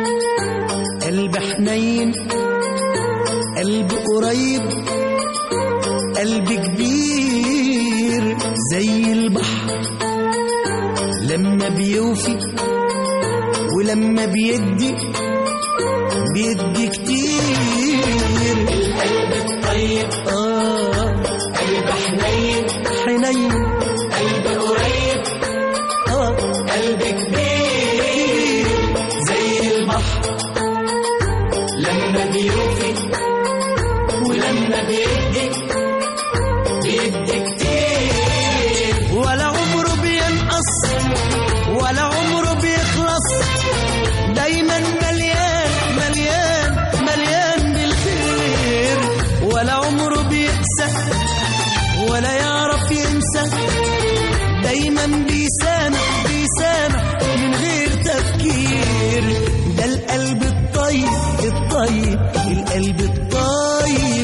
قلب حنين، قلب قريب، قلب كبير زي البحر، لما بيوفي ولما بيدي بيدي كتير. القلب الطيب آه قلب حنين حنين، قلب قريب آه قلب كبير زي البحر، لما بيوفي ولما بيدي بيدي كتير. ولا عمره بينقص ولا عمره بيخلص، دايما مليان مليان مليان بالخير. ولا عمره بيقسى ولا يعرف ينسى، دايما بيسامح بيسامح من غير تفكير. ده القلب الطيب الطيب القلب الطيب.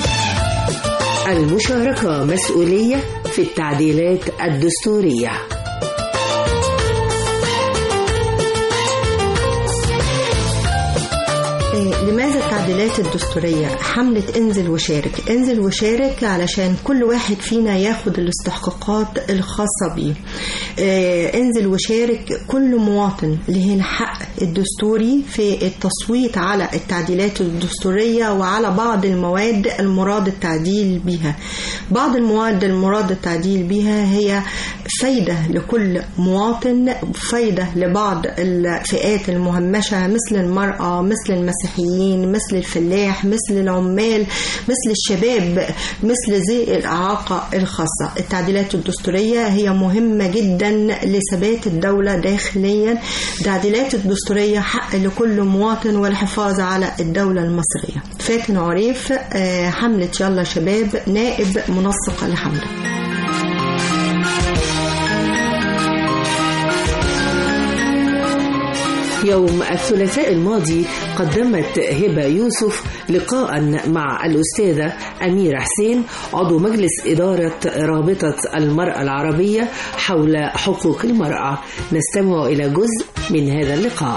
المشاركة مسؤولية في التعديلات الدستورية. لماذا التعديلات الدستورية؟ حملة انزل وشارك، انزل وشارك علشان كل واحد فينا ياخد الاستحقاقات الخاصة بيه. انزل وشارك، كل مواطن له الحق الدستوري في التصويت على التعديلات الدستورية وعلى بعض المواد المراد التعديل بها. بعض المواد المراد التعديل بها هي فايدة لكل مواطن، فايدة لبعض الفئات المهمشة مثل المرأة، مثل المسيحيين، مثل الفلاح، مثل العمال، مثل الشباب، مثل ذي الإعاقة الخاصة. التعديلات الدستورية هي مهمة جدا لثبات الدولة داخليا. التعديلات الدستورية حق لكل مواطن والحفاظ على الدولة المصرية. فاتن عريف، حملة يلا شباب، نائب منسق لحملة. يوم الثلاثاء الماضي قدمت هبة يوسف لقاء مع الأستاذة أميرة حسين عضو مجلس إدارة رابطة المرأة العربية حول حقوق المرأة. نستمع إلى جزء من هذا اللقاء.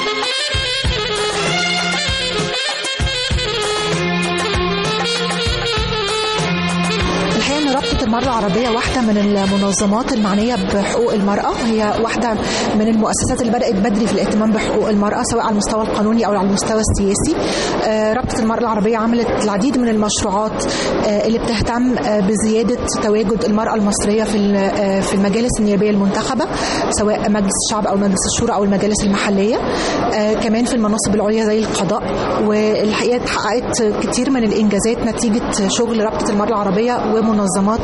رابطة المرأة العربية واحدة من المنظمات المعنية بحقوق المرأة، هي واحدة من المؤسسات اللي بدأت بدري في الاهتمام بحقوق المرأة سواء على المستوى القانوني أو على المستوى السياسي. رابطة المرأة العربية عملت العديد من المشروعات اللي بتهتم بزيادة تواجد المرأة المصرية في في المجالس النيابية المنتخبة سواء مجلس الشعب أو مجلس الشورى أو المجالس المحلية، كمان في المناصب العليا زي القضاء. والحقيقة حققت كتير من الإنجازات نتيجة شغل رابطة المرأة العربية ومنظمات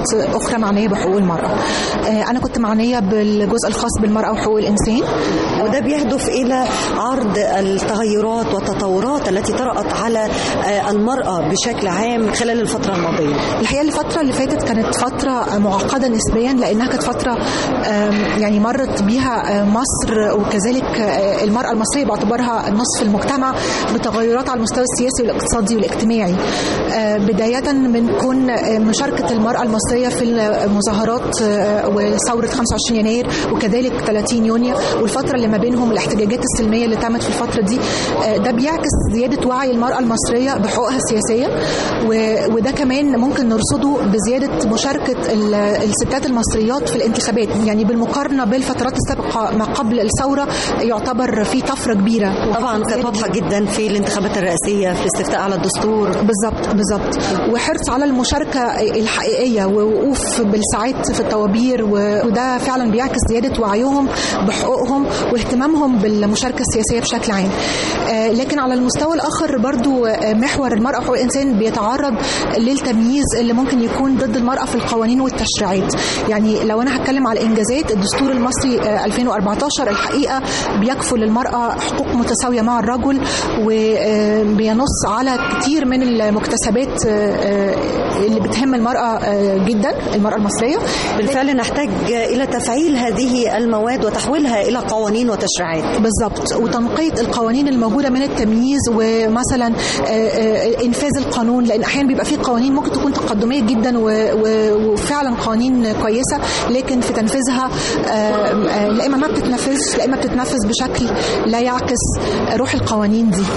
أخرى معنية بحقوق المرأة. أنا كنت معنية بالجزء الخاص بالمرأة وحقوق الإنسان، وده بيهدف إلى عرض التغيرات والتطورات التي طرأت على المرأة بشكل عام خلال الفترة الماضية. الحقيقة الفترة اللي فاتت كانت فترة معقدة نسبيا، لأنها كانت فترة يعني مرت بيها مصر وكذلك المرأة المصرية باعتبارها نصف المجتمع بتغيرات على المستوى السياسي والاقتصادي والاجتماعي، بداية من كون مشاركة المرأة المصرية في المظاهرات وثورة خمسة وعشرين يناير وكذلك ثلاثين يونيو والفترة اللي ما بينهم الاحتجاجات السلمية اللي تمت في الفترة دي. ده بيعكس زيادة وعي المرأة المصرية بحقوقها السياسية، وده كمان ممكن نرصده بزيادة مشاركة الستات المصريات في الانتخابات، يعني بالمقارنة بالفترات السابقة ما قبل الثورة يعتبر في طفرة كبيرة. طبعا كانت واضحة جدا في الانتخابات الرئاسية في الاستفتاء على الدستور. بالظبط بالظبط، وحرص على المشاركة الحقيقية ووقوف بالساعات في الطوابير، وده فعلا بيعكس زيادة وعيهم بحقوقهم واهتمامهم بالمشاركة السياسية بشكل عام. لكن على المستوى الآخر برضو محور المرأة وحقوق الإنسان بيتعرض للتمييز اللي ممكن يكون ضد المرأة في القوانين والتشريعات. يعني لو أنا هتكلم على إنجازات الدستور المصري ألفين وأربعة عشر الحقيقة بيكفل المرأة حقوق متساوية مع الرجل، وبينص على كتير من المكتسبات اللي بتهم المرأة جدا، المرأة المصرية. بالفعل نحتاج إلى تفعيل هذه المواد وتحويلها إلى قوانين وتشريعات. بالضبط، وتنقية القوانين الموجودة من التمييز، ومثلا إنفاذ القانون، لأن أحيانا بيبقى فيه قوانين ممكن تكون تقدمية جدا وفعلا قوانين كويسة، لكن في تنفيذها لا إما ما بتتنفذ لا إما بتتنفذ بشكل لا يعكس روح القوانين دي.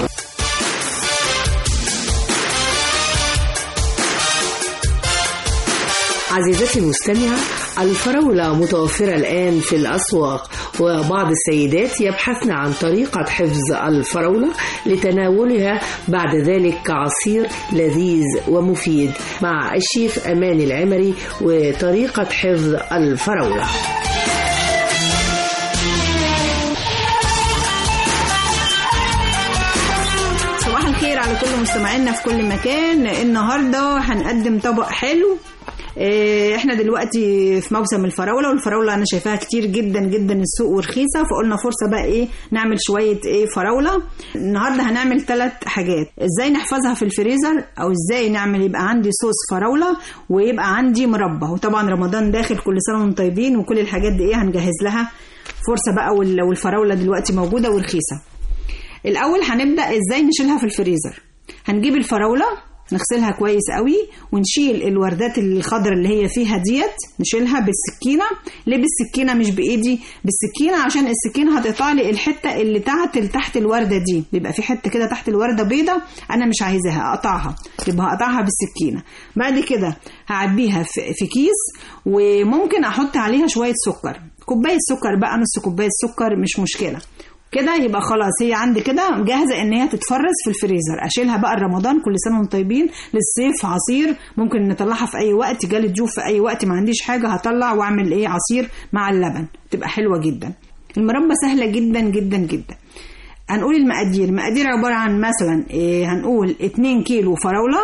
عزيزتي المستمعة، الفراولة متوفرة الآن في الأسواق، وبعض السيدات يبحثن عن طريقة حفظ الفراولة لتناولها بعد ذلك كعصير لذيذ ومفيد مع الشيف أمان العمري وطريقة حفظ الفراولة. صباح الخير على كل مستمعينا في كل مكان. النهاردة هنقدم طبق حلو. احنا دلوقتي في موسم الفراولة، والفراولة انا شايفاها كتير جدا جدا السوق ورخيصة، فقلنا فرصة بقى ايه نعمل شوية ايه فراولة. النهاردة هنعمل ثلاث حاجات: ازاي نحفظها في الفريزر، او ازاي نعمل يبقى عندي صوص فراولة ويبقى عندي مربى. وطبعا رمضان داخل، كل سنة وانتم طيبين، وكل الحاجات دي ايه هنجهز لها فرصة بقى، والفراولة دلوقتي موجودة ورخيصة. الاول هنبدأ ازاي نشيلها في الفريزر. هنجيب الفراولة نغسلها كويس قوي، ونشيل الوردات الخضراء اللي هي فيها ديت، نشيلها بالسكينة. ليه بالسكينة مش بإيدي؟ بالسكينة عشان السكينة هتقطع لي الحتة اللي تحت تحت الوردة دي، بيبقى في حتة كده تحت الوردة بيضة أنا مش عايزاها أقطعها، يبقى هقطعها بالسكينة. بعد كده هعبيها في كيس، وممكن أحط عليها شوية سكر، كوباية سكر بقى، نص كوباية سكر مش مشكلة كده. يبقى خلاص هي عندي كده جاهزة ان هي تتفرز في الفريزر. اشيلها بقى رمضان، كل سنة وانتم طيبين. للصيف عصير ممكن نطلعها في اي وقت، جالي ضيوف في اي وقت ما عنديش حاجة هطلع واعمل ايه عصير مع اللبن، تبقى حلوة جدا. المربى سهلة جدا جدا جدا. هنقول المقادير. المقادير عبارة عن مثلا إيه، هنقول اتنين كيلو فراولة،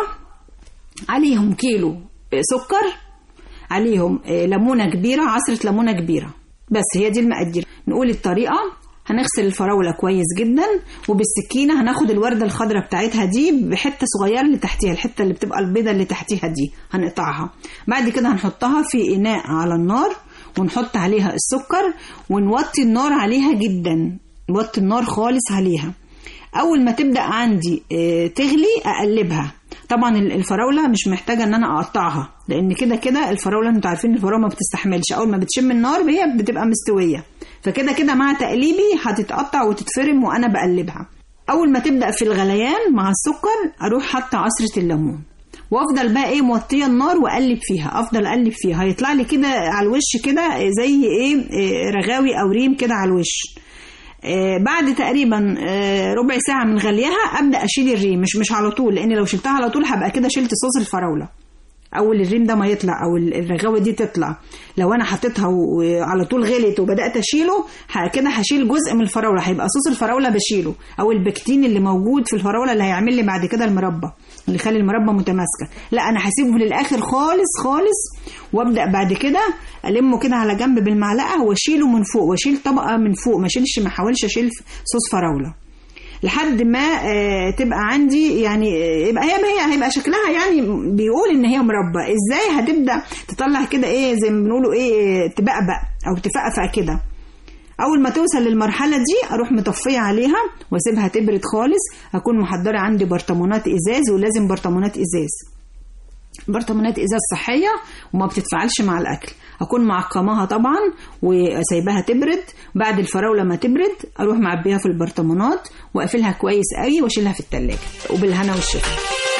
عليهم كيلو سكر، عليهم إيه ليمونة كبيرة، عصرة ليمونة كبيرة، بس هي دي المقادير. نقول الطريقة: هنغسل الفراولة كويس جدا، وبالسكينة هناخد الوردة الخضراء بتاعتها دي بحتة صغيرة اللي تحتيها، الحتة اللي بتبقى البيضة اللي تحتيها دي هنقطعها. بعد كده هنحطها في إناء على النار، ونحط عليها السكر، ونوطي النار عليها جدا، نوطي النار خالص عليها. أول ما تبدأ عندي تغلي أقلبها. طبعا الفراولة مش محتاجة ان انا اقطعها، لان كده كده الفراولة انتوا عارفين الفراولة ما بتستحملش، اول ما بتشم النار هي بتبقى مستوية، فكده كده مع تقليبي هتتقطع وتتفرم وانا بقلبها. اول ما تبدأ في الغليان مع السكر اروح حاطة عصرة الليمون، وافضل بقى ايه موطيه النار واقلب فيها، افضل اقلب فيها، هيطلع لي كده على الوش كده زي ايه رغاوي او ريم كده على الوش. آه بعد تقريبا آه ربع ساعة من غليها أبدأ أشيل الريم، مش مش على طول، لأن لو شلتها على طول هبقى كده شلت صوص الفراولة. أول الريم ده ما يطلع أو الرغاوة دي تطلع، لو أنا حطيتها وعلى طول غليت وبدأت أشيله كده هشيل جزء من الفراولة، هيبقى صوص الفراولة بشيله، أو البكتين اللي موجود في الفراولة اللي هيعمل لي بعد كده المربى، اللي يخلي المربى متماسكة. لا أنا هسيبه للآخر خالص خالص، وابدا بعد كده المه كده على جنب بالمعلقه واشيله من فوق، واشيل طبقه من فوق، ما اشيلش ما احاولش اشيل صوص فراوله لحد ما آه تبقى عندي يعني يبقى هي هي هيبقى شكلها يعني بيقول ان هي مربى. ازاي هتبدا تطلع كده ايه زي ما بنقولوا ايه تبقبق او تفقفق كده. اول ما توصل للمرحله دي اروح مطفيه عليها واسيبها تبرد خالص. هكون محضره عندي برطمانات ازاز، ولازم برطمانات ازاز، برطمانات ازاز صحيه وما بتتفاعلش مع الاكل. اكون معقماها طبعا وسايباها تبرد. بعد الفراوله ما تبرد اروح معبيها في البرطمانات واقفلها كويس قوي واشيلها في الثلاجه. وبالهنا والشفا.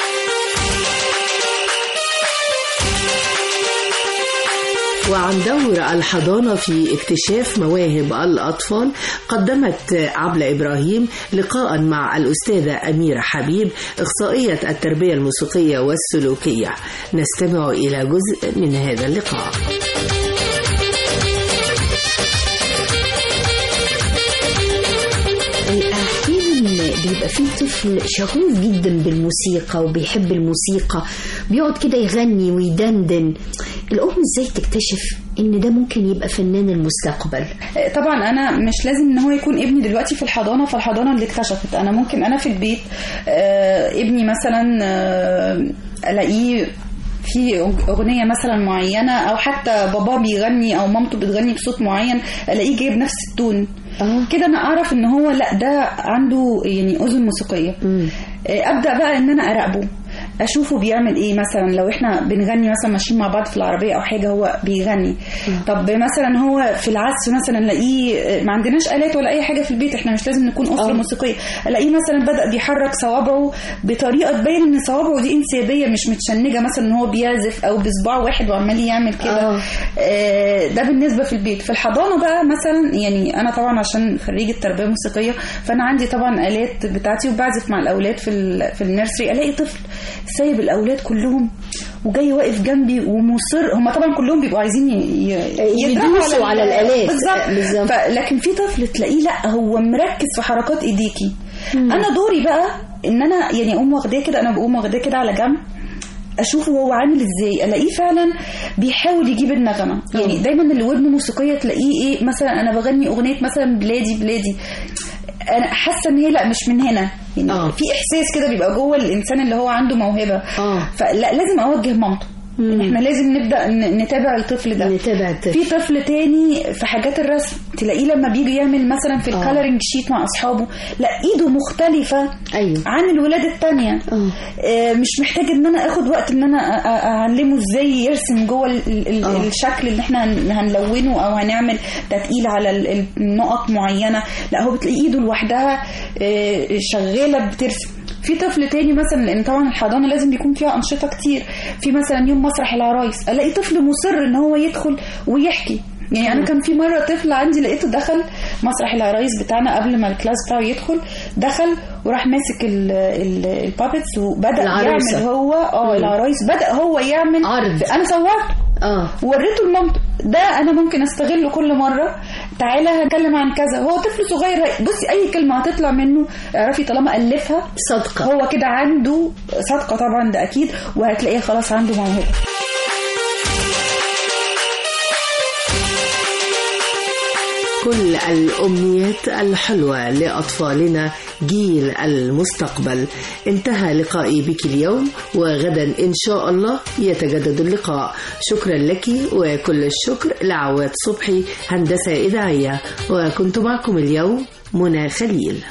وعن دور الحضانة في اكتشاف مواهب الأطفال قدمت عبلة إبراهيم لقاء مع الأستاذة أميرة حبيب إخصائية التربية الموسيقية والسلوكية. نستمع إلى جزء من هذا اللقاء. أحيانا بيبقى فيه طفل شغوف جدا بالموسيقى وبيحب الموسيقى، بيقعد كده يغني ويدندن. الأم ازاي تكتشف ان ده ممكن يبقى فنان المستقبل؟ طبعا انا مش لازم ان هو يكون ابني دلوقتي في الحضانه فالحضانه اللي اكتشفت. انا ممكن انا في البيت آه ابني مثلا آه الاقيه في اغنيه مثلا معينه، او حتى بابا بيغني او مامته بتغني بصوت معين الاقيه جايب نفس التون. آه. كده انا اعرف ان هو لا ده عنده يعني اذن موسيقيه. م. ابدا بقى ان انا اراقبه، اشوفه بيعمل ايه. مثلا لو احنا بنغني مثلا ماشيين مع بعض في العربيه او حاجه هو بيغني. م. طب مثلا هو في العزف مثلا الاقيه ما عندناش آلات ولا اي حاجه في البيت، احنا مش لازم نكون اسره أوه. موسيقيه. الاقيه مثلا بدا بيحرك صوابعه بطريقه تبين ان صوابعه دي انسيابيه مش متشنجه، مثلا ان هو بيعزف او بصباع واحد وعمال يعمل كده. آه ده بالنسبه في البيت. في الحضانه بقى مثلا يعني انا طبعا عشان خريجه تربيه موسيقيه فانا عندي طبعا آلات بتاعتي وبعزف مع الاولاد في في النيرسري. الاقي طفل سايب الاولاد كلهم وجاي واقف جنبي ومصر. هم طبعا كلهم بيبقوا عايزين يدرسوا على الآلات بالظبط، لكن في طفل تلاقيه لا هو مركز في حركات ايديكي. مم. انا دوري بقى ان انا يعني اقوم واخداه كده، انا بقوم واخداه كده على جنب اشوفه هو عامل ازاي. الاقيه فعلا بيحاول يجيب النغمه. يعني دايما اللي ودنه موسيقيه تلاقيه ايه مثلا انا بغني اغنيه مثلا بلادي بلادي انا حاسه ان هي لا مش من هنا يعني. أوه. في احساس كده بيبقى جوه الانسان اللي هو عنده موهبه. أوه. فلا لازم اوجه مامته. مم. احنا لازم نبدا نتابع الطفل ده. نتابع الطفل. في طفل تاني في حاجات الرسم تلاقيه لما بيجي يعمل مثلا في الكالرنج شيت مع اصحابه لا ايده مختلفه. أيوه. عن الولاد التانية. آه مش محتاج ان انا اخد وقت ان انا اعلمه ازاي يرسم جوه الشكل اللي احنا هنلونه او هنعمل تتقيل على النقط معينه. لا هو بتلاقي ايده لوحدها آه شغاله بترسم. في طفل تاني مثلا لان طبعا الحضانه لازم بيكون فيها انشطه كتير. في مثلا يوم مسرح العرايس الاقي طفل مصر ان هو يدخل ويحكي. يعني انا كان في مره طفل عندي لقيته دخل مسرح العرايس بتاعنا قبل ما الكلاس بتاعه يدخل، دخل وراح ماسك البابتس وبدا العروسة. يعمل هو اه العرايس بدا هو يعمل عرض. انا صورت اه وريته لمامته. ده انا ممكن استغله كل مره. تعالى هنتكلم عن كذا. هو طفل صغير بصي اي كلمه هتطلع منه اعرفي طالما الفها صدقه هو كده عنده صدقه طبعا ده اكيد، وهتلاقيه خلاص عنده موهبه. كل الأمنيات الحلوة لأطفالنا جيل المستقبل. انتهى لقائي بك اليوم، وغدا إن شاء الله يتجدد اللقاء. شكرا لك وكل الشكر لعواد صبحي هندسة إذاعية، وكنت معكم اليوم منى خليل.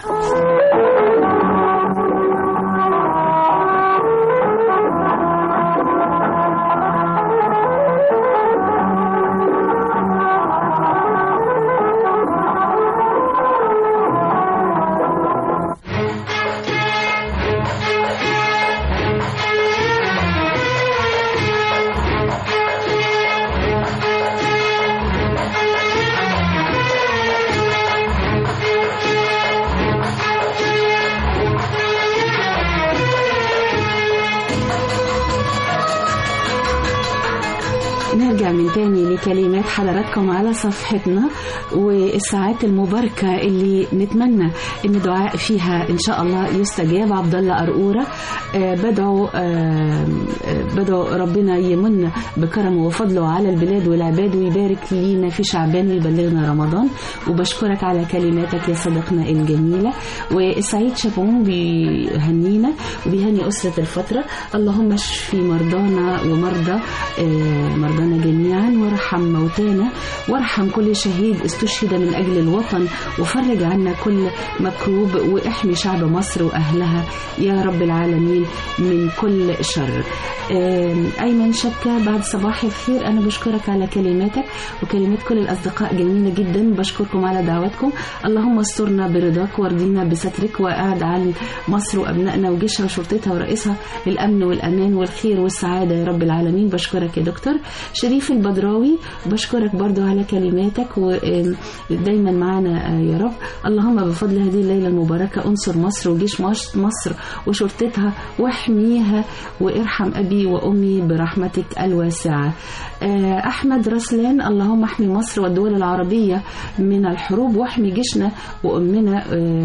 نرجع من تاني لكلمات حضراتكم على صفحتنا والساعات المباركة اللي نتمنى ان دعاء فيها ان شاء الله يستجاب. عبد الله قرقورة آه بدعو آه بدعو ربنا يمن بكرمه وفضله على البلاد والعباد ويبارك لينا في شعبان ويبلغنا رمضان. وبشكرك على كلماتك يا صديقنا الجميلة. والسعيد شابون بيهنينا وبيهني أسرة الفترة. اللهم اشفي مرضانا ومرضى آه مرضانا جميعا وارحم موتانا وارحم كل شهيد استشهد من أجل الوطن وفرج عنا كل مكروب واحمي شعب مصر وأهلها يا رب العالمين من كل شر. أيمن شبكة بعد صباح الخير، أنا بشكرك على كلماتك وكلمات كل الأصدقاء جميلة جدا. بشكركم على دعوتكم. اللهم استرنا برضاك وارضينا بسترك وأعد عن مصر وأبنائنا وجيشها وشرطتها ورئيسها للأمن والأمان والخير والسعادة يا رب العالمين. بشكرك يا دكتور شريف البدراوي، بشكرك برضو على كلماتك ودايما معنا يا رب. اللهم بفضل هذه الليلة المباركة انصر مصر وجيش مصر وشرطتها واحميها وارحم أبي وأمي برحمتك الواسعة. أحمد رسلان، اللهم احمي مصر والدول العربية من الحروب واحمي جيشنا وأمنا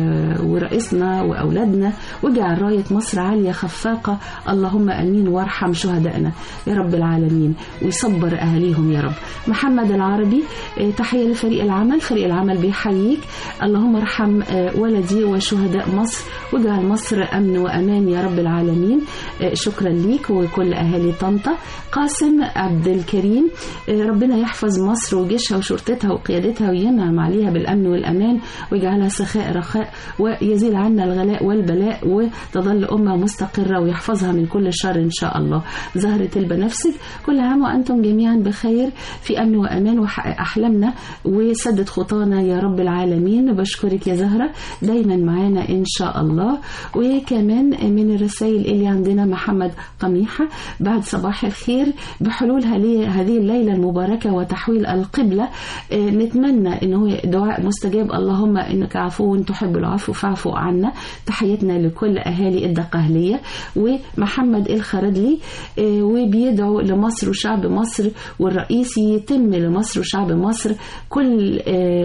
ورئيسنا وأولادنا واجعل راية مصر عالية خفاقة. اللهم أمين وارحم شهدائنا يا رب العالمين ويصبر أهاليهم يا رب. محمد العربي، تحية لفريق العمل، فريق العمل بيحييك. اللهم ارحم ولدي وشهداء مصر واجعل مصر أمن وأمان يا رب العالمين. شكرا ليك وكل أهالي طنطا. قاسم عبد الكريم، ربنا يحفظ مصر وجيشها وشرطتها وقيادتها وينعم عليها بالأمن والأمان ويجعلها سخاء رخاء ويزيل عنا الغلاء والبلاء وتظل أمة مستقرة ويحفظها من كل شر إن شاء الله. زهرة البنفسج، كل عام وأنتم جميعا بخير في أمن وأمان وحقق أحلامنا وسدد خطانا يا رب العالمين. بشكرك يا زهرة دايما معانا إن شاء الله. وكمان من الرسائل اللي عندنا محمد قميحة، بعد صباح الخير، بحلول هذه الليلة المباركة وتحويل القبلة نتمنى إنه دعاء مستجاب. اللهم إنك عفو تحب العفو فاعفو عنا. تحياتنا لكل أهالي الدقهلية. ومحمد الخردلي وبيدعو لمصر وشعب مصر والرئيس يتم لمصر وشعب مصر كل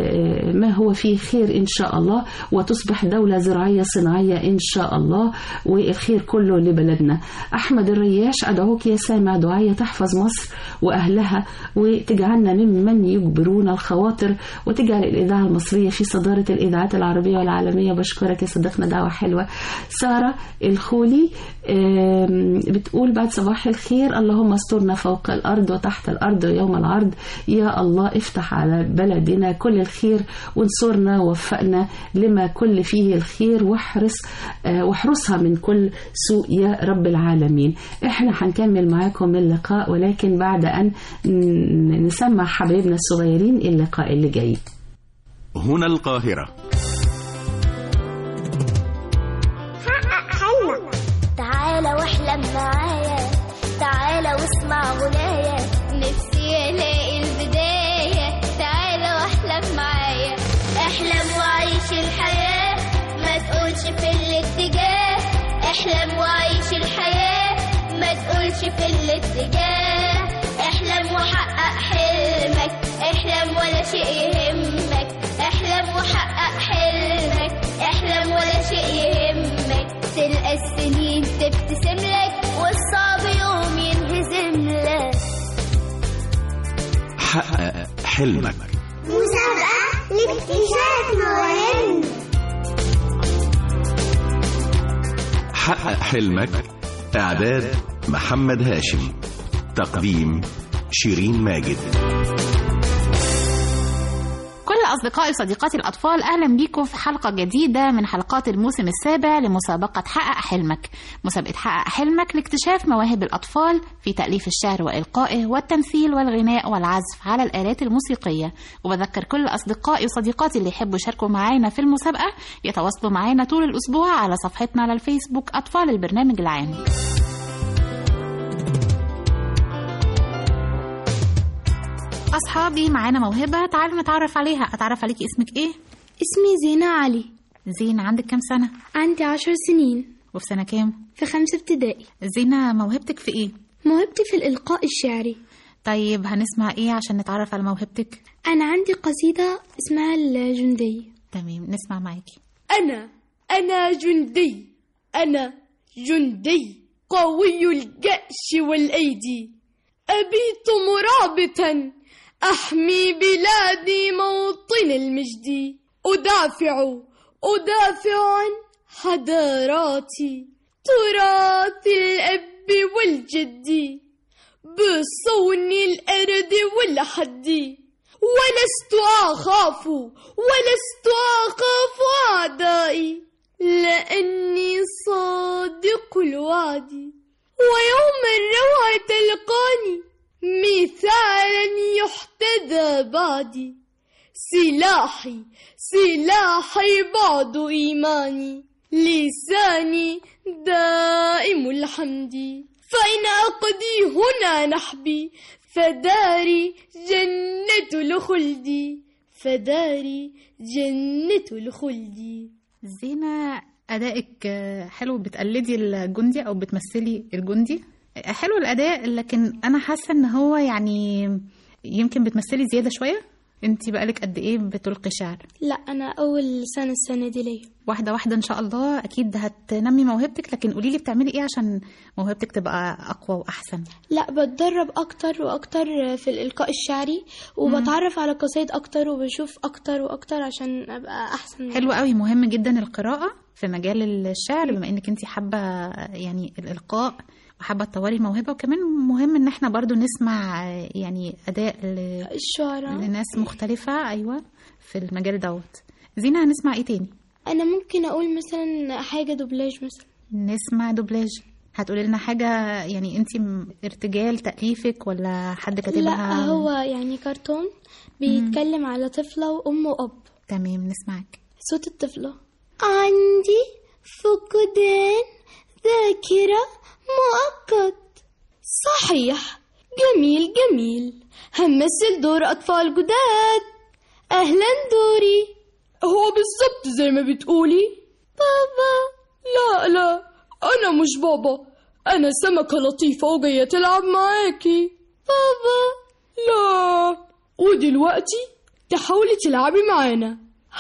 ما هو فيه خير إن شاء الله وتصبح دولة زراعية صناعية إن شاء الله والخير كله لبلدنا. أحمد الرياش، أدعوك يا سامع دعاية تحفظ مصر وأهلها وتجعلنا ممن يجبرون الخواطر وتجعل الإذاعة المصرية في صدارة الإذاعات العربية والعالمية. بشكرك يا صديقنا، دعوة حلوة. سارة الخولي بتقول بعد صباح الخير، اللهم استرنا فوق الأرض وتحت الأرض ويوم العرض يا الله. افتح على بلدنا كل الخير وانصرنا ووفقنا لما كل فيه الخير واحرس واحرسها من كل سوء يا رب العالمين. احنا هنكمل معاكم اللقاء ولكن بعد أن نسمع حبايبنا الصغيرين اللقاء اللي جاي. هنا القاهرة. حقق حلمك، تعالى واحلم معايا، تعالى واسمع غنايا، نفسي الاقي البداية، تعالى واحلم معايا، احلم وعيش الحياة، ما تقولش في الاتجاه، احلم وعيش الحياة، ما تقولش في الاتجاه، احلم وحقق حلمك، احلم ولا شيء يهمك، احلم وحقق حلمك، احلم ولا شيء يهمك، تلقى السنين تبتسم لك والصعب يوم ينهزم لك. حقق حلمك، مسابقة لاكتشاف مواهب. حقق حلمك، إعداد محمد هاشم، تقديم شيرين ماجد. كل أصدقائي وصديقاتي الأطفال، أهلا بيكم في حلقة جديدة من حلقات الموسم السابع لمسابقة حقق حلمك. مسابقة حقق حلمك لاكتشاف مواهب الأطفال في تأليف الشعر وإلقائه والتمثيل والغناء والعزف على الآلات الموسيقية. وبذكر كل أصدقائي وصديقاتي اللي يحبوا يشاركوا معانا في المسابقة يتواصلوا معانا طول الأسبوع على صفحتنا على الفيسبوك أطفال البرنامج العام. أصحابي معانا موهبة، تعالوا نتعرف عليها. أتعرف عليكي، اسمك إيه؟ اسمي زينة علي. زينة، عندك كم سنة؟ عندي عشر سنين. وفي سنة كام؟ في خمسة ابتدائي. زينة، موهبتك في إيه؟ موهبتي في الإلقاء الشعري. طيب هنسمع ايه عشان نتعرف على موهبتك؟ أنا عندي قصيدة اسمها الجندي. تمام نسمع معاكي. أنا أنا جندي أنا جندي قوي الجأش والأيدي، أبيت مرابطا أحمي بلادي موطن المجد، أدافع أدافع عن حضاراتي تراث الأب والجد، بصون الأرض والحد، ولست أخاف ولست أخاف أعدائي، لأني صادق الوعد، ويوم الروعة تلقاني مثالا يحتذى بعدي، سلاحي سلاحي بعض إيماني، لساني دائم الحمد، فإن أقضي هنا نحبي فداري جنة الخلد، فداري جنة الخلد. زينة أدائك حلو، بتقلدي الجندي أو بتمثلي الجندي، حلو الأداء، لكن أنا حاسة إن هو يعني يمكن بتمثلي زيادة شوية. انتي بقالك قد ايه بتلقي شعر؟ لا أنا أول سنة السنة دي ليا. واحدة واحدة إن شاء الله أكيد هتنمي موهبتك، لكن قوليلي بتعملي ايه عشان موهبتك تبقى أقوى وأحسن؟ لا بتدرب أكتر وأكتر في الإلقاء الشعري، وبتعرف على قصايد أكتر وبشوف أكتر وأكتر عشان أبقى أحسن. حلو قوي، مهم جدا القراءة في مجال الشعر، بما إنك انتي حابة يعني الإلقاء وحابة تطوري الموهبة، وكمان مهم ان احنا برضو نسمع يعني اداء الشعراء لناس مختلفة. ايوه في المجال دوت. زينة هنسمع ايه تاني؟ انا ممكن اقول مثلا حاجة دوبلاج مثلا. نسمع دوبلاج. هتقولي لنا حاجة يعني انتي ارتجال تأليفك ولا حد كاتبها؟ لا هو يعني كرتون بيتكلم على طفلة وام واب. تمام نسمعك. صوت الطفلة: عندي فقدان ذاكرة مؤقت. صحيح، جميل جميل، همثل دور أطفال جداد. أهلا دوري. هو بالظبط زي ما بتقولي. بابا. لا لا أنا مش بابا، أنا سمكة لطيفة وجاية تلعب معاكي. بابا. لا، ودلوقتي تحاولي تلعبي معانا.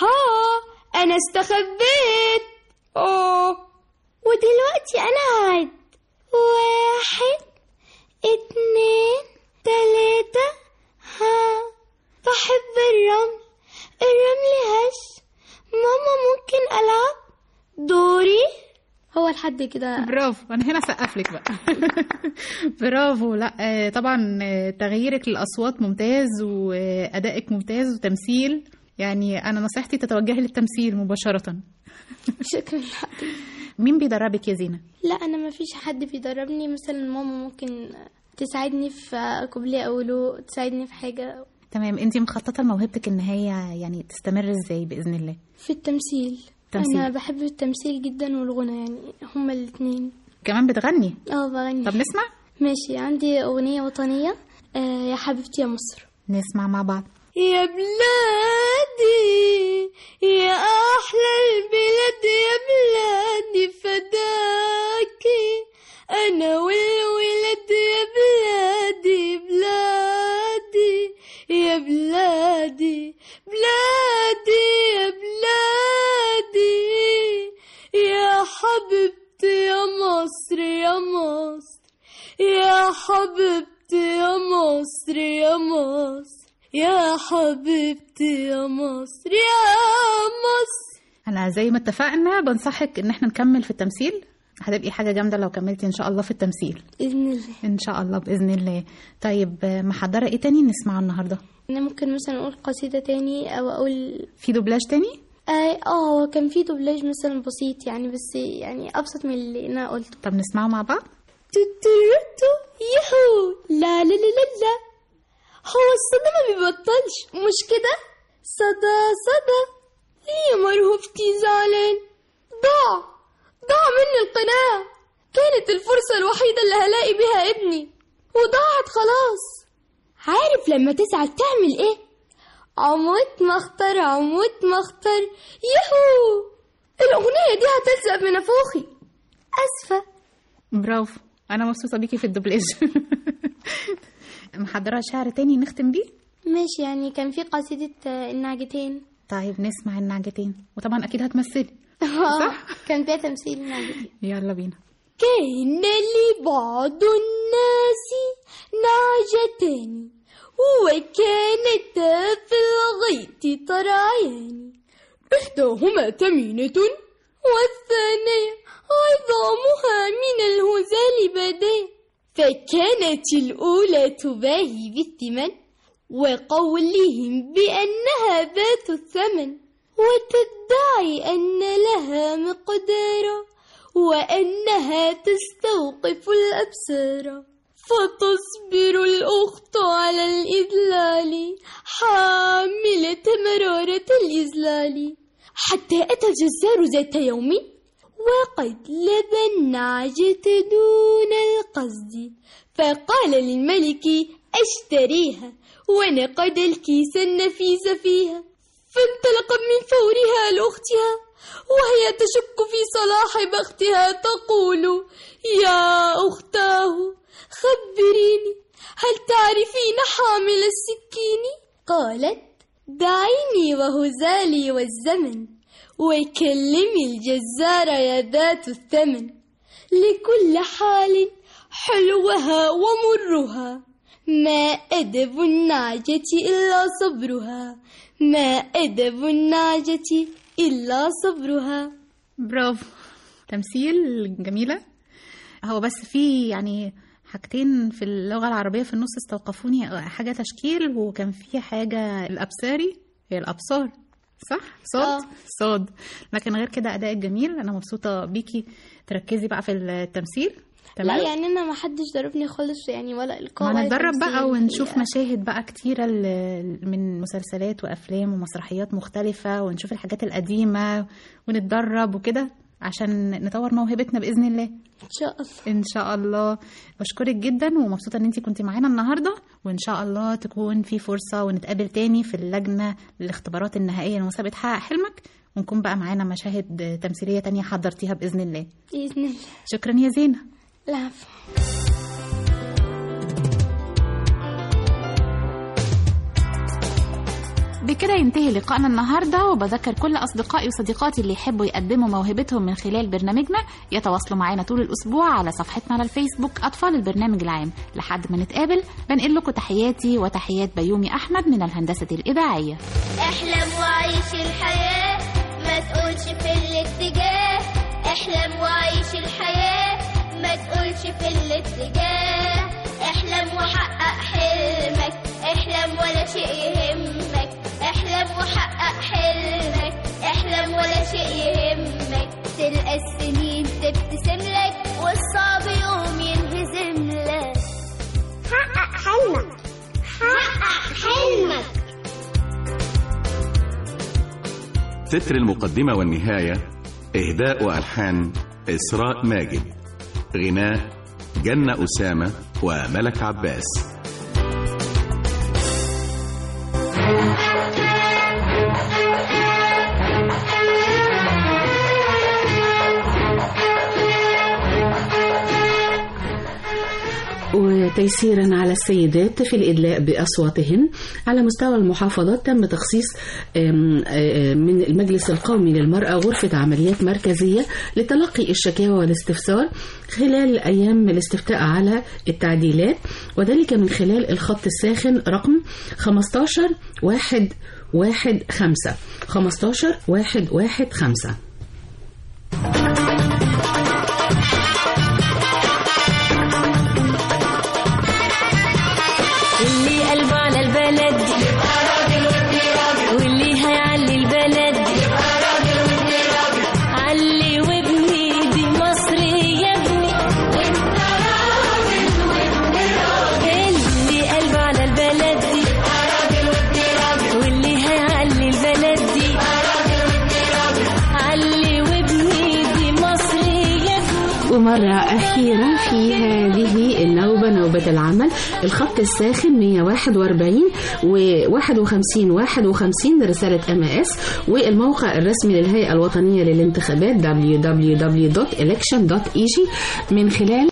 ها أنا استخبيت. آه ودلوقتي أنا هعد: واحد اتنين تلاتة. ها بحب الرمل، الرمل هش. ماما ممكن ألعب؟ دوري. هو لحد كده. برافو، أنا هنا سقفلك بقى. برافو. لا طبعا تغييرك للأصوات ممتاز، وأدائك ممتاز، وتمثيل يعني أنا نصيحتي تتوجهي للتمثيل مباشرة. شكرا. مين بيدربك يا زينة؟ لا أنا ما فيش حد بيدربني، مثلا ماما ممكن تساعدني في كوبليه أقوله، تساعدني في حاجة. تمام. انتي مخططة لموهبتك ان هي يعني تستمر ازاي بإذن الله؟ في التمثيل. تمثيل. أنا بحب التمثيل جدا والغنى، يعني هما الاثنين. كمان بتغني؟ اه بغني. طب نسمع؟ ماشي، عندي أغنية وطنية آه يا حبيبتي يا مصر. نسمع مع بعض. يا بلادي يا أحلى البلاد، يا بلادي فداكي أنا والولاد، يا بلادي بلادي يا بلادي بلادي يا بلادي يا حبيبتي يا مصر يا مصر يا حبيبتي يا مصر يا مصر يا حبيبتي يا مصر يا مصر. أنا زي ما اتفقنا بنصحك إن احنا نكمل في التمثيل، هتبقي حاجة جامدة لو كملتي إن شاء الله في التمثيل. بإذن الله. إن شاء الله بإذن الله. طيب محضرة إيه تاني نسمعه النهاردة؟ أنا ممكن مثلا أقول قصيدة تاني أو أقول في دوبلاج تاني؟ اه هو كان في دوبلاج مثلا بسيط يعني، بس يعني أبسط من اللي أنا قلته. طب نسمعه مع بعض؟ توتوتو يحو لا لا لا لا. هو الصدى ما بيبطلش مش كده؟ صدى صدى. يا مرهوبتي زعلان، ضاع ضاع مني القناع. كانت الفرصة الوحيدة اللي هلاقي بيها ابني وضاعت خلاص. عارف لما تسعى تعمل ايه؟ عمود مختار عمود مختار. يهو الأغنية دي هتلزق بنافوخي. أسفة. برافو، أنا مبسوطة بيكي في الدوبلاج. محضرة شعر تاني نختم بيه؟ ماشي، يعني كان في قصيدة النعجتين. طيب نسمع النعجتين، وطبعا أكيد هتمثلي. صح؟ كان فيها تمثيل النعجتين. يلا بينا. كان لبعض الناس نعجتان وكانتا في الغيط ترعيان، إحداهما ثمينة والثانية عظامها من الهزال بدا، فكانت الأولى تباهي بالثمن وقولهم بأنها ذات الثمن، وتدعي أن لها مقدارا وأنها تستوقف الأبصار، فتصبر الأخت على الإذلال حاملة مرارة الإذلال، حتى أتى الجزار ذات يوم وقد لبى النعجة دون القصد، فقال للملك أشتريها ونقد الكيس النفيس فيها، فانطلقت من فورها لأختها وهي تشك في صلاح بختها تقول يا أختاه خبريني هل تعرفين حامل السكين؟ قالت دعيني وهزالي والزمن وكلمي الجزار يا ذات الثمن، لكل حال حلوها ومرها، ما أدب النعجة إلا صبرها، ما أدب النعجة إلا صبرها. برافو، تمثيل جميلة. هو بس في يعني حاجتين في اللغة العربية في النص استوقفوني، حاجة تشكيل وكان في حاجة الأبصاري، هي الأبصار صح؟ صاد آه. صاد، لكن غير كده أداء جميل. أنا مبسوطة بيكي، تركزي بقى في التمثيل. لا يعني أنا ما حدش ضربني خالص يعني، ولا إلقاء ما نتدرب بقى ونشوف مشاهد بقى كتيرة من مسلسلات وأفلام ومسرحيات مختلفة، ونشوف الحاجات القديمة ونتدرب وكده عشان نطور موهبتنا بإذن الله. إن شاء الله. إن شاء الله. بشكرك جدا ومبسوطة إن أنتي كنتي معانا النهاردة، وإن شاء الله تكون في فرصة ونتقابل تاني في اللجنة للاختبارات النهائية لمسابقة حقق حلمك، ونكون بقى معانا مشاهد تمثيلية تانية حضرتيها بإذن الله. بإذن الله. شكرا يا زينة. العفو. بكده ينتهي لقائنا النهاردة، وبذكر كل أصدقائي وصديقاتي اللي يحبوا يقدموا موهبتهم من خلال برنامجنا يتواصلوا معنا طول الأسبوع على صفحتنا على الفيسبوك أطفال البرنامج العام. لحد ما نتقابل بنقل لكم تحياتي وتحيات بيومي أحمد من الهندسة الإذاعية. احلم وعيش الحياة، ما تقولش في الاتجاه، احلم وعيش الحياة، ما تقولش في الاتجاه، احلم وحقق حلمك، احلم ولا شيء يهمك، احلم وحقق حلمك، احلم ولا شيء يهمك، تلقى السنين تبتسم لك والصعب يوم ينهزم لك. حقق حلمك، حقق حلمك. تتر المقدمة والنهاية إهداء وألحان إسراء ماجد، غناء جنة أسامة وملك عباس. وتيسيرا على السيدات في الإدلاء بأصواتهن على مستوى المحافظات، تم تخصيص من المجلس القومي للمرأة غرفة عمليات مركزية لتلقي الشكاوى والاستفسار خلال أيام الاستفتاء على التعديلات، وذلك من خلال الخط الساخن رقم خمستاشر واحد واحد خمسة خمستاشر واحد واحد خمسة. اللي قلبه على البلد يبقى راجل وابني راجل، واللي هيعلي البلد يبقى راجل وابني راجل، علي وابني دي مصر يا ابني، وانت راجل وابني راجل، اللي قلبه على البلد يبقى راجل وابني راجل، واللي هيعلي البلد يبقى راجل وابني راجل، علي وابني دي مصر يا ابني. ومرة أخيرة في هذه النوبة، نوبة العمل، الخط الساخن مية وواحد وأربعين وواحد وخمسين واحد وخمسين رسالة ام اس، والموقع الرسمي للهيئة الوطنية للانتخابات دبليو دبليو دبليو دوت إلكشن دوت إي جي من خلال